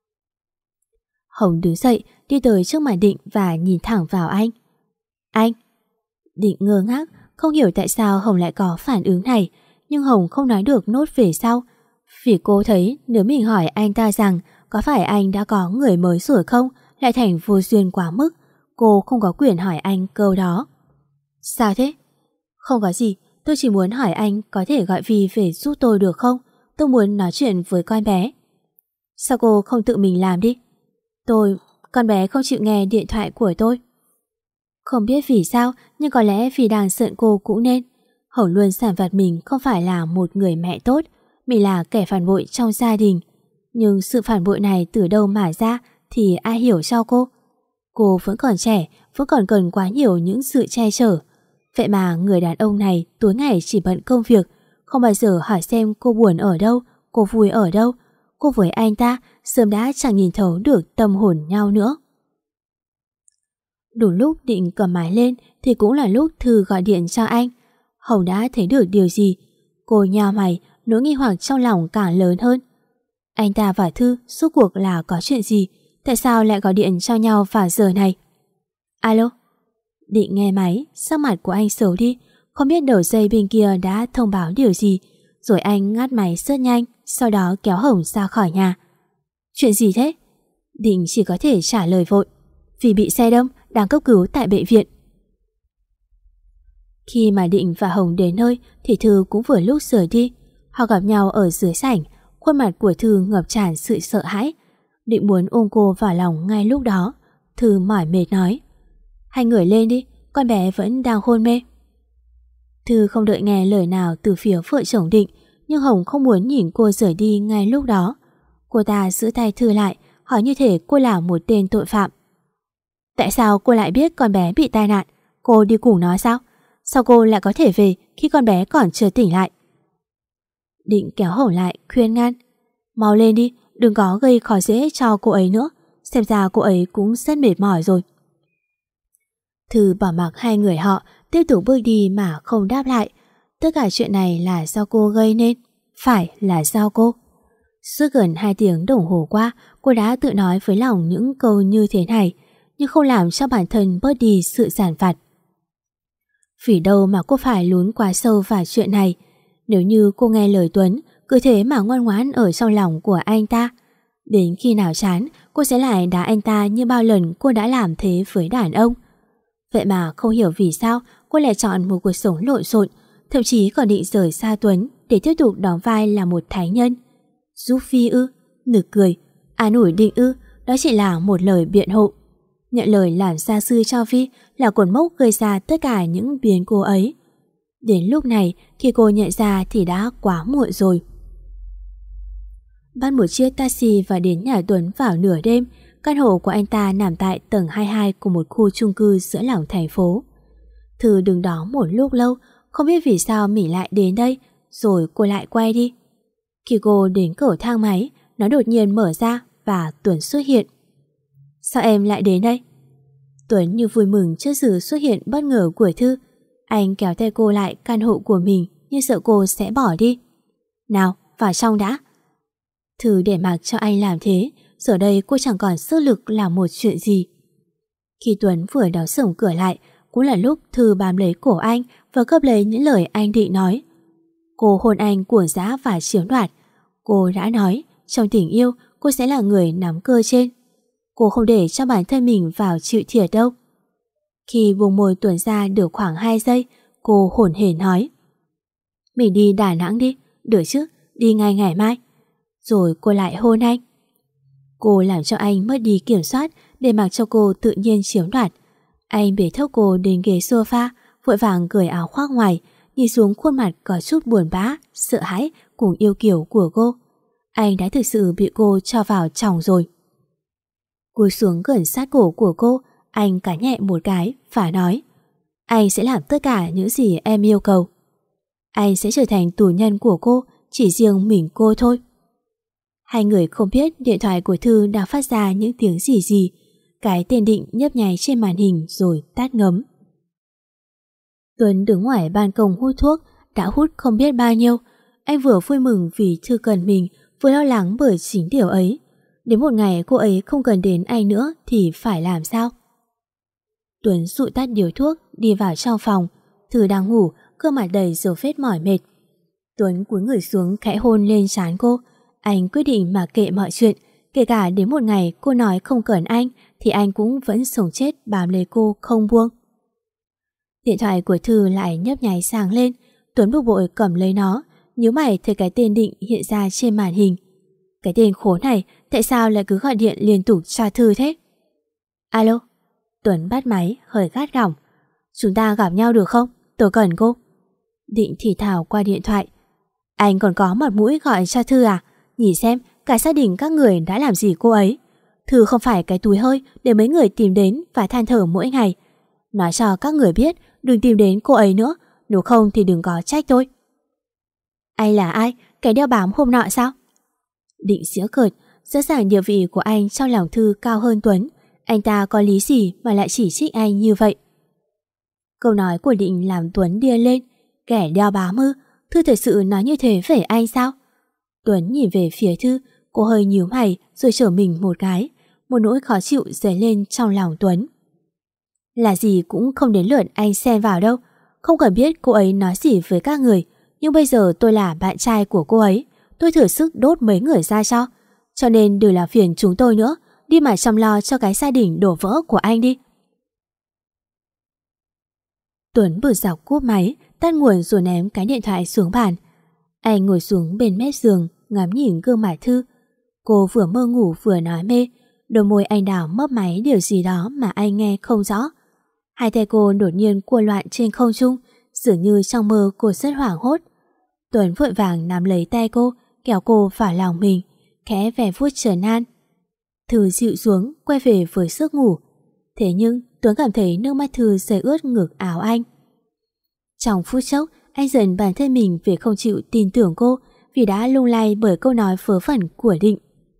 Hồng đứng dậy, đi tới trước mặt Định và nhìn thẳng vào anh. Anh? Định ngơ ngác, không hiểu tại sao Hồng lại có phản ứng này, nhưng Hồng không nói được nốt về sau. Vì cô thấy nếu mình hỏi anh ta rằng có phải anh đã có người mới rồi không, lại thành vô duyên quá mức. Cô không có quyền hỏi anh câu đó. Sao thế? Không có gì, tôi chỉ muốn hỏi anh có thể gọi Vi về giúp tôi được không? Tôi muốn nói chuyện với con bé. Sao cô không tự mình làm đi? Tôi, con bé không chịu nghe điện thoại của tôi. Không biết vì sao, nhưng có lẽ vì đang giận cô cũng nên. Hồng luôn sản vật mình không phải là một người mẹ tốt, mình là kẻ phản bội trong gia đình. Nhưng sự phản bội này từ đâu mà ra thì ai hiểu cho cô? Cô vẫn còn trẻ, vẫn còn cần quá nhiều những sự che chở. Vậy mà người đàn ông này tối ngày chỉ bận công việc, không bao giờ hỏi xem cô buồn ở đâu, cô vui ở đâu. Cô với anh ta sớm đã chẳng nhìn thấu được tâm hồn nhau nữa. Đủ lúc Định cầm máy lên thì cũng là lúc Thư gọi điện cho anh. Hồng đã thấy được điều gì. Cô nhao mày, nỗi nghi hoặc trong lòng càng lớn hơn. Anh ta và Thư suốt cuộc là có chuyện gì? Tại sao lại gọi điện cho nhau vào giờ này? Alo? Định nghe máy, sắc mặt của anh xấu đi, không biết đầu dây bên kia đã thông báo điều gì. rồi anh ngắt máy rất nhanh, sau đó kéo Hồng ra khỏi nhà. Chuyện gì thế? Định chỉ có thể trả lời vội. Vì bị xe đâm, đang cấp cứu tại bệnh viện. Khi mà Định và Hồng đến nơi thì Thư cũng vừa lúc rời đi. Họ gặp nhau ở dưới sảnh, khuôn mặt của Thư ngập tràn sự sợ hãi. Định muốn ôm cô vào lòng ngay lúc đó. Thư mỏi mệt nói: Hai người lên đi, con bé vẫn đang hôn mê. Thư không đợi nghe lời nào từ phía vợ chồng Định, nhưng Hồng không muốn nhìn cô rời đi ngay lúc đó. Cô ta giữ tay Thư lại, hỏi như thể cô là một tên tội phạm. Tại sao cô lại biết con bé bị tai nạn? Cô đi cùng nó sao? Sao cô lại có thể về khi con bé còn chưa tỉnh lại? Định kéo Hồng lại, khuyên ngăn: Mau lên đi, đừng có gây khó dễ cho cô ấy nữa. Xem ra cô ấy cũng rất mệt mỏi rồi. Thư bỏ mặc hai người họ tiếp tục bước đi mà không đáp lại. Tất cả chuyện này là do cô gây nên. Phải là do cô. Suốt gần hai tiếng đồng hồ qua, cô đã tự nói với lòng những câu như thế này, nhưng không làm cho bản thân bớt đi sự giàn vặt. Vì đâu mà cô phải lún quá sâu vào chuyện này? Nếu như cô nghe lời Tuấn, cứ thế mà ngoan ngoãn ở trong lòng của anh ta, đến khi nào chán, cô sẽ lại đá anh ta như bao lần cô đã làm thế với đàn ông. Vậy mà không hiểu vì sao cô lại chọn một cuộc sống lộn xộn, thậm chí còn định rời xa Tuấn để tiếp tục đóng vai là một thái nhân. Giúp Phi ư? Nực cười. An ủi Định ư? Đó chỉ là một lời biện hộ. Nhận lời làm gia sư cho Phi là cột mốc gây ra tất cả những biến cố ấy. Đến lúc này, khi cô nhận ra thì đã quá muộn rồi. Bắt một chiếc taxi và đến nhà Tuấn vào nửa đêm. Căn hộ của anh ta nằm tại tầng hai mươi hai của một khu chung cư giữa lòng thành phố. Thư đứng đó một lúc lâu, không biết vì sao mình lại đến đây, rồi cô lại quay đi. Khi cô đến cầu thang máy, nó đột nhiên mở ra và Tuấn xuất hiện. Sao em lại đến đây? Tuấn như vui mừng trước sự xuất hiện bất ngờ của Thư. Anh kéo tay cô lại căn hộ của mình như sợ cô sẽ bỏ đi. Nào, vào trong đã. Thư để mặc cho anh làm thế. Giờ đây cô chẳng còn sức lực làm một chuyện gì. Khi Tuấn vừa đóng sổng cửa lại, cũng là lúc Thư bám lấy cổ anh và cướp lấy những lời anh định nói. Cô hôn anh cuồng dã và chiếm đoạt. Cô đã nói trong tình yêu cô sẽ là người nắm cơ trên. Cô không để cho bản thân mình vào chịu thiệt đâu. Khi buông môi Tuấn ra được khoảng hai giây, cô hổn hển nói: Mình đi Đà Nẵng đi, được chứ, đi ngay ngày mai. Rồi cô lại hôn anh. Cô làm cho anh mất đi kiểm soát để mặc cho cô tự nhiên chiếm đoạt. Anh bế thốc cô đến ghế sofa, vội vàng cởi áo khoác ngoài, nhìn xuống khuôn mặt có chút buồn bã, sợ hãi cùng yêu kiều của cô. Anh đã thực sự bị cô cho vào chồng rồi. Cúi xuống gần sát cổ của cô, anh cắn nhẹ một cái và nói: Anh sẽ làm tất cả những gì em yêu cầu. Anh sẽ trở thành tù nhân của cô, chỉ riêng mình cô thôi. Hai người không biết điện thoại của Thư đang phát ra những tiếng gì gì. Cái tên Định nhấp nháy trên màn hình rồi tắt ngấm. Tuấn đứng ngoài ban công hút thuốc, đã hút không biết bao nhiêu. Anh vừa vui mừng vì Thư cần mình, vừa lo lắng bởi chính điều ấy. Đến một ngày cô ấy không cần đến anh nữa thì phải làm sao? Tuấn dụi tắt điếu thuốc, đi vào trong phòng. Thư đang ngủ, cơ mặt đầy dấu vết mỏi mệt. Tuấn cúi người xuống khẽ hôn lên trán cô. Anh quyết định mặc kệ mọi chuyện, kể cả đến một ngày cô nói không cần anh thì anh cũng vẫn sống chết bám lấy cô không buông. Điện thoại của Thư lại nhấp nháy sáng lên. Tuấn bực bội cầm lấy nó, nhíu mày thấy cái tên Định hiện ra trên màn hình. Cái tên khốn này tại sao lại cứ gọi điện liên tục cho Thư thế? Alo? Tuấn bắt máy hơi gắt gỏng. Chúng ta gặp nhau được không? Tôi cần cô. Định thì thào qua điện thoại. Anh còn có mặt mũi gọi cho Thư à? Nhìn xem cả gia đình các người đã làm gì cô ấy. Thư không phải cái túi hơi để mấy người tìm đến và than thở mỗi ngày. Nói cho các người biết đừng tìm đến cô ấy nữa, nếu không thì đừng có trách tôi. Anh là ai? Cái đeo bám hôm nọ sao? Định giễu cợt. Rõ ràng địa vị của anh trong lòng Thư cao hơn Tuấn. Anh ta có lý gì mà lại chỉ trích anh như vậy? Câu nói của Định làm Tuấn điên lên. Kẻ đeo bám ư? Thư thật sự nói như thế về anh sao? Tuấn nhìn về phía Thư, cô hơi nhíu mày rồi trở mình một cái. Một nỗi khó chịu dấy lên trong lòng Tuấn. Là gì cũng không đến lượt anh xen vào đâu. Không cần biết cô ấy nói gì với các người, Nhưng bây giờ tôi là bạn trai của cô ấy, tôi thử sức đốt mấy người ra cho. Cho nên đừng làm phiền chúng tôi nữa, đi mà chăm lo cho cái gia đình đổ vỡ của anh đi. Tuấn bực dọc cúp máy, tắt nguồn rồi ném cái điện thoại xuống bàn. Anh ngồi xuống bên mép giường, ngắm nhìn gương mặt Thư. Cô vừa mơ ngủ vừa nói mê, đôi môi anh đào mấp máy điều gì đó mà anh nghe không rõ. Hai tay cô đột nhiên cua loạn trên không trung, dường như trong mơ cô rất hoảng hốt. Tuấn vội vàng nắm lấy tay cô, kéo cô vào lòng mình, khẽ vẻ vuốt trấn an. Thư dịu xuống, quay về với giấc ngủ. Thế nhưng Tuấn cảm thấy nước mắt Thư rơi ướt ngực áo anh. Trong phút chốc, anh dần bản thân mình vì không chịu tin tưởng cô, vì đã lung lay bởi câu nói vớ vẩn của Định.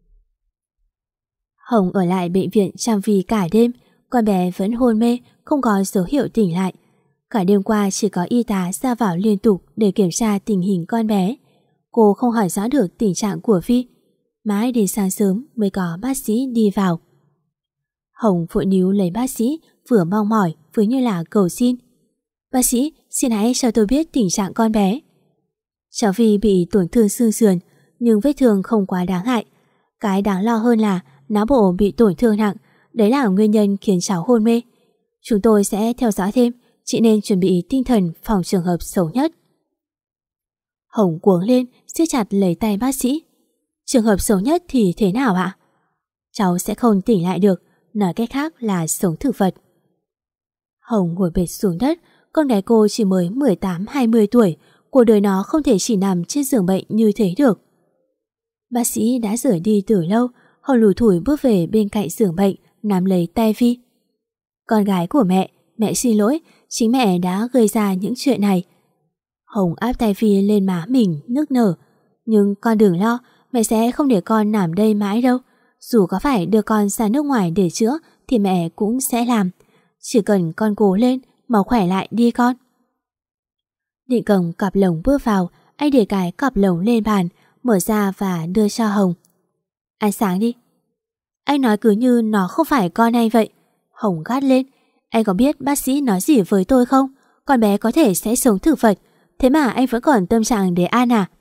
Hồng ở lại bệnh viện chăm Vi cả đêm, con bé vẫn hôn mê, không có dấu hiệu tỉnh lại. Cả đêm qua chỉ có y tá ra vào liên tục để kiểm tra tình hình con bé. Cô không hỏi rõ được tình trạng của Vi. Mãi đến sáng sớm mới có bác sĩ đi vào. Hồng vội níu lấy bác sĩ, vừa mong mỏi vừa như là cầu xin. Bác sĩ, xin hãy cho tôi biết tình trạng con bé. Cháu Vi bị tổn thương xương sườn, nhưng vết thương không quá đáng hại. Cái đáng lo hơn là não bộ bị tổn thương nặng, đấy là nguyên nhân khiến cháu hôn mê. Chúng tôi sẽ theo dõi thêm, chị nên chuẩn bị tinh thần phòng trường hợp xấu nhất. Hồng cuống lên, siết chặt lấy tay bác sĩ. Trường hợp xấu nhất thì thế nào ạ? Cháu sẽ không tỉnh lại được, nói cách khác là sống thử vật. Hồng ngồi bệt xuống đất, con gái cô chỉ mới mười tám hai mươi tuổi, cuộc đời nó không thể chỉ nằm trên giường bệnh như thế được. Bác sĩ đã rời đi từ lâu. Hồng lủi thủi bước về bên cạnh giường bệnh, nắm lấy tay Vi. Con gái của mẹ, mẹ xin lỗi, chính mẹ đã gây ra những chuyện này. Hồng áp tay Vi lên má mình, nức nở. Nhưng con đừng lo, mẹ sẽ không để con nằm đây mãi đâu. Dù có phải đưa con ra nước ngoài để chữa thì mẹ cũng sẽ làm. Chỉ cần con cố lên, mau khỏe lại đi con. Định cầm cặp lồng bước vào, anh để cái cặp lồng lên bàn, mở ra và đưa cho Hồng. Ăn sáng đi. Anh nói cứ như nó không phải con anh vậy. Hồng gắt lên. Anh có biết bác sĩ nói gì với tôi không? Con bé có thể sẽ sống thử vật. Thế mà anh vẫn còn tâm trạng để ăn à?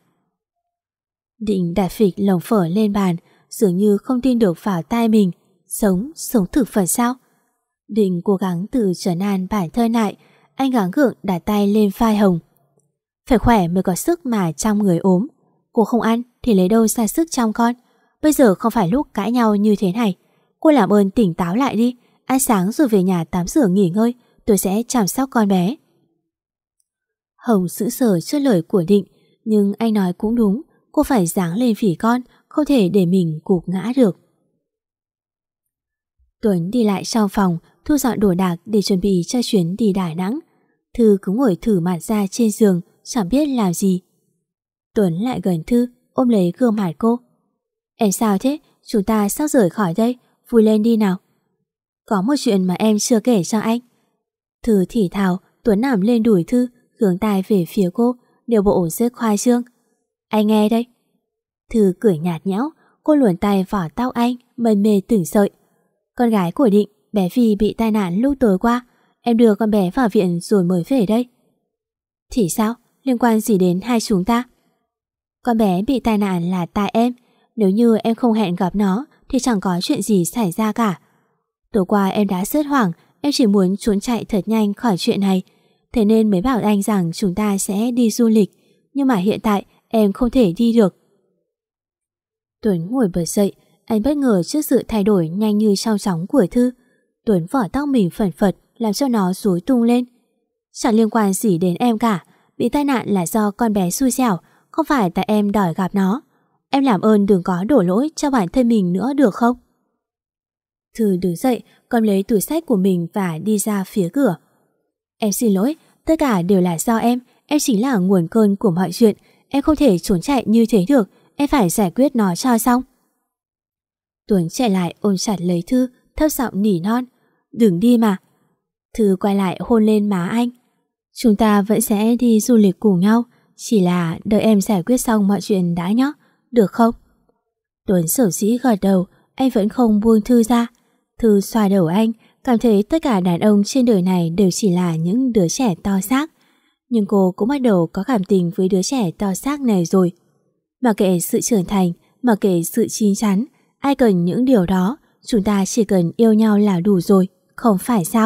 Định đặt phịch lồng phở lên bàn, dường như không tin được vào tai mình. Sống, sống thử vật sao? Định cố gắng tự trấn an bản thân lại. Anh gắng gượng đặt tay lên vai Hồng. Phải khỏe mới có sức mà trong người ốm. Cô không ăn thì lấy đâu ra sức trong con. Bây giờ không phải lúc cãi nhau như thế này. Cô làm ơn tỉnh táo lại đi. Ăn sáng rồi về nhà tắm rửa nghỉ ngơi. Tôi sẽ chăm sóc con bé. Hồng sững sờ trước lời của Định. Nhưng anh nói cũng đúng. Cô phải giáng lên vì con, không thể để mình gục ngã được. Tuấn đi lại trong phòng, thu dọn đồ đạc để chuẩn bị cho chuyến đi Đà Nẵng. Thư cứ ngồi thử mặt ra trên giường, chẳng biết làm gì. Tuấn lại gần Thư, ôm lấy gương mặt cô. Em sao thế? Chúng ta sắp rời khỏi đây, vui lên đi nào. Có một chuyện mà em chưa kể cho anh. Thư thì thào. Tuấn nằm lên đùi Thư, hướng tai về phía cô, điều bộ rất khoai trương. Anh nghe đây. Thư cười nhạt nhẽo, cô luồn tay vào tóc anh, mân mê từng sợi. Con gái của Định, bé Vi bị tai nạn lúc tối qua. Em đưa con bé vào viện rồi mới về đây. Thì sao? Liên quan gì đến hai chúng ta? Con bé bị tai nạn là tại em. Nếu như em không hẹn gặp nó thì chẳng có chuyện gì xảy ra cả. Tối qua em đã rất hoảng. Em chỉ muốn trốn chạy thật nhanh khỏi chuyện này. Thế nên mới bảo anh rằng chúng ta sẽ đi du lịch. Nhưng mà hiện tại em không thể đi được. Tuấn ngồi bật dậy. Anh bất ngờ trước sự thay đổi nhanh như trong chóng của Thư. Tuấn vỏ tóc mình phẩn phật, làm cho nó rối tung lên. Chẳng liên quan gì đến em cả. Bị tai nạn là do con bé xui xẻo, không phải tại em đòi gặp nó. Em làm ơn đừng có đổ lỗi cho bản thân mình nữa được không? Thư đứng dậy, cầm lấy túi xách của mình và đi ra phía cửa. Em xin lỗi, tất cả đều là do em. Em chính là nguồn cơn của mọi chuyện. Em không thể trốn chạy như thế được. Em phải giải quyết nó cho xong. Tuấn chạy lại ôm chặt lấy Thư, thấp giọng nỉ non. Đừng đi mà. Thư quay lại hôn lên má anh. Chúng ta vẫn sẽ đi du lịch cùng nhau. Chỉ là đợi em giải quyết xong mọi chuyện đã nhé. Được không? Tuấn xấu xí gật đầu. Anh vẫn không buông Thư ra. Thư xoa đầu anh, cảm thấy tất cả đàn ông trên đời này đều chỉ là những đứa trẻ to xác. Nhưng cô cũng bắt đầu có cảm tình với đứa trẻ to xác này rồi. Mà kệ sự trưởng thành, mà kệ sự chín chắn, ai cần những điều đó, chúng ta chỉ cần yêu nhau là đủ rồi, không phải sao?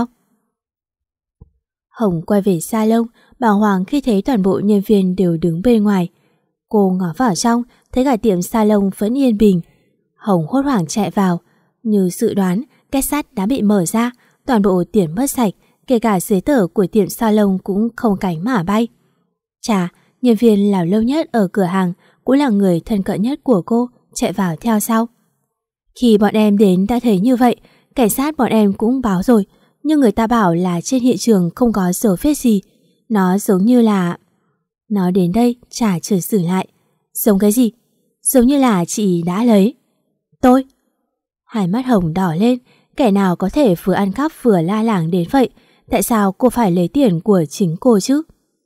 Hồng quay về salon, bàng hoàng khi thấy toàn bộ nhân viên đều đứng bên ngoài. Cô ngó vào trong, thấy cả tiệm salon vẫn yên bình. Hồng hốt hoảng chạy vào. Như dự đoán, két sắt đã bị mở ra, toàn bộ tiền mất sạch, kể cả giấy tờ của tiệm salon cũng không cánh mà bay. Chà, nhân viên làm lâu nhất ở cửa hàng cũng là người thân cận nhất của cô, chạy vào theo sau. Khi bọn em đến đã thấy như vậy, cảnh sát bọn em cũng báo rồi, nhưng người ta bảo là trên hiện trường không có dấu vết gì. Nó giống như là... Nó đến đây chả chợt dừng lại. Giống cái gì? Giống như là chị đã lấy. Tôi? Hai mắt Hồng đỏ lên, kẻ nào có thể vừa ăn cắp vừa la làng đến vậy? Tại sao cô phải lấy tiền của chính cô chứ?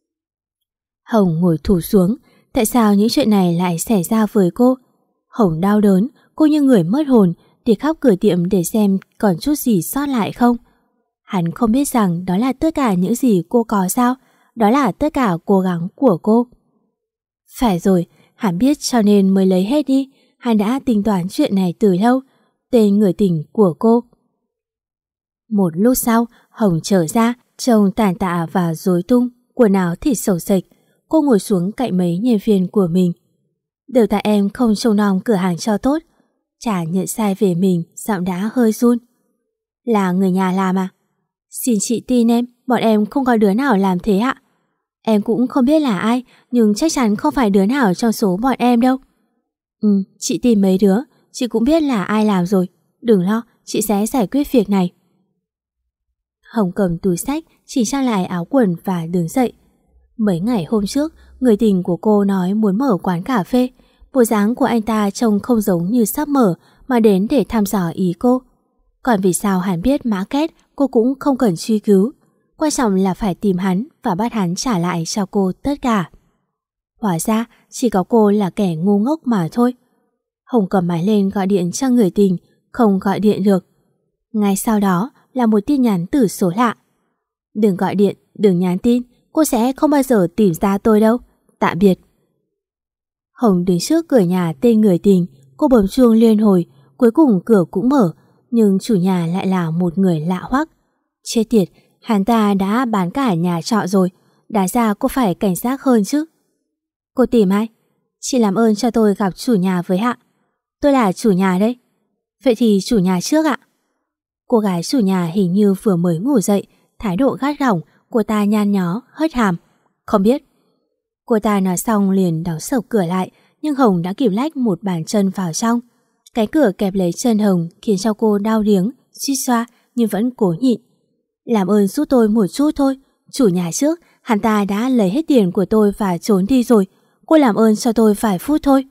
Hồng ngồi thụp xuống. Tại sao những chuyện này lại xảy ra với cô? Hồng đau đớn, cô như người mất hồn, đi khắp cửa tiệm để xem còn chút gì sót lại không. Hắn không biết rằng đó là tất cả những gì cô có sao? Đó là tất cả cố gắng của cô. Phải rồi, hắn biết cho nên mới lấy hết đi. Hắn đã tính toán chuyện này từ lâu. Tên người tình của cô. Một lúc sau, Hồng trở ra, trông tàn tạ và rối tung, quần áo thì xộc xệch. Cô ngồi xuống cạnh mấy nhân viên của mình. Đều tại em không trông nom cửa hàng cho tốt. Chả nhận sai về mình, giọng đã hơi run. Là người nhà làm à? Xin chị tin em, bọn em không có đứa nào làm thế ạ. Em cũng không biết là ai, nhưng chắc chắn không phải đứa nào trong số bọn em đâu. Ừ, chị tìm mấy đứa, chị cũng biết là ai làm rồi. Đừng lo, chị sẽ giải quyết việc này. Hồng cầm túi xách, chỉ trang lại áo quần và đứng dậy. Mấy ngày hôm trước, người tình của cô nói muốn mở quán cà phê. Bộ dáng của anh ta trông không giống như sắp mở, mà đến để thăm dò ý cô. Còn vì sao hắn biết mã két, cô cũng không cần truy cứu. Quan trọng là phải tìm hắn và bắt hắn trả lại cho cô tất cả. Hóa ra chỉ có cô là kẻ ngu ngốc mà thôi. Hồng cầm máy lên gọi điện cho người tình, không gọi điện được. Ngay sau đó là một tin nhắn từ số lạ. Đừng gọi điện, đừng nhắn tin, cô sẽ không bao giờ tìm ra tôi đâu. Tạm biệt. Hồng đứng trước cửa nhà tên người tình, cô bấm chuông liên hồi, cuối cùng cửa cũng mở, nhưng chủ nhà lại là một người lạ hoắc. Chết tiệt, hắn ta đã bán cả nhà trọ rồi, đáng ra cô phải cảnh giác hơn chứ. Cô tìm ai? Chị làm ơn cho tôi gặp chủ nhà với ạ. Tôi là chủ nhà đây. Vậy thì chủ nhà trước ạ. Cô gái chủ nhà hình như vừa mới ngủ dậy, thái độ gắt gỏng, cô ta nhăn nhó, hất hàm. Không biết. Cô ta nói xong liền đóng sập cửa lại, nhưng Hồng đã kịp lách một bàn chân vào trong. Cái cửa kẹp lấy chân Hồng khiến cho cô đau điếng, suýt xoa nhưng vẫn cố nhịn. Làm ơn giúp tôi một chút thôi. Chủ nhà trước, hắn ta đã lấy hết tiền của tôi và trốn đi rồi. Cô làm ơn cho tôi vài phút thôi.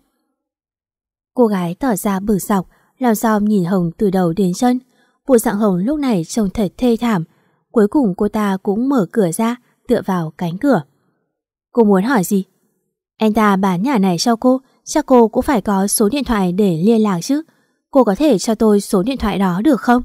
Cô gái tỏ ra bực dọc, làm sao nhìn Hồng từ đầu đến chân. Bộ dạng Hồng lúc này trông thật thê thảm. Cuối cùng cô ta cũng mở cửa ra, tựa vào cánh cửa. Cô muốn hỏi gì? Anh ta bán nhà này cho cô, chắc cô cũng phải có số điện thoại để liên lạc chứ. Cô có thể cho tôi số điện thoại đó được không?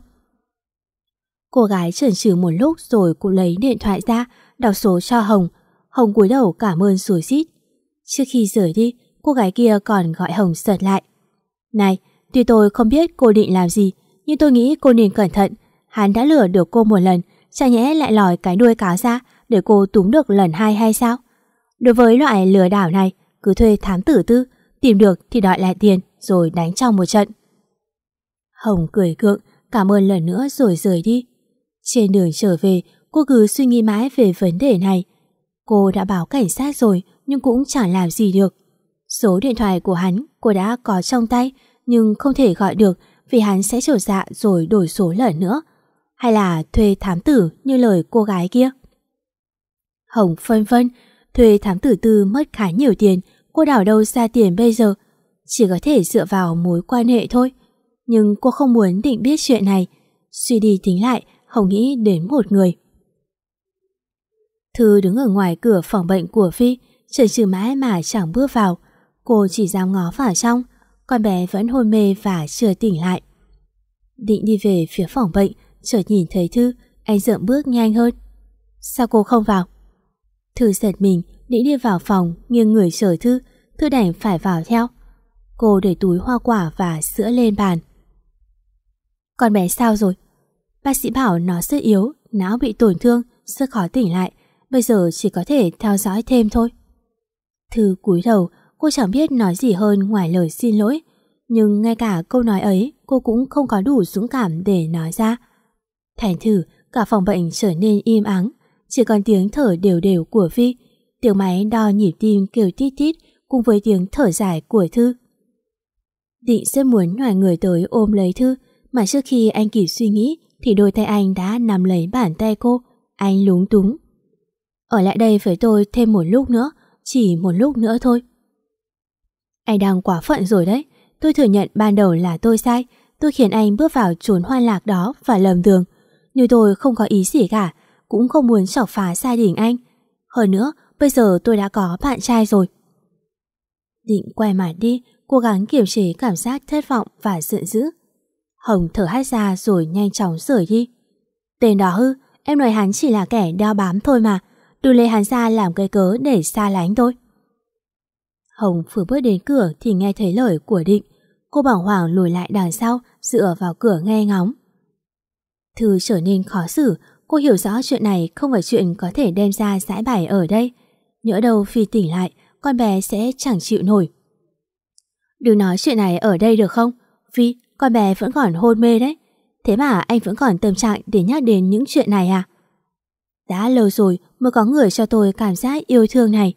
Cô gái chần chừ một lúc rồi cũng lấy điện thoại ra, đọc số cho Hồng. Hồng cúi đầu cảm ơn rối rít. Trước khi rời đi, cô gái kia còn gọi Hồng giật lại. Này, tuy tôi không biết cô định làm gì, nhưng tôi nghĩ cô nên cẩn thận. Hắn đã lừa được cô một lần, chả nhẽ lại lòi cái đuôi cáo ra để cô túm được lần hai hay sao? Đối với loại lừa đảo này, cứ thuê thám tử tư, tìm được thì đòi lại tiền rồi đánh trong một trận. Hồng cười gượng, cảm ơn lần nữa rồi rời đi. Trên đường trở về, cô cứ suy nghĩ mãi về vấn đề này. Cô đã báo cảnh sát rồi nhưng cũng chẳng làm gì được. Số điện thoại của hắn cô đã có trong tay nhưng không thể gọi được vì hắn sẽ trột dạ rồi đổi số lần nữa. Hay là thuê thám tử như lời cô gái kia? Hồng phân vân, thuê thám tử tư mất khá nhiều tiền, cô đảo đâu ra tiền bây giờ? Chỉ có thể dựa vào mối quan hệ thôi. Nhưng cô không muốn định biết chuyện này. Suy đi tính lại, Hồng nghĩ đến một người. Thư đứng ở ngoài cửa phòng bệnh của Phi, chần chừ mãi mà chẳng bước vào. Cô chỉ dám ngó vào trong, con bé vẫn hôn mê và chưa tỉnh lại. Định đi về phía phòng bệnh, chợt nhìn thấy Thư, anh dậm bước nhanh hơn. Sao cô không vào? Thư giật mình, định đi vào phòng, nghiêng người chờ Thư, Thư đành phải vào theo. Cô để túi hoa quả và sữa lên bàn. Con bé sao rồi? Bác sĩ bảo nó rất yếu, não bị tổn thương, rất khó tỉnh lại. Bây giờ chỉ có thể theo dõi thêm thôi. Thư cúi đầu, cô chẳng biết nói gì hơn ngoài lời xin lỗi. Nhưng ngay cả câu nói ấy cô cũng không có đủ dũng cảm để nói ra. Thành thử cả phòng bệnh trở nên im ắng, chỉ còn tiếng thở đều đều của Vi, tiếng máy đo nhịp tim kêu tít tít cùng với tiếng thở dài của Thư. Định rất muốn nhòi người tới ôm lấy Thư, mà trước khi anh kịp suy nghĩ thì đôi tay anh đã nắm lấy bàn tay cô. Anh lúng túng. Ở lại đây với tôi thêm một lúc nữa, chỉ một lúc nữa thôi. Anh đang quá phận rồi đấy. Tôi thừa nhận ban đầu là tôi sai. Tôi khiến anh bước vào chốn hoan lạc đó và lầm đường. Nhưng tôi không có ý gì cả, cũng không muốn chọc phá gia đình anh. Hơn nữa, bây giờ tôi đã có bạn trai rồi. Định quay mặt đi, cố gắng kiềm chế cảm giác thất vọng và giận dữ. Hồng thở hắt ra rồi nhanh chóng rời đi. Tên đó hư, em nói hắn chỉ là kẻ đeo bám thôi mà. Đừng lấy hắn ra làm cái cớ để xa lánh tôi. Hồng vừa bước đến cửa thì nghe thấy lời của Định. Cô bàng hoàng lùi lại đằng sau, dựa vào cửa nghe ngóng. Thư trở nên khó xử. Cô hiểu rõ chuyện này không phải chuyện có thể đem ra giải bày ở đây. Nhỡ đâu Phi tỉnh lại, con bé sẽ chẳng chịu nổi. Đừng nói chuyện này ở đây được không? Phi, con bé vẫn còn hôn mê đấy. Thế mà anh vẫn còn tâm trạng để nhắc đến những chuyện này à? Đã lâu rồi mới có người cho tôi cảm giác yêu thương này.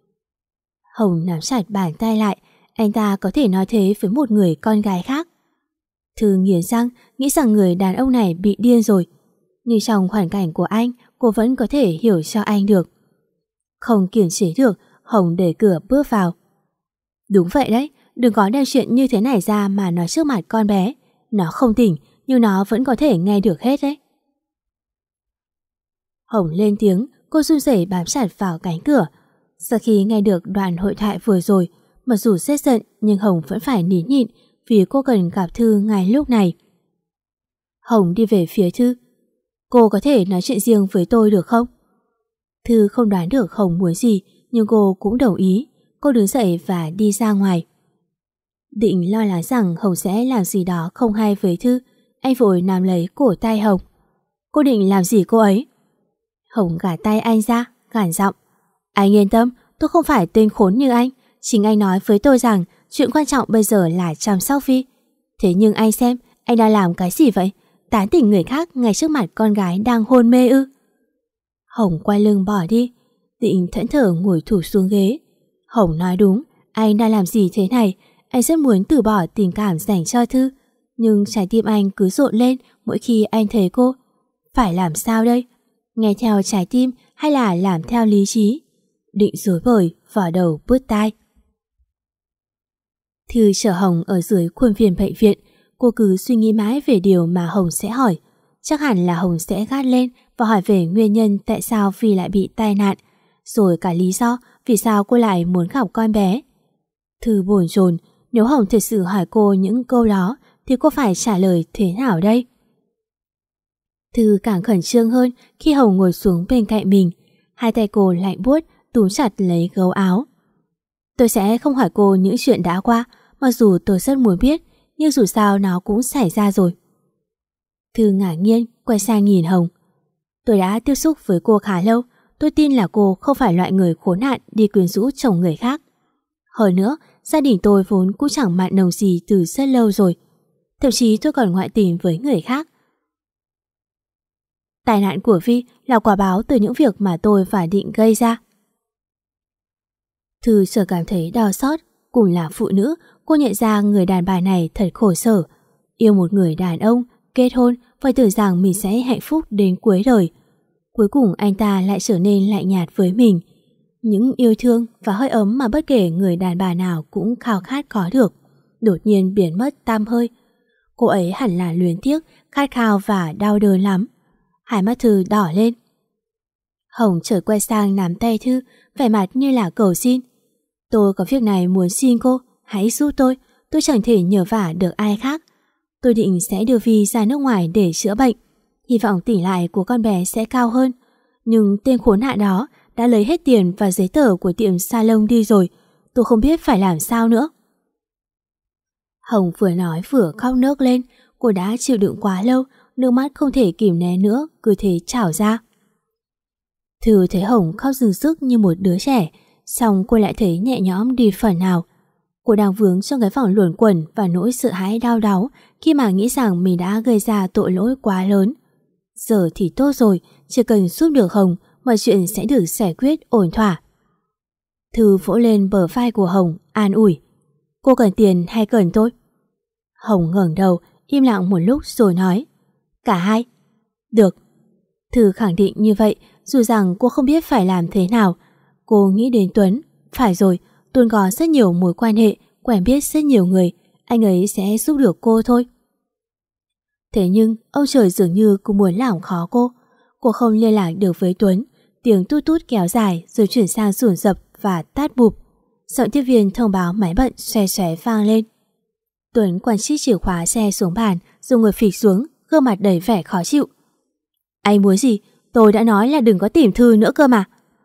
Hồng nắm chặt bàn tay lại. Anh ta có thể nói thế với một người con gái khác. Thư nghiến răng, nghĩ rằng người đàn ông này bị điên rồi. Nhưng trong hoàn cảnh của anh, cô vẫn có thể hiểu cho anh được. Không kiềm chế được, Hồng đẩy cửa bước vào. Đúng vậy đấy, đừng có đem chuyện như thế này ra mà nói trước mặt con bé. Nó không tỉnh, nhưng nó vẫn có thể nghe được hết đấy. Hồng lên tiếng, cô run rẩy bám chặt vào cánh cửa. Sau khi nghe được đoạn hội thoại vừa rồi, mặc dù rất giận nhưng Hồng vẫn phải nín nhịn vì cô cần gặp Thư ngay lúc này. Hồng đi về phía Thư. Cô có thể nói chuyện riêng với tôi được không? Thư không đoán được Hồng muốn gì, nhưng cô cũng đồng ý. Cô đứng dậy và đi ra ngoài. Định lo lắng rằng Hồng sẽ làm gì đó không hay với Thư. Anh vội nắm lấy cổ tay Hồng. Cô định làm gì cô ấy? Hồng gạt tay anh ra, gằn giọng. Anh yên tâm, tôi không phải tên khốn như anh. Chính anh nói với tôi rằng chuyện quan trọng bây giờ là chăm sóc Phi. Thế nhưng anh xem, anh đang làm cái gì vậy? Tán tỉnh người khác ngay trước mặt con gái đang hôn mê ư? Hồng quay lưng bỏ đi. Định thẫn thờ ngồi thụp xuống ghế. Hồng nói đúng, anh đang làm gì thế này? Anh rất muốn từ bỏ tình cảm dành cho Thư, nhưng trái tim anh cứ rộn lên mỗi khi anh thấy cô. Phải làm sao đây? Nghe theo trái tim hay là làm theo lý trí? Định rối bời, vò đầu bứt tai. Thư chờ Hồng ở dưới khuôn viên bệnh viện. Cô cứ suy nghĩ mãi về điều mà Hồng sẽ hỏi. Chắc hẳn là Hồng sẽ gắt lên và hỏi về nguyên nhân tại sao Phi lại bị tai nạn, rồi cả lý do vì sao cô lại muốn gặp con bé. Thư bồn chồn, nếu Hồng thật sự hỏi cô những câu đó thì cô phải trả lời thế nào đây? Thư càng khẩn trương hơn khi Hồng ngồi xuống bên cạnh mình. Hai tay cô lạnh buốt túm chặt lấy gấu áo. Tôi sẽ không hỏi cô những chuyện đã qua, mặc dù tôi rất muốn biết, nhưng dù sao nó cũng xảy ra rồi. Thư ngạc nhiên quay sang nhìn Hồng. Tôi đã tiếp xúc với cô khá lâu. Tôi tin là cô không phải loại người khốn nạn đi quyến rũ chồng người khác. Hơn nữa, gia đình tôi vốn cũng chẳng mặn nồng gì từ rất lâu rồi. Thậm chí tôi còn ngoại tình với người khác. Tai nạn của Vi là quả báo từ những việc mà tôi và Định gây ra. Thư chợt cảm thấy đau xót. Cùng là phụ nữ, cô nhận ra người đàn bà này thật khổ sở. Yêu một người đàn ông, kết hôn và tưởng rằng mình sẽ hạnh phúc đến cuối đời. Cuối cùng anh ta lại trở nên lạnh nhạt với mình. Những yêu thương và hơi ấm mà bất kể người đàn bà nào cũng khao khát có được, đột nhiên biến mất tăm hơi. Cô ấy hẳn là luyến tiếc, khát khao và đau đớn lắm. Hai mắt Thư đỏ lên. Hồng chợt quay sang nắm tay Thư, vẻ mặt như là cầu xin. Tôi có việc này muốn xin cô, hãy giúp tôi. Tôi chẳng thể nhờ vả được ai khác. Tôi định sẽ đưa Vi ra nước ngoài để chữa bệnh. Hy vọng tỉnh lại của con bé sẽ cao hơn. Nhưng tên khốn nạn đó đã lấy hết tiền và giấy tờ của tiệm salon đi rồi. Tôi không biết phải làm sao nữa. Hồng vừa nói vừa khóc nấc lên. Cô đã chịu đựng quá lâu, nước mắt không thể kìm nén nữa, cứ thế trào ra. Thư thấy Hồng khóc rưng rức như một đứa trẻ, xong cô lại thấy nhẹ nhõm đi phần nào. Cô đang vướng trong cái vòng luẩn quẩn và nỗi sợ hãi đau đáu khi mà nghĩ rằng mình đã gây ra tội lỗi quá lớn. Giờ thì tốt rồi, chỉ cần giúp được Hồng, mọi chuyện sẽ được giải quyết ổn thỏa. Thư vỗ lên bờ vai của Hồng, an ủi. Cô cần tiền hay cần tôi? Hồng ngẩng đầu, im lặng một lúc rồi nói. Cả hai. Được. Thư khẳng định như vậy, dù rằng cô không biết phải làm thế nào. Cô nghĩ đến Tuấn. Phải rồi, Tuấn có rất nhiều mối quan hệ, quen biết rất nhiều người. Anh ấy sẽ giúp được cô thôi. Thế nhưng, ông trời dường như cũng muốn làm khó cô. Cô không liên lạc được với Tuấn. Tiếng tút tút kéo dài rồi chuyển sang sủn dập và tát bụp. Giọng tiếp viên thông báo máy bận xoe xoé vang lên. Tuấn quăng chiếc chìa khóa xe xuống bàn rồi ngồi phịch xuống, gương mặt đầy vẻ khó chịu. Anh muốn gì? Tôi đã nói là đừng có tìm Thư nữa cơ mà.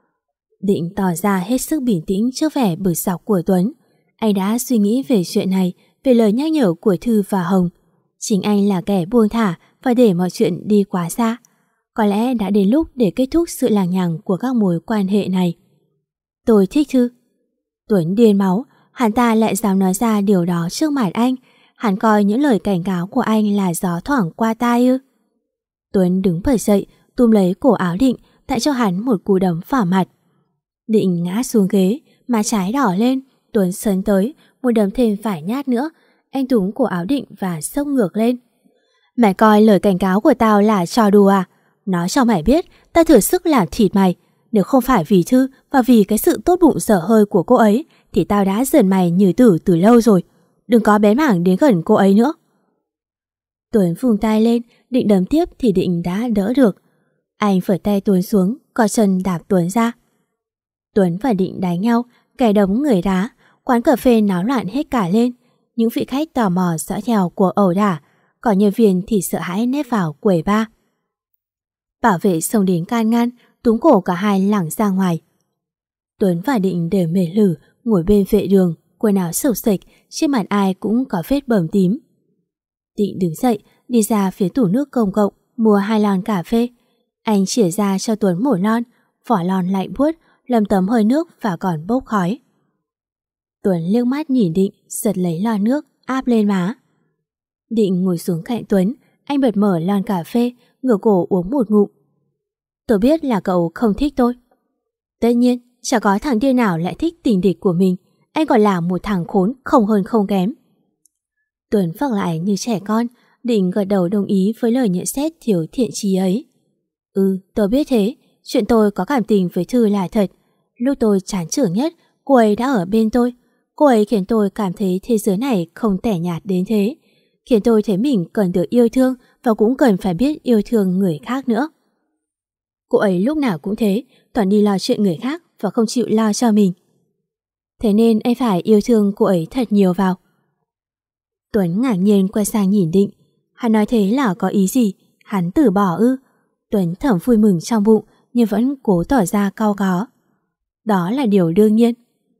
Định tỏ ra hết sức bình tĩnh trước vẻ bực dọc của Tuấn. Anh đã suy nghĩ về chuyện này, về lời nhắc nhở của Thư và Hồng. Chính anh là kẻ buông thả và để mọi chuyện đi quá xa. Có lẽ đã đến lúc để kết thúc sự lằng nhằng của các mối quan hệ này. Tôi thích Thư. Tuấn điên máu, hắn ta lại dám nói ra điều đó trước mặt anh. Hắn coi những lời cảnh cáo của anh là gió thoảng qua tai ư? Tuấn đứng bật dậy, túm lấy cổ áo Định, tại cho hắn một cú đấm vào mặt. Định ngã xuống ghế, má trái đỏ lên. Tuấn sấn tới, muốn đấm thêm vài nhát nữa. Anh túm cổ áo Định và xốc ngược lên. Mày coi lời cảnh cáo của tao là trò đùa à? Nói cho mày biết, tao thử sức làm thịt mày. Nếu không phải vì Thư và vì cái sự tốt bụng dở hơi của cô ấy, thì tao đã giận mày như tử từ lâu rồi. Đừng có bén mảng đến gần cô ấy nữa. Tuấn vùng tay lên, định đấm tiếp thì Định đã đỡ được. Anh phẩy tay Tuấn xuống, co chân đạp Tuấn ra. Tuấn và Định đánh nhau, kẻ đấm người đá, quán cà phê náo loạn hết cả lên. Những vị khách tò mò dõi theo cuộc ẩu đả, còn nhân viên thì sợ hãi nép vào quầy bar. Bảo vệ xông đến can ngăn, túm cổ cả hai lẳng ra ngoài. Tuấn và Định đều mệt lử, ngồi bên vệ đường, quần áo xộc xệch, trên mặt ai cũng có vết bầm tím. Định đứng dậy, đi ra phía tủ nước công cộng, mua hai lon cà phê. Anh chìa ra cho Tuấn một lon, vỏ lon lạnh buốt, lầm tấm hơi nước và còn bốc khói. Tuấn liếc mắt nhìn Định, giật lấy lon nước, áp lên má. Định ngồi xuống cạnh Tuấn, anh bật mở lon cà phê, ngửa cổ uống một ngụm. Tôi biết là cậu không thích tôi. Tất nhiên, chả có thằng điên nào lại thích tình địch của mình. Anh còn là một thằng khốn không hơn không kém. Tuấn phẳng lại như trẻ con, Định gật đầu đồng ý với lời nhận xét thiếu thiện chí ấy. Ừ, tôi biết thế. Chuyện tôi có cảm tình với Thư là thật. Lúc tôi chán chường nhất, cô ấy đã ở bên tôi. Cô ấy khiến tôi cảm thấy thế giới này không tẻ nhạt đến thế. Khiến tôi thấy mình cần được yêu thương và cũng cần phải biết yêu thương người khác nữa. Cô ấy lúc nào cũng thế, toàn đi lo chuyện người khác và không chịu lo cho mình. Thế nên anh phải yêu thương cô ấy thật nhiều vào. Tuấn ngạc nhiên quay sang nhìn Định. Hắn nói thế là có ý gì? Hắn từ bỏ ư? Tuấn thầm vui mừng trong bụng nhưng vẫn cố tỏ ra cau có. Đó là điều đương nhiên.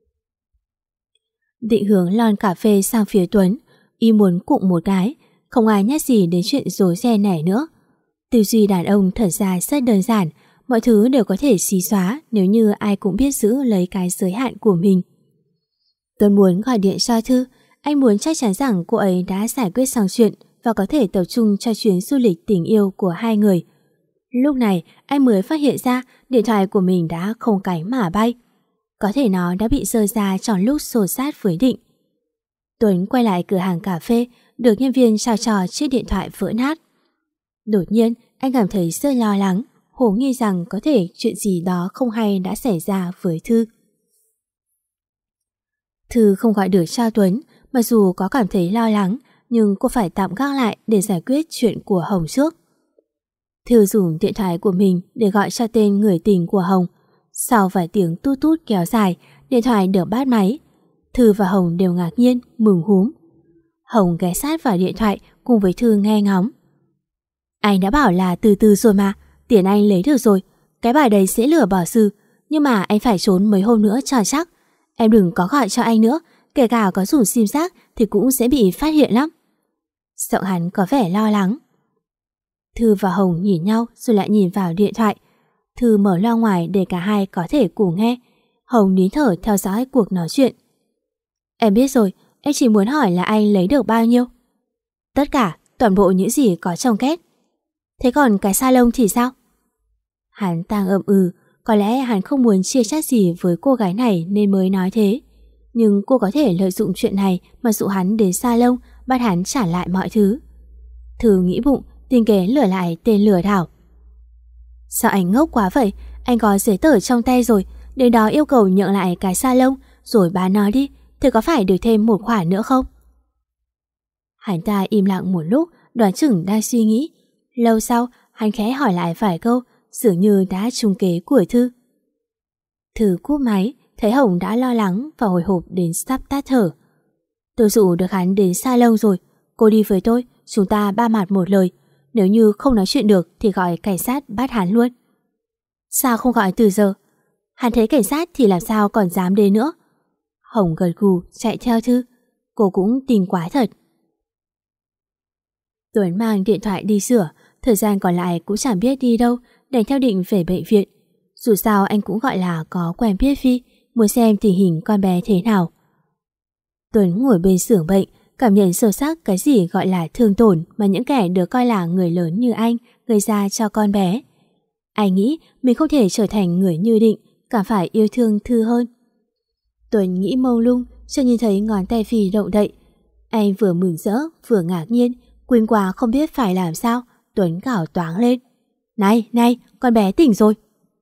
Định hướng lon cà phê sang phía Tuấn, y muốn cụng một cái, không ai nhắc gì đến chuyện rối ren này nữa. Tư duy đàn ông thật ra rất đơn giản, mọi thứ đều có thể xí xóa nếu như ai cũng biết giữ lấy cái giới hạn của mình. Tuấn muốn gọi điện cho Thư, anh muốn chắc chắn rằng cô ấy đã giải quyết xong chuyện và có thể tập trung cho chuyến du lịch tình yêu của hai người. Lúc này anh mới phát hiện ra điện thoại của mình đã không cánh mà bay. Có thể nó đã bị rơi ra trong lúc xô xát với Định. Tuấn quay lại cửa hàng cà phê, được nhân viên trao trò chiếc điện thoại vỡ nát. Đột nhiên anh cảm thấy rất lo lắng, hồ nghi rằng có thể chuyện gì đó không hay đã xảy ra với Thư. Thư không gọi được cho Tuấn, mặc dù có cảm thấy lo lắng, nhưng cô phải tạm gác lại để giải quyết chuyện của Hồng trước. Thư dùng điện thoại của mình để gọi cho tên người tình của Hồng. Sau vài tiếng tút tút kéo dài, điện thoại được bắt máy. Thư và Hồng đều ngạc nhiên, mừng húm. Hồng ghé sát vào điện thoại cùng với Thư nghe ngóng. Anh đã bảo là từ từ rồi mà, tiền anh lấy được rồi. Cái bài đấy sẽ lừa bỏ sư. Nhưng mà anh phải trốn mấy hôm nữa cho chắc. Em đừng có gọi cho anh nữa, kể cả có dùng sim giác thì cũng sẽ bị phát hiện lắm. Giọng hắn có vẻ lo lắng. Thư và Hồng nhìn nhau rồi lại nhìn vào điện thoại. Thư mở loa ngoài để cả hai có thể cùng nghe. Hồng nín thở theo dõi cuộc nói chuyện. Em biết rồi, em chỉ muốn hỏi là anh lấy được bao nhiêu? Tất cả, toàn bộ những gì có trong két. Thế còn cái salon thì sao? Hắn tang ậm ừ, có lẽ hắn không muốn chia sẻ gì với cô gái này nên mới nói thế. Nhưng cô có thể lợi dụng chuyện này mà dụ hắn đến salon, bắt hắn trả lại mọi thứ. Thư nghĩ bụng, tính kế lừa lại tên lừa đảo. Sao anh ngốc quá vậy? Anh có giấy tờ trong tay rồi, đến đó yêu cầu nhượng lại cái salon rồi bán nó đi, thì có phải được thêm một khoản nữa không? Hắn ta im lặng một lúc, đoán chừng đang suy nghĩ. Lâu sau, hắn khẽ hỏi lại vài câu, dường như đã trúng kế của Thư. Thư cúp máy, thấy Hồng đã lo lắng và hồi hộp đến sắp tắt thở. Tôi dụ được hắn đến salon rồi, cô đi với tôi, chúng ta ba mặt một lời. Nếu như không nói chuyện được thì gọi cảnh sát bắt hắn luôn. Sao không gọi từ giờ? Hắn thấy cảnh sát thì làm sao còn dám đến nữa. Hồng gật gù chạy theo Thư. Cô cũng tin quá thật. Tuấn mang điện thoại đi sửa, thời gian còn lại cũng chẳng biết đi đâu, đành theo định về bệnh viện. Dù sao anh cũng gọi là có quen biết Vi, muốn xem tình hình con bé thế nào. Tuấn ngồi bên giường bệnh, cảm nhận sâu sắc cái gì gọi là thương tổn mà những kẻ được coi là người lớn như anh gây ra cho con bé. Anh nghĩ mình không thể trở thành người như Định, càng phải yêu thương Thư hơn. Tuấn nghĩ mông lung, chợt nhìn thấy ngón tay Phi động đậy. Anh vừa mừng rỡ vừa ngạc nhiên, quên quá không biết phải làm sao. Tuấn gào toáng lên. Này, này, con bé tỉnh rồi.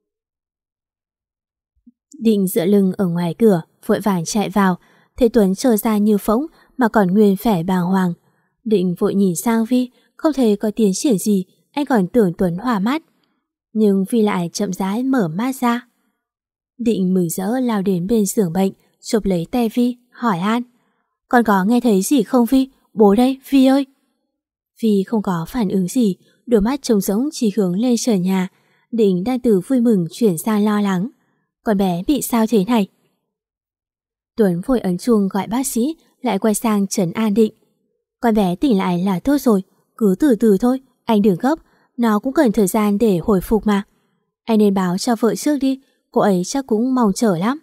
Định dựa lưng ở ngoài cửa, vội vàng chạy vào, thấy Tuấn trơ ra như phỗng mà còn nguyên vẻ bàng hoàng. Định vội nhìn sang Vi, không thấy có tiến triển gì, anh còn tưởng Tuấn hỏa mắt. Nhưng Vi lại chậm rãi mở mắt ra. Định mừng rỡ lao đến bên giường bệnh, chụp lấy tay Vi, hỏi han. Con có nghe thấy gì không Vi? Bố đây, Vi ơi. Vi không có phản ứng gì, đôi mắt trống rỗng chỉ hướng lên trời nhà. Định đang từ vui mừng chuyển sang lo lắng. Con bé bị sao thế này? Tuấn vội ấn chuông gọi bác sĩ, lại quay sang trấn an Định. Con bé tỉnh lại là tốt rồi, cứ từ từ thôi, anh đừng gấp, nó cũng cần thời gian để hồi phục mà. Anh nên báo cho vợ trước đi, cô ấy chắc cũng mong chờ lắm.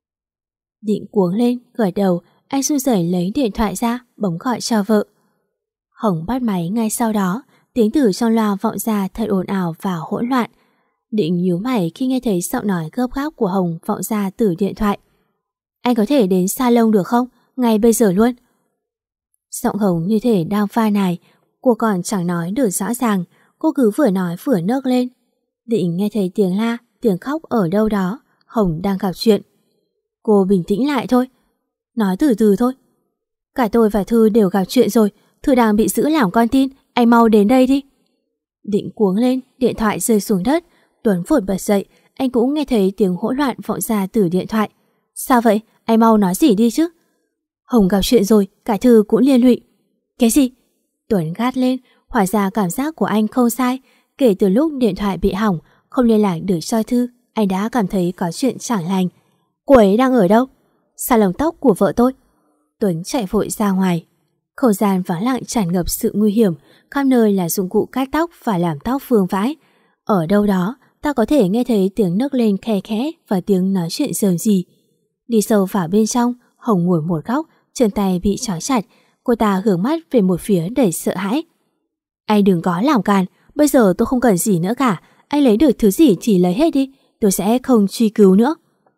Định cuống lên, gật đầu, anh run rẩy lấy điện thoại ra, bấm gọi cho vợ. Hồng bắt máy ngay sau đó, tiếng từ trong loa vọng ra thật ồn ào và hỗn loạn. Định nhíu mày khi nghe thấy giọng nói gấp gáp của Hồng vọng ra từ điện thoại. Anh có thể đến salon được không? Ngay bây giờ luôn. Giọng Hồng như thể đang pha nài, cô còn chẳng nói được rõ ràng, cô cứ vừa nói vừa nấc lên. Định nghe thấy tiếng la, tiếng khóc ở đâu đó, Hồng đang gặp chuyện. Cô bình tĩnh lại thôi, nói từ từ thôi. Cả tôi và Thư đều gặp chuyện rồi, Thư đang bị giữ làm con tin, anh mau đến đây đi. Định cuống lên, điện thoại rơi xuống đất. Tuấn vội bật dậy, anh cũng nghe thấy tiếng hỗn loạn vọng ra từ điện thoại. Sao vậy? Anh mau nói gì đi chứ. Hồng gặp chuyện rồi, cả Thư cũng liên lụy. Cái gì? Tuấn gắt lên, hóa ra cảm giác của anh không sai. Kể từ lúc điện thoại bị hỏng, không liên lạc được cho Thư, anh đã cảm thấy có chuyện chẳng lành. Cô ấy đang ở đâu? Salon tóc của vợ tôi. Tuấn chạy vội ra ngoài. Không gian vắng lặng tràn ngập sự nguy hiểm, khắp nơi là dụng cụ cắt tóc và làm tóc vương vãi. Ở đâu đó, ta có thể nghe thấy tiếng nấc lên khe khẽ và tiếng nói chuyện rờn rì. Đi sâu vào bên trong, Hồng ngồi một góc, chân tay bị trói chặt. Cô ta hướng mắt về một phía đầy sợ hãi. Anh đừng có làm càn, bây giờ tôi không cần gì nữa cả. Anh lấy được thứ gì thì lấy hết đi, tôi sẽ không truy cứu nữa.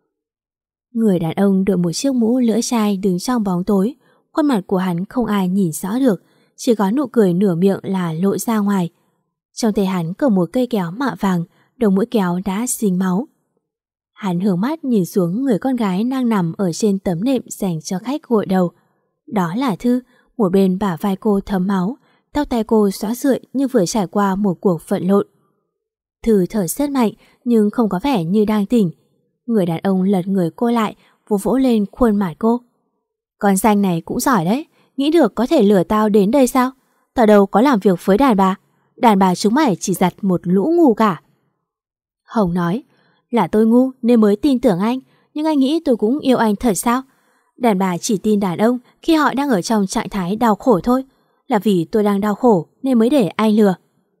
Người đàn ông đội một chiếc mũ lưỡi chai đứng trong bóng tối. Khuôn mặt của hắn không ai nhìn rõ được, chỉ có nụ cười nửa miệng là lộ ra ngoài. Trong tay hắn cầm một cây kéo mạ vàng, đầu mũi kéo đã dính máu. Hắn hướng mắt nhìn xuống người con gái đang nằm ở trên tấm nệm dành cho khách gội đầu. Đó là Thư, một bên bả vai cô thấm máu, tóc tai cô xõa rượi như vừa trải qua một cuộc vận lộn. Thư thở rất mạnh nhưng không có vẻ như đang tỉnh. Người đàn ông lật người cô lại, vỗ vỗ lên khuôn mặt cô. Con danh này cũng giỏi đấy, nghĩ được có thể lừa tao đến đây sao? Tao đâu có làm việc với đàn bà, đàn bà chúng mày chỉ giặt một lũ ngu cả. Hồng nói, Là tôi ngu nên mới tin tưởng anh, nhưng anh nghĩ tôi cũng yêu anh thật sao? Đàn bà chỉ tin đàn ông khi họ đang ở trong trạng thái đau khổ thôi. Là vì tôi đang đau khổ nên mới để anh lừa.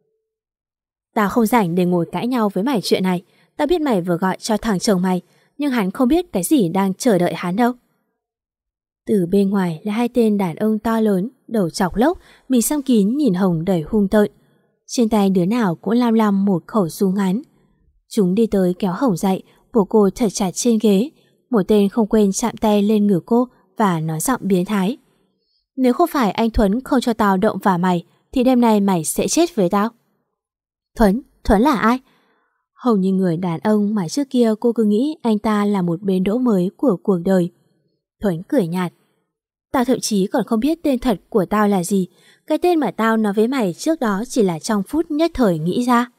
Tao không rảnh để ngồi cãi nhau với mày chuyện này. Tao biết mày vừa gọi cho thằng chồng mày, nhưng hắn không biết cái gì đang chờ đợi hắn đâu. Từ bên ngoài là hai tên đàn ông to lớn, đầu chọc lốc, mình xăm kín nhìn Hồng đầy hung tợn. Trên tay đứa nào cũng lam lam một khẩu súng ngắn. Chúng đi tới kéo Hồng dậy, buộc cô thật chặt trên ghế. Một tên không quên chạm tay lên ngực cô và nói giọng biến thái: nếu không phải anh Thuấn không cho tao động vào mày, thì đêm nay mày sẽ chết với tao. Thuấn? Thuấn là ai? Hồng như người đàn ông mà trước kia cô cứ nghĩ anh ta là một bến đỗ mới của cuộc đời. Thuấn cười nhạt: tao thậm chí còn không biết tên thật của tao là gì. Cái tên mà tao nói với mày trước đó chỉ là trong phút nhất thời nghĩ ra.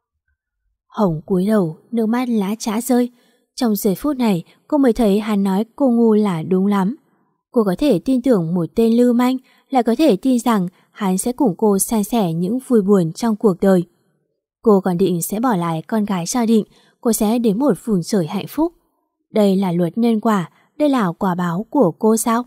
Hồng cúi đầu, nước mắt lá chã rơi. Trong giây phút này, cô mới thấy hắn nói cô ngu là đúng lắm. Cô có thể tin tưởng một tên lưu manh, lại có thể tin rằng hắn sẽ cùng cô san sẻ những vui buồn trong cuộc đời. Cô còn định sẽ bỏ lại con gái cho Định, cô sẽ đến một vùng trời hạnh phúc. Đây là luật nhân quả, đây là quả báo của cô sao?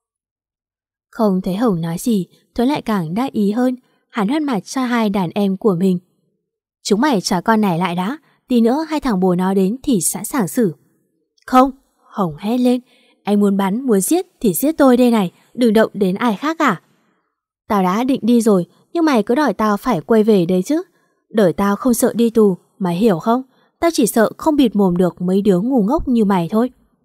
Không thấy Hồng nói gì, Thuấn lại càng đắc ý hơn. Hắn hất mặt cho hai đàn em của mình: chúng mày trả con này lại đã, tí nữa hai thằng bồ nó đến thì sẵn sàng xử. Không, Hồng hét lên: anh muốn bắn, muốn giết thì giết tôi đây này, đừng động đến ai khác cả. Tao đã định đi rồi, nhưng mày cứ đòi tao phải quay về đấy chứ. Đời tao không sợ đi tù, mày hiểu không? Tao chỉ sợ không bịt mồm được mấy đứa ngu ngốc như mày thôi.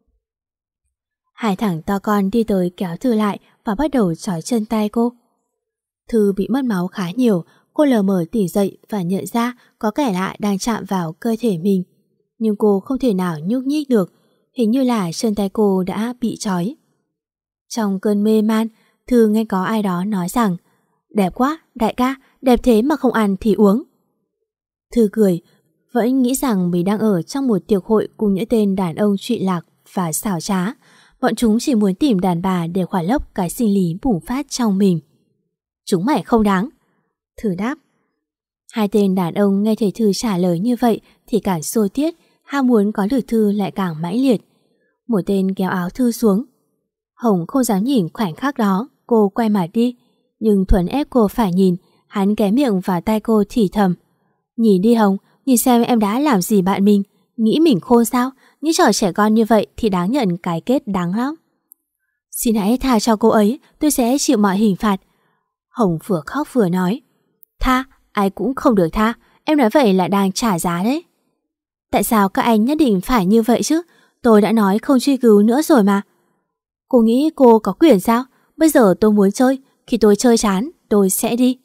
Hai thằng to con đi tới kéo Thư lại và bắt đầu trói chân tay cô. Thư bị mất máu khá nhiều, cô lờ mờ tỉnh dậy và nhận ra có kẻ lạ đang chạm vào cơ thể mình. Nhưng cô không thể nào nhúc nhích được, hình như là chân tay cô đã bị trói. Trong cơn mê man, Thư nghe có ai đó nói rằng: đẹp quá, đại ca, đẹp thế mà không ăn thì uống. Thư cười, vẫn nghĩ rằng mình đang ở trong một tiệc hội cùng những tên đàn ông trụy lạc và xảo trá. Bọn chúng chỉ muốn tìm đàn bà để khỏa lấp cái sinh lý bùng phát trong mình. Chúng mày không đáng. Thư đáp. Hai tên đàn ông nghe thấy Thư trả lời như vậy thì càng xô tiết, ham muốn có được Thư lại càng mãnh liệt. Một tên kéo áo Thư xuống. Hồng không dám nhìn khoảnh khắc đó, cô quay mặt đi. Nhưng Thuấn ép cô phải nhìn, hắn ghé miệng vào tai cô thì thầm: nhìn đi Hồng, nhìn xem em đã làm gì bạn mình. Nghĩ mình khôn sao? Những trò trẻ con như vậy thì đáng nhận cái kết đáng lắm. Xin hãy tha cho cô ấy, tôi sẽ chịu mọi hình phạt. Hồng vừa khóc vừa nói. Tha? Ai cũng không được tha. Em nói vậy là đang trả giá đấy. Tại sao các anh nhất định phải như vậy chứ? Tôi đã nói không truy cứu nữa rồi mà. Cô nghĩ cô có quyền sao? Bây giờ tôi muốn chơi. Khi tôi chơi chán, tôi sẽ đi.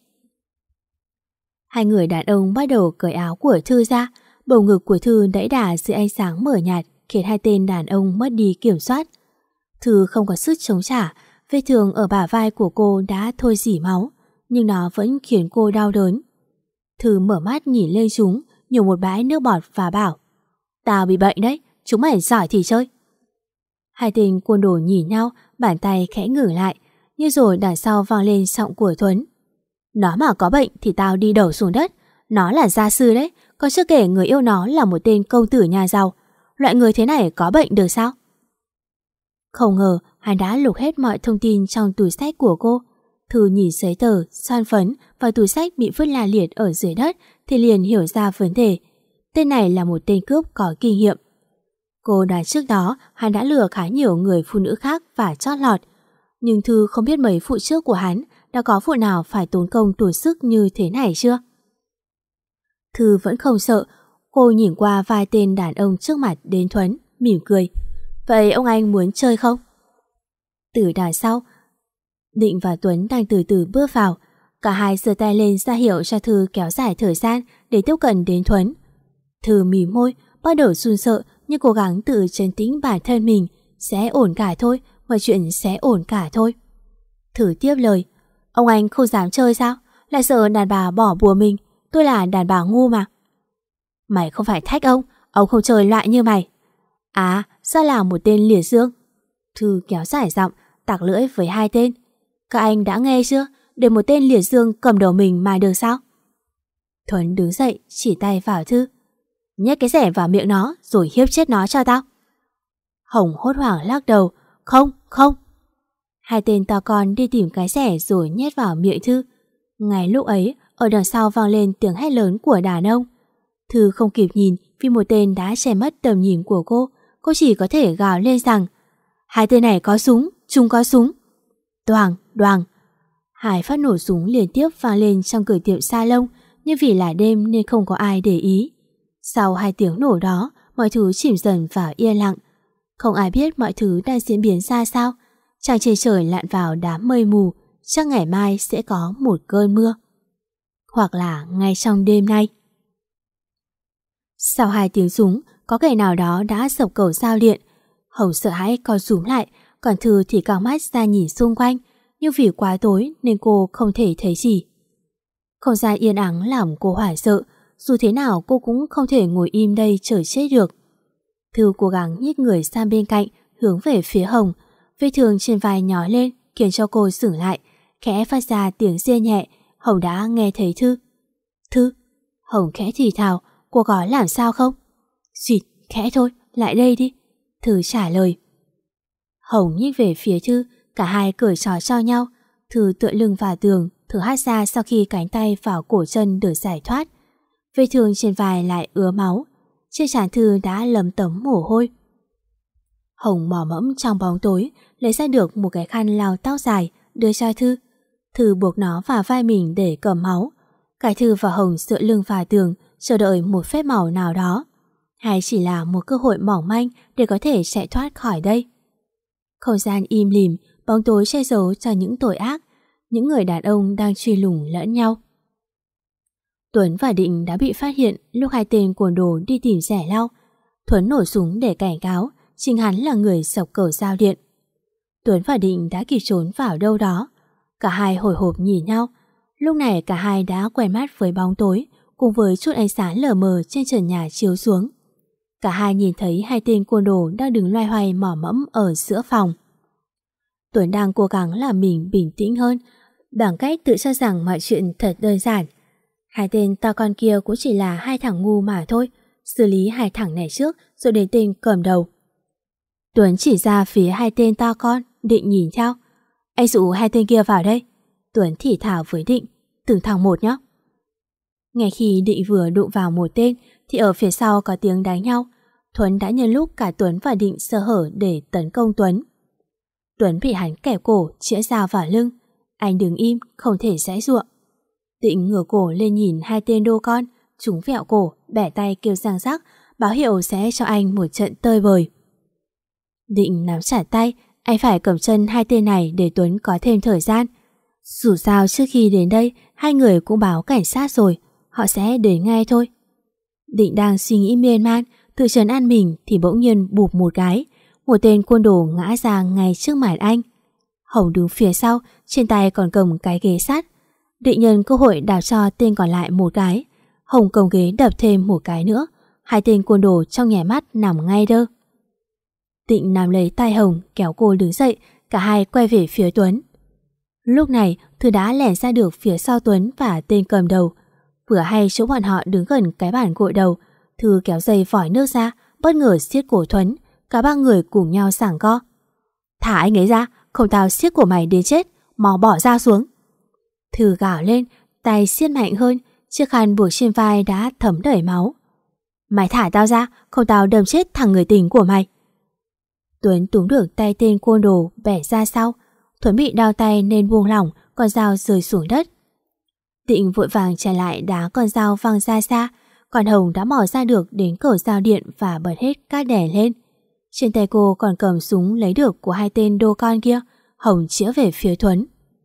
Hai người đàn ông bắt đầu cởi áo của Thư ra. Bầu ngực của Thư đẫy đà dưới ánh sáng mờ nhạt, khiến hai tên đàn ông mất đi kiểm soát. Thư không có sức chống trả. Vết thương ở bả vai của cô đã thôi rỉ máu, nhưng nó vẫn khiến cô đau đớn. Thư mở mắt nhìn lên chúng, nhổ một bãi nước bọt và bảo: tao bị bệnh đấy, chúng mày giỏi thì chơi. Hai tên côn đồ nhìn nhau, bàn tay khẽ ngừng lại, nhưng rồi đằng sau vang lên giọng của Thuấn: nó mà có bệnh thì tao đi đầu xuống đất. Nó là gia sư đấy, còn chưa kể người yêu nó là một tên công tử nhà giàu. Loại người thế này có bệnh được sao? Không ngờ hắn đã lục hết mọi thông tin trong túi sách của cô. Thư nhìn giấy tờ, son phấn và túi sách bị vứt la liệt ở dưới đất thì liền hiểu ra vấn đề. Tên này là một tên cướp có kinh nghiệm. Cô đoán trước đó hắn đã lừa khá nhiều người phụ nữ khác và chót lọt. Nhưng Thư không biết mấy vụ trước của hắn đã có vụ nào phải tốn công tốn sức như thế này chưa? Thư vẫn không sợ. Cô nhìn qua vài tên đàn ông trước mặt đến Thuấn, mỉm cười. Vậy ông anh muốn chơi không? Từ đằng sau, Định và Tuấn đang từ từ bước vào. Cả hai giơ tay lên ra hiệu cho Thư kéo dài thời gian để tiếp cận đến Thuấn. Thư mỉm môi, bắt đầu run sợ nhưng cố gắng tự trấn tĩnh bản thân mình. Sẽ ổn cả thôi, mọi chuyện sẽ ổn cả thôi. Thư tiếp lời. Ông anh không dám chơi sao? Lại sợ đàn bà bỏ bùa mình. Tôi là đàn bà ngu mà. Mày không phải thách ông, ông không chơi loại như mày. À, sao là một tên liệt dương? Thư kéo dài giọng, tặc lưỡi với hai tên. Các anh đã nghe chưa? Để một tên liệt dương cầm đầu mình mà được sao? Thuấn đứng dậy, chỉ tay vào Thư. nhét cái rẻ vào miệng nó rồi hiếp chết nó cho tao. Hồng hốt hoảng lắc đầu. Không, không. Hai tên to con đi tìm cái rẻ rồi nhét vào miệng Thư. Ngay lúc ấy, ở đằng sau vang lên tiếng hét lớn của đàn ông. Thư không kịp nhìn vì một tên đã che mất tầm nhìn của cô. Cô chỉ có thể gào lên rằng hai tên này có súng, chúng có súng. Đoàng, đoàng. Hai phát nổ súng liên tiếp vang lên trong cửa tiệm salon, nhưng vì là đêm nên không có ai để ý. Sau hai tiếng nổ đó, mọi thứ chìm dần vào yên lặng. Không ai biết mọi thứ đang diễn biến ra sao. Trăng trên trời lặn vào đám mây mù, chắc ngày mai sẽ có một cơn mưa. Hoặc là ngay trong đêm nay. Sau hai tiếng súng, có kẻ nào đó đã sập cầu giao điện. Hồng sợ hãi co rúm lại, còn Thư thì căng mắt ra nhìn xung quanh, nhưng vì quá tối nên cô không thể thấy gì. Không gian yên ắng làm cô hoảng sợ, dù thế nào cô cũng không thể ngồi im đây chờ chết được. Thư cố gắng nhích người sang bên cạnh, hướng về phía Hồng. Vết thương trên vai nhói lên khiến cho cô dừng lại, khẽ phát ra tiếng rên nhẹ. Hồng đã nghe thấy Thư. Thư. Hồng khẽ thì thào. Cô có làm sao không? Xịt, khẽ thôi, lại đây đi. Thư trả lời. Hồng nhích về phía Thư, cả hai cởi trói cho nhau. Thư tựa lưng vào tường, thở hắt ra sau khi cánh tay vào cổ chân được giải thoát. Vết thương trên vai lại ứa máu. Trên trán Thư đã lấm tấm mồ hôi. Hồng mò mẫm trong bóng tối, lấy ra được một cái khăn lau tóc dài, đưa cho Thư. Thư buộc nó vào vai mình để cầm máu. Cả Thư và Hồng dựa lưng vào tường, chờ đợi một phép màu nào đó, hay chỉ là một cơ hội mỏng manh để có thể chạy thoát khỏi đây. Không gian im lìm, bóng tối che giấu cho những tội ác, những người đàn ông đang truy lùng lẫn nhau. Tuấn và Định đã bị phát hiện lúc hai tên côn đồ đi tìm rẻ lau. Tuấn nổ súng để cảnh cáo chính hắn là người sập cầu giao điện. Tuấn và Định đã kịp trốn vào đâu đó. Cả hai hồi hộp nhìn nhau. Lúc này cả hai đã quen mắt với bóng tối, cùng với chút ánh sáng lờ mờ trên trần nhà chiếu xuống. Cả hai nhìn thấy hai tên côn đồ đang đứng loay hoay mò mẫm ở giữa phòng. Tuấn đang cố gắng làm mình bình tĩnh hơn, bằng cách tự cho rằng mọi chuyện thật đơn giản. Hai tên to con kia cũng chỉ là hai thằng ngu mà thôi, xử lý hai thằng này trước rồi đến tên cầm đầu. Tuấn chỉ ra phía hai tên to con, Định nhìn theo. Anh dụ hai tên kia vào đây. Tuấn thì thào với Định, từng thằng một nhé. Ngay khi Định vừa đụng vào một tên thì ở phía sau có tiếng đánh nhau. Tuấn đã nhân lúc cả Tuấn và Định sơ hở để tấn công Tuấn. Tuấn bị hắn kẹp cổ, chĩa dao vào lưng. Anh đứng im, không thể giãy giụa. Định ngửa cổ lên nhìn hai tên đô con, chúng vẹo cổ, bẻ tay kêu răng rắc, báo hiệu sẽ cho anh một trận tơi bời. Định nắm chặt tay, anh phải cầm chân hai tên này để Tuấn có thêm thời gian. Dù sao trước khi đến đây, hai người cũng báo cảnh sát rồi, họ sẽ đến ngay thôi. Định đang suy nghĩ miên man, tự trấn an mình thì bỗng nhiên bụp một cái, một tên côn đồ ngã ra ngay trước mặt anh. Hồng đứng phía sau, trên tay còn cầm cái ghế sắt. Định nhân cơ hội đạp cho tên còn lại một cái. Hồng cầm ghế đập thêm một cái nữa. Hai tên côn đồ trong nhảy mắt nằm ngay đơ. Định nắm lấy tay Hồng kéo cô đứng dậy, cả hai quay về phía Tuấn. Lúc này Thư đã lẻn ra được phía sau Tuấn và tên cầm đầu. Vừa hay chỗ bọn họ đứng gần cái bàn gội đầu, Thư kéo dây vòi nước ra, bất ngờ siết cổ Tuấn. Cả ba người cùng nhau giằng co. Thả anh ấy ra, không tao siết cổ mày đến chết, mau bỏ ra xuống. Thư gào lên, tay siết mạnh hơn, chiếc khăn buộc trên vai đã thấm đầy máu. Mày thả tao ra, không tao đâm chết thằng người tình của mày. Tuấn túm được tay tên côn đồ bẻ ra sau. Tuấn bị đau tay nên buông lỏng, con dao rơi xuống đất. Định vội vàng trả lại đá con dao văng ra xa, còn Hồng đã mò ra được đến cầu giao điện và bật hết các đèn lên. Trên tay cô còn cầm súng lấy được của hai tên đô con kia. Hồng chĩa về phía Tuấn.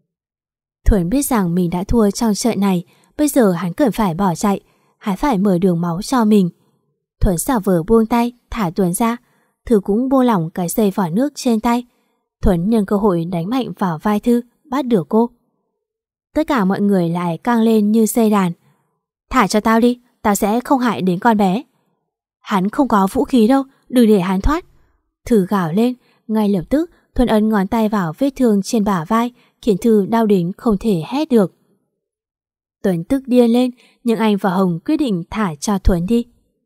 Tuấn biết rằng mình đã thua trong trận này, bây giờ hắn cần phải bỏ chạy, hắn phải mở đường máu cho mình. Tuấn xảo vờ buông tay, thả Tuấn ra. Thư cũng buông lỏng cái dây vỏ nước trên tay. Tuấn nhân cơ hội đánh mạnh vào vai Thư, bắt được cô. Tất cả mọi người lại căng lên như dây đàn. Thả cho tao đi, tao sẽ không hại đến con bé. Hắn không có vũ khí đâu, đừng để hắn thoát. Thư gào lên, ngay lập tức Tuấn ấn ngón tay vào vết thương trên bả vai, khiến Thư đau đến không thể hét được. Tuấn tức điên lên, nhưng anh và Hồng quyết định thả cho Tuấn đi.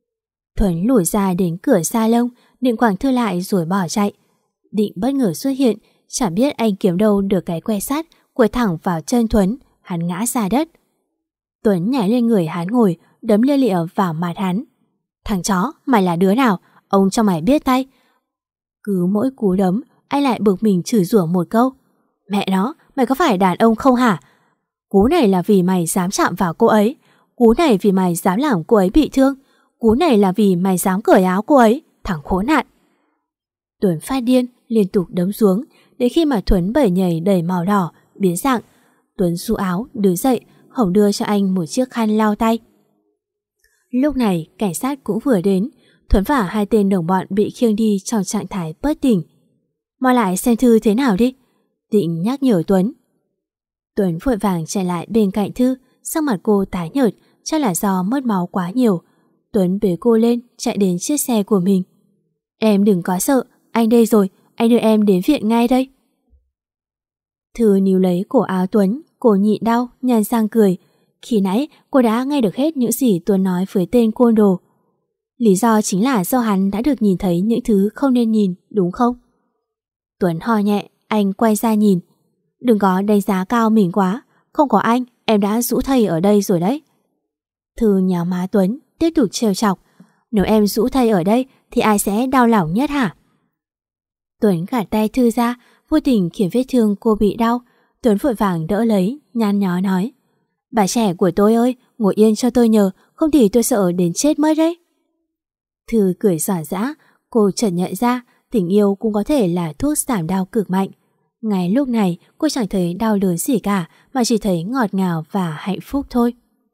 Thuấn lùi ra đến cửa salon, định quẳng Thư lại rồi bỏ chạy. Định bất ngờ xuất hiện, chẳng biết anh kiếm đâu được cái que sắt quay thẳng vào chân Thuấn, hắn ngã ra đất. Tuấn nhảy lên người hắn ngồi, đấm lia lịa vào mặt hắn. Thằng chó, mày là đứa nào? Ông cho mày biết tay. Cứ mỗi cú đấm, anh lại bực mình chửi rủa một câu. Mẹ nó, mày có phải đàn ông không hả? Cú này là vì mày dám chạm vào cô ấy. Cú này vì mày dám làm cô ấy bị thương. Cú này là vì mày dám cởi áo cô ấy. Thằng khốn nạn. Tuấn phát điên, liên tục đấm xuống, đến khi mà Thuấn bẩy nhảy đầy màu đỏ, biến dạng. Tuấn xu áo, đứng dậy, Hồng đưa cho anh một chiếc khăn lau tay. Lúc này, cảnh sát cũng vừa đến. Thuấn và hai tên đồng bọn bị khiêng đi trong trạng thái bất tỉnh. Mau lại xem Thư thế nào đi, Định nhắc nhở Tuấn. Tuấn vội vàng chạy lại bên cạnh Thư, sắc mặt cô tái nhợt, chắc là do mất máu quá nhiều. Tuấn bế cô lên, chạy đến chiếc xe của mình. Em đừng có sợ, anh đây rồi, anh đưa em đến viện ngay đây. Thư níu lấy cổ áo Tuấn, cô nhịn đau, nhăn răng cười. Khi nãy cô đã nghe được hết những gì Tuấn nói với tên côn đồ. Lý do chính là do hắn đã được nhìn thấy những thứ không nên nhìn, đúng không? Tuấn ho nhẹ, anh quay ra nhìn. Đừng có đánh giá cao mình quá, không có anh, em đã rũ thầy ở đây rồi đấy. Thư nhéo má Tuấn, tiếp tục trêu chọc. Nếu em rũ thầy ở đây thì ai sẽ đau lòng nhất hả? Tuấn gạt tay Thư ra, vô tình khiến vết thương cô bị đau. Tuấn vội vàng đỡ lấy, nhăn nhó nói. Bà trẻ của tôi ơi, ngồi yên cho tôi nhờ, không thì tôi sợ đến chết mất đấy. Thư cười xả dã, cô chợt nhận ra tình yêu cũng có thể là thuốc giảm đau cực mạnh. Ngay lúc này cô chẳng thấy đau đớn gì cả, mà chỉ thấy ngọt ngào và hạnh phúc thôi.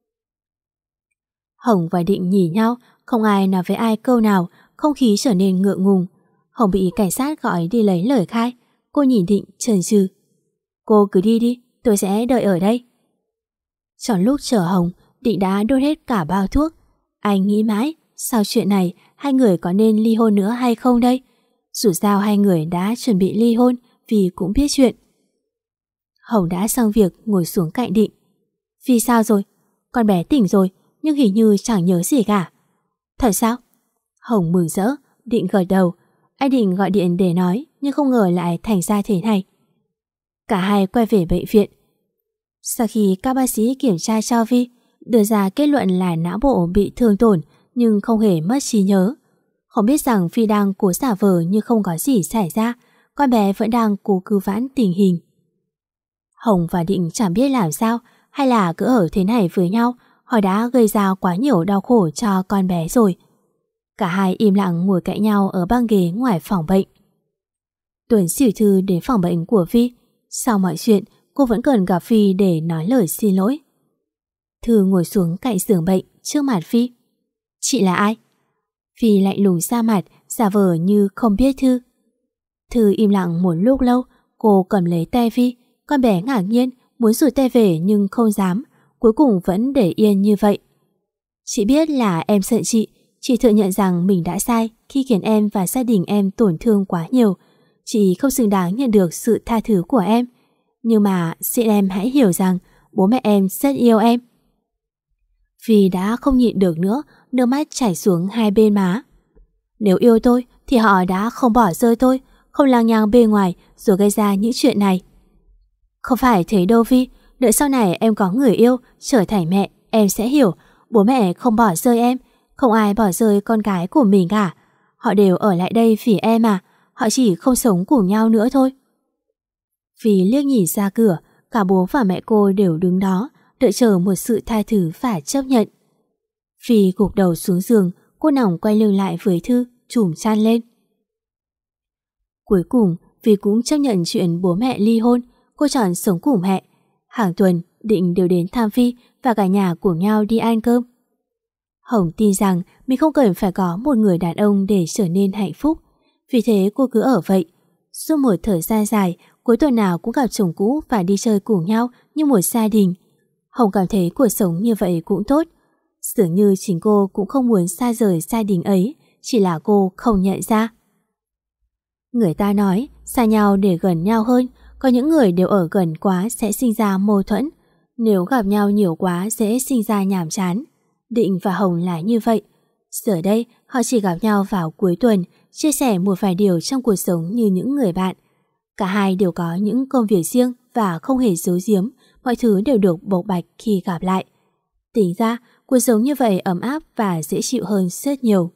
Hồng và Định nhìn nhau, không ai nói với ai câu nào, không khí trở nên ngượng ngùng. Hồng bị cảnh sát gọi đi lấy lời khai. Cô nhìn Định chần chừ. Cô cứ đi đi, tôi sẽ đợi ở đây. Trong lúc chờ Hồng, Định đã đốt hết cả bao thuốc. Anh nghĩ mãi, sau chuyện này hai người có nên ly hôn nữa hay không đây? Dù sao hai người đã chuẩn bị ly hôn vì cũng biết chuyện. Hồng đã xong việc ngồi xuống cạnh Định. Vì sao rồi? Con bé tỉnh rồi, nhưng hình như chẳng nhớ gì cả. Thật sao? Hồng mừng rỡ, Định gật đầu. Anh định gọi điện để nói, nhưng không ngờ lại thành ra thế này. Cả hai quay về bệnh viện. Sau khi các bác sĩ kiểm tra cho Vi, đưa ra kết luận là não bộ bị thương tổn nhưng không hề mất trí nhớ. Không biết rằng Phi đang cố giả vờ như không có gì xảy ra, con bé vẫn đang cố cứu vãn tình hình. Hồng và Định chẳng biết làm sao, hay là cứ ở thế này với nhau, họ đã gây ra quá nhiều đau khổ cho con bé rồi. Cả hai im lặng ngồi cạnh nhau ở băng ghế ngoài phòng bệnh. Tuấn xỉu Thư đến phòng bệnh của Phi. Sau mọi chuyện, cô vẫn cần gặp Phi để nói lời xin lỗi. Thư ngồi xuống cạnh giường bệnh trước mặt Phi. Chị là ai? Phi lạnh lùng ra mặt, giả vờ như không biết Thư. Thư im lặng một lúc lâu, cô cầm lấy tay Phi. Con bé ngạc nhiên, muốn rụt tay về nhưng không dám, cuối cùng vẫn để yên như vậy. Chị biết là em sợ chị, chị thừa nhận rằng mình đã sai khi khiến em và gia đình em tổn thương quá nhiều. Chị không xứng đáng nhận được sự tha thứ của em. Nhưng mà xin em hãy hiểu rằng bố mẹ em rất yêu em. Vì đã không nhịn được nữa, nước mắt chảy xuống hai bên má. Nếu yêu tôi thì họ đã không bỏ rơi tôi, không lang nhang bên ngoài rồi gây ra những chuyện này. Không phải thế đâu Vi, đợi sau này em có người yêu, trở thành mẹ, em sẽ hiểu. Bố mẹ không bỏ rơi em, không ai bỏ rơi con gái của mình cả. Họ đều ở lại đây vì em à, họ chỉ không sống cùng nhau nữa thôi. Vì liếc nhìn ra cửa, cả bố và mẹ cô đều đứng đó, đợi chờ một sự tha thứ và chấp nhận. Vì gục đầu xuống giường, cô nòng quay lưng lại với Thư, trùm chăn lên. Cuối cùng, vì cũng chấp nhận chuyện bố mẹ ly hôn, cô chọn sống cùng mẹ. Hàng tuần, Định đều đến thăm Phi và cả nhà cùng nhau đi ăn cơm. Hồng tin rằng mình không cần phải có một người đàn ông để trở nên hạnh phúc. Vì thế cô cứ ở vậy. Suốt một thời gian dài, cuối tuần nào cũng gặp chồng cũ và đi chơi cùng nhau như một gia đình. Hồng cảm thấy cuộc sống như vậy cũng tốt. Dường như chính cô cũng không muốn xa rời gia đình ấy, chỉ là cô không nhận ra. Người ta nói xa nhau để gần nhau hơn, có những người đều ở gần quá sẽ sinh ra mâu thuẫn. Nếu gặp nhau nhiều quá dễ sinh ra nhàm chán. Định và Hồng là như vậy. Giờ đây họ Họ chỉ gặp nhau vào cuối tuần, chia sẻ một vài điều trong cuộc sống như những người bạn. Cả hai đều có những công việc riêng và không hề giấu giếm, mọi thứ đều được bộc bạch khi gặp lại. Tính ra, cuộc sống như vậy ấm áp và dễ chịu hơn rất nhiều.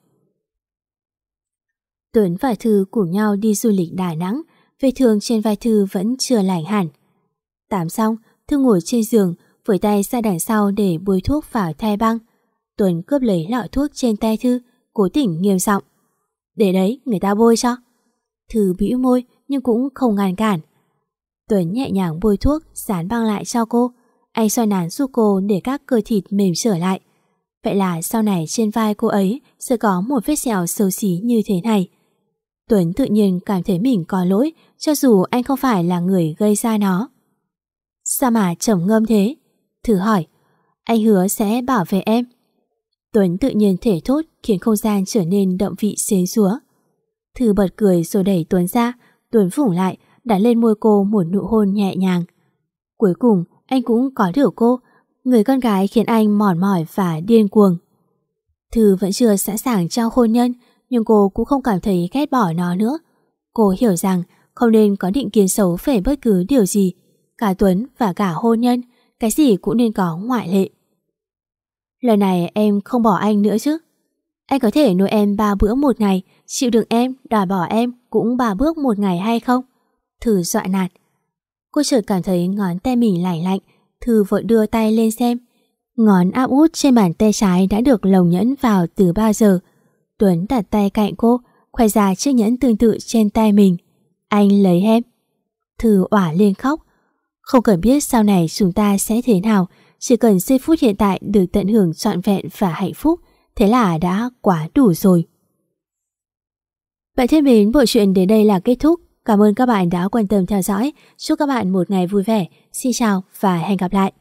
Tuấn và Thư cùng nhau đi du lịch Đà Nẵng, vết thương trên vai Thư vẫn chưa lành hẳn. Tắm xong, Thư ngồi trên giường, với tay ra đằng sau để bôi thuốc vào thai băng. Tuấn cướp lấy lọ thuốc trên tay Thư, cố tình nghiêm giọng: "Để đấy, người ta bôi cho." Thư bĩu môi nhưng cũng không ngăn cản. Tuấn nhẹ nhàng bôi thuốc, dán băng lại cho cô. Anh xoa nắn giúp cô để các cơ thịt mềm trở lại. Vậy là sau này trên vai cô ấy sẽ có một vết sẹo xấu xí như thế này. Tuấn tự nhiên cảm thấy mình có lỗi, cho dù anh không phải là người gây ra nó. "Sao mà trầm ngâm thế?" Thư hỏi. "Anh hứa sẽ bảo vệ em." Tuấn tự nhiên thể thốt khiến không gian trở nên đậm vị xến xúa. Thư bật cười rồi đẩy Tuấn ra. Tuấn phủ lại, đặt lên môi cô một nụ hôn nhẹ nhàng. Cuối cùng anh cũng có được cô, người con gái khiến anh mòn mỏi và điên cuồng. Thư vẫn chưa sẵn sàng cho hôn nhân, nhưng cô cũng không cảm thấy ghét bỏ nó nữa. Cô hiểu rằng không nên có định kiến xấu về bất cứ điều gì, cả Tuấn và cả hôn nhân, cái gì cũng nên có ngoại lệ. "Lần này em không bỏ anh nữa chứ? Anh có thể nuôi em ba bữa một ngày, chịu đựng em, đòi bỏ em cũng ba bước một ngày hay không?" Thư dọa nạt. Cô chợt cảm thấy ngón tay mình lạnh lạnh. Thư vội đưa tay lên xem. Ngón áp út trên bàn tay trái đã được lồng nhẫn vào từ bao giờ. Tuấn đặt tay cạnh cô, khoe ra chiếc nhẫn tương tự trên tay mình. "Anh lấy em." Thư òa lên khóc. Không cần biết sau này chúng ta sẽ thế nào, chỉ cần giây phút hiện tại được tận hưởng trọn vẹn và hạnh phúc, thế là đã quá đủ rồi. Bạn thân mến, bộ truyện đến đây là kết thúc. Cảm ơn các bạn đã quan tâm theo dõi. Chúc các bạn một ngày vui vẻ. Xin chào và hẹn gặp lại.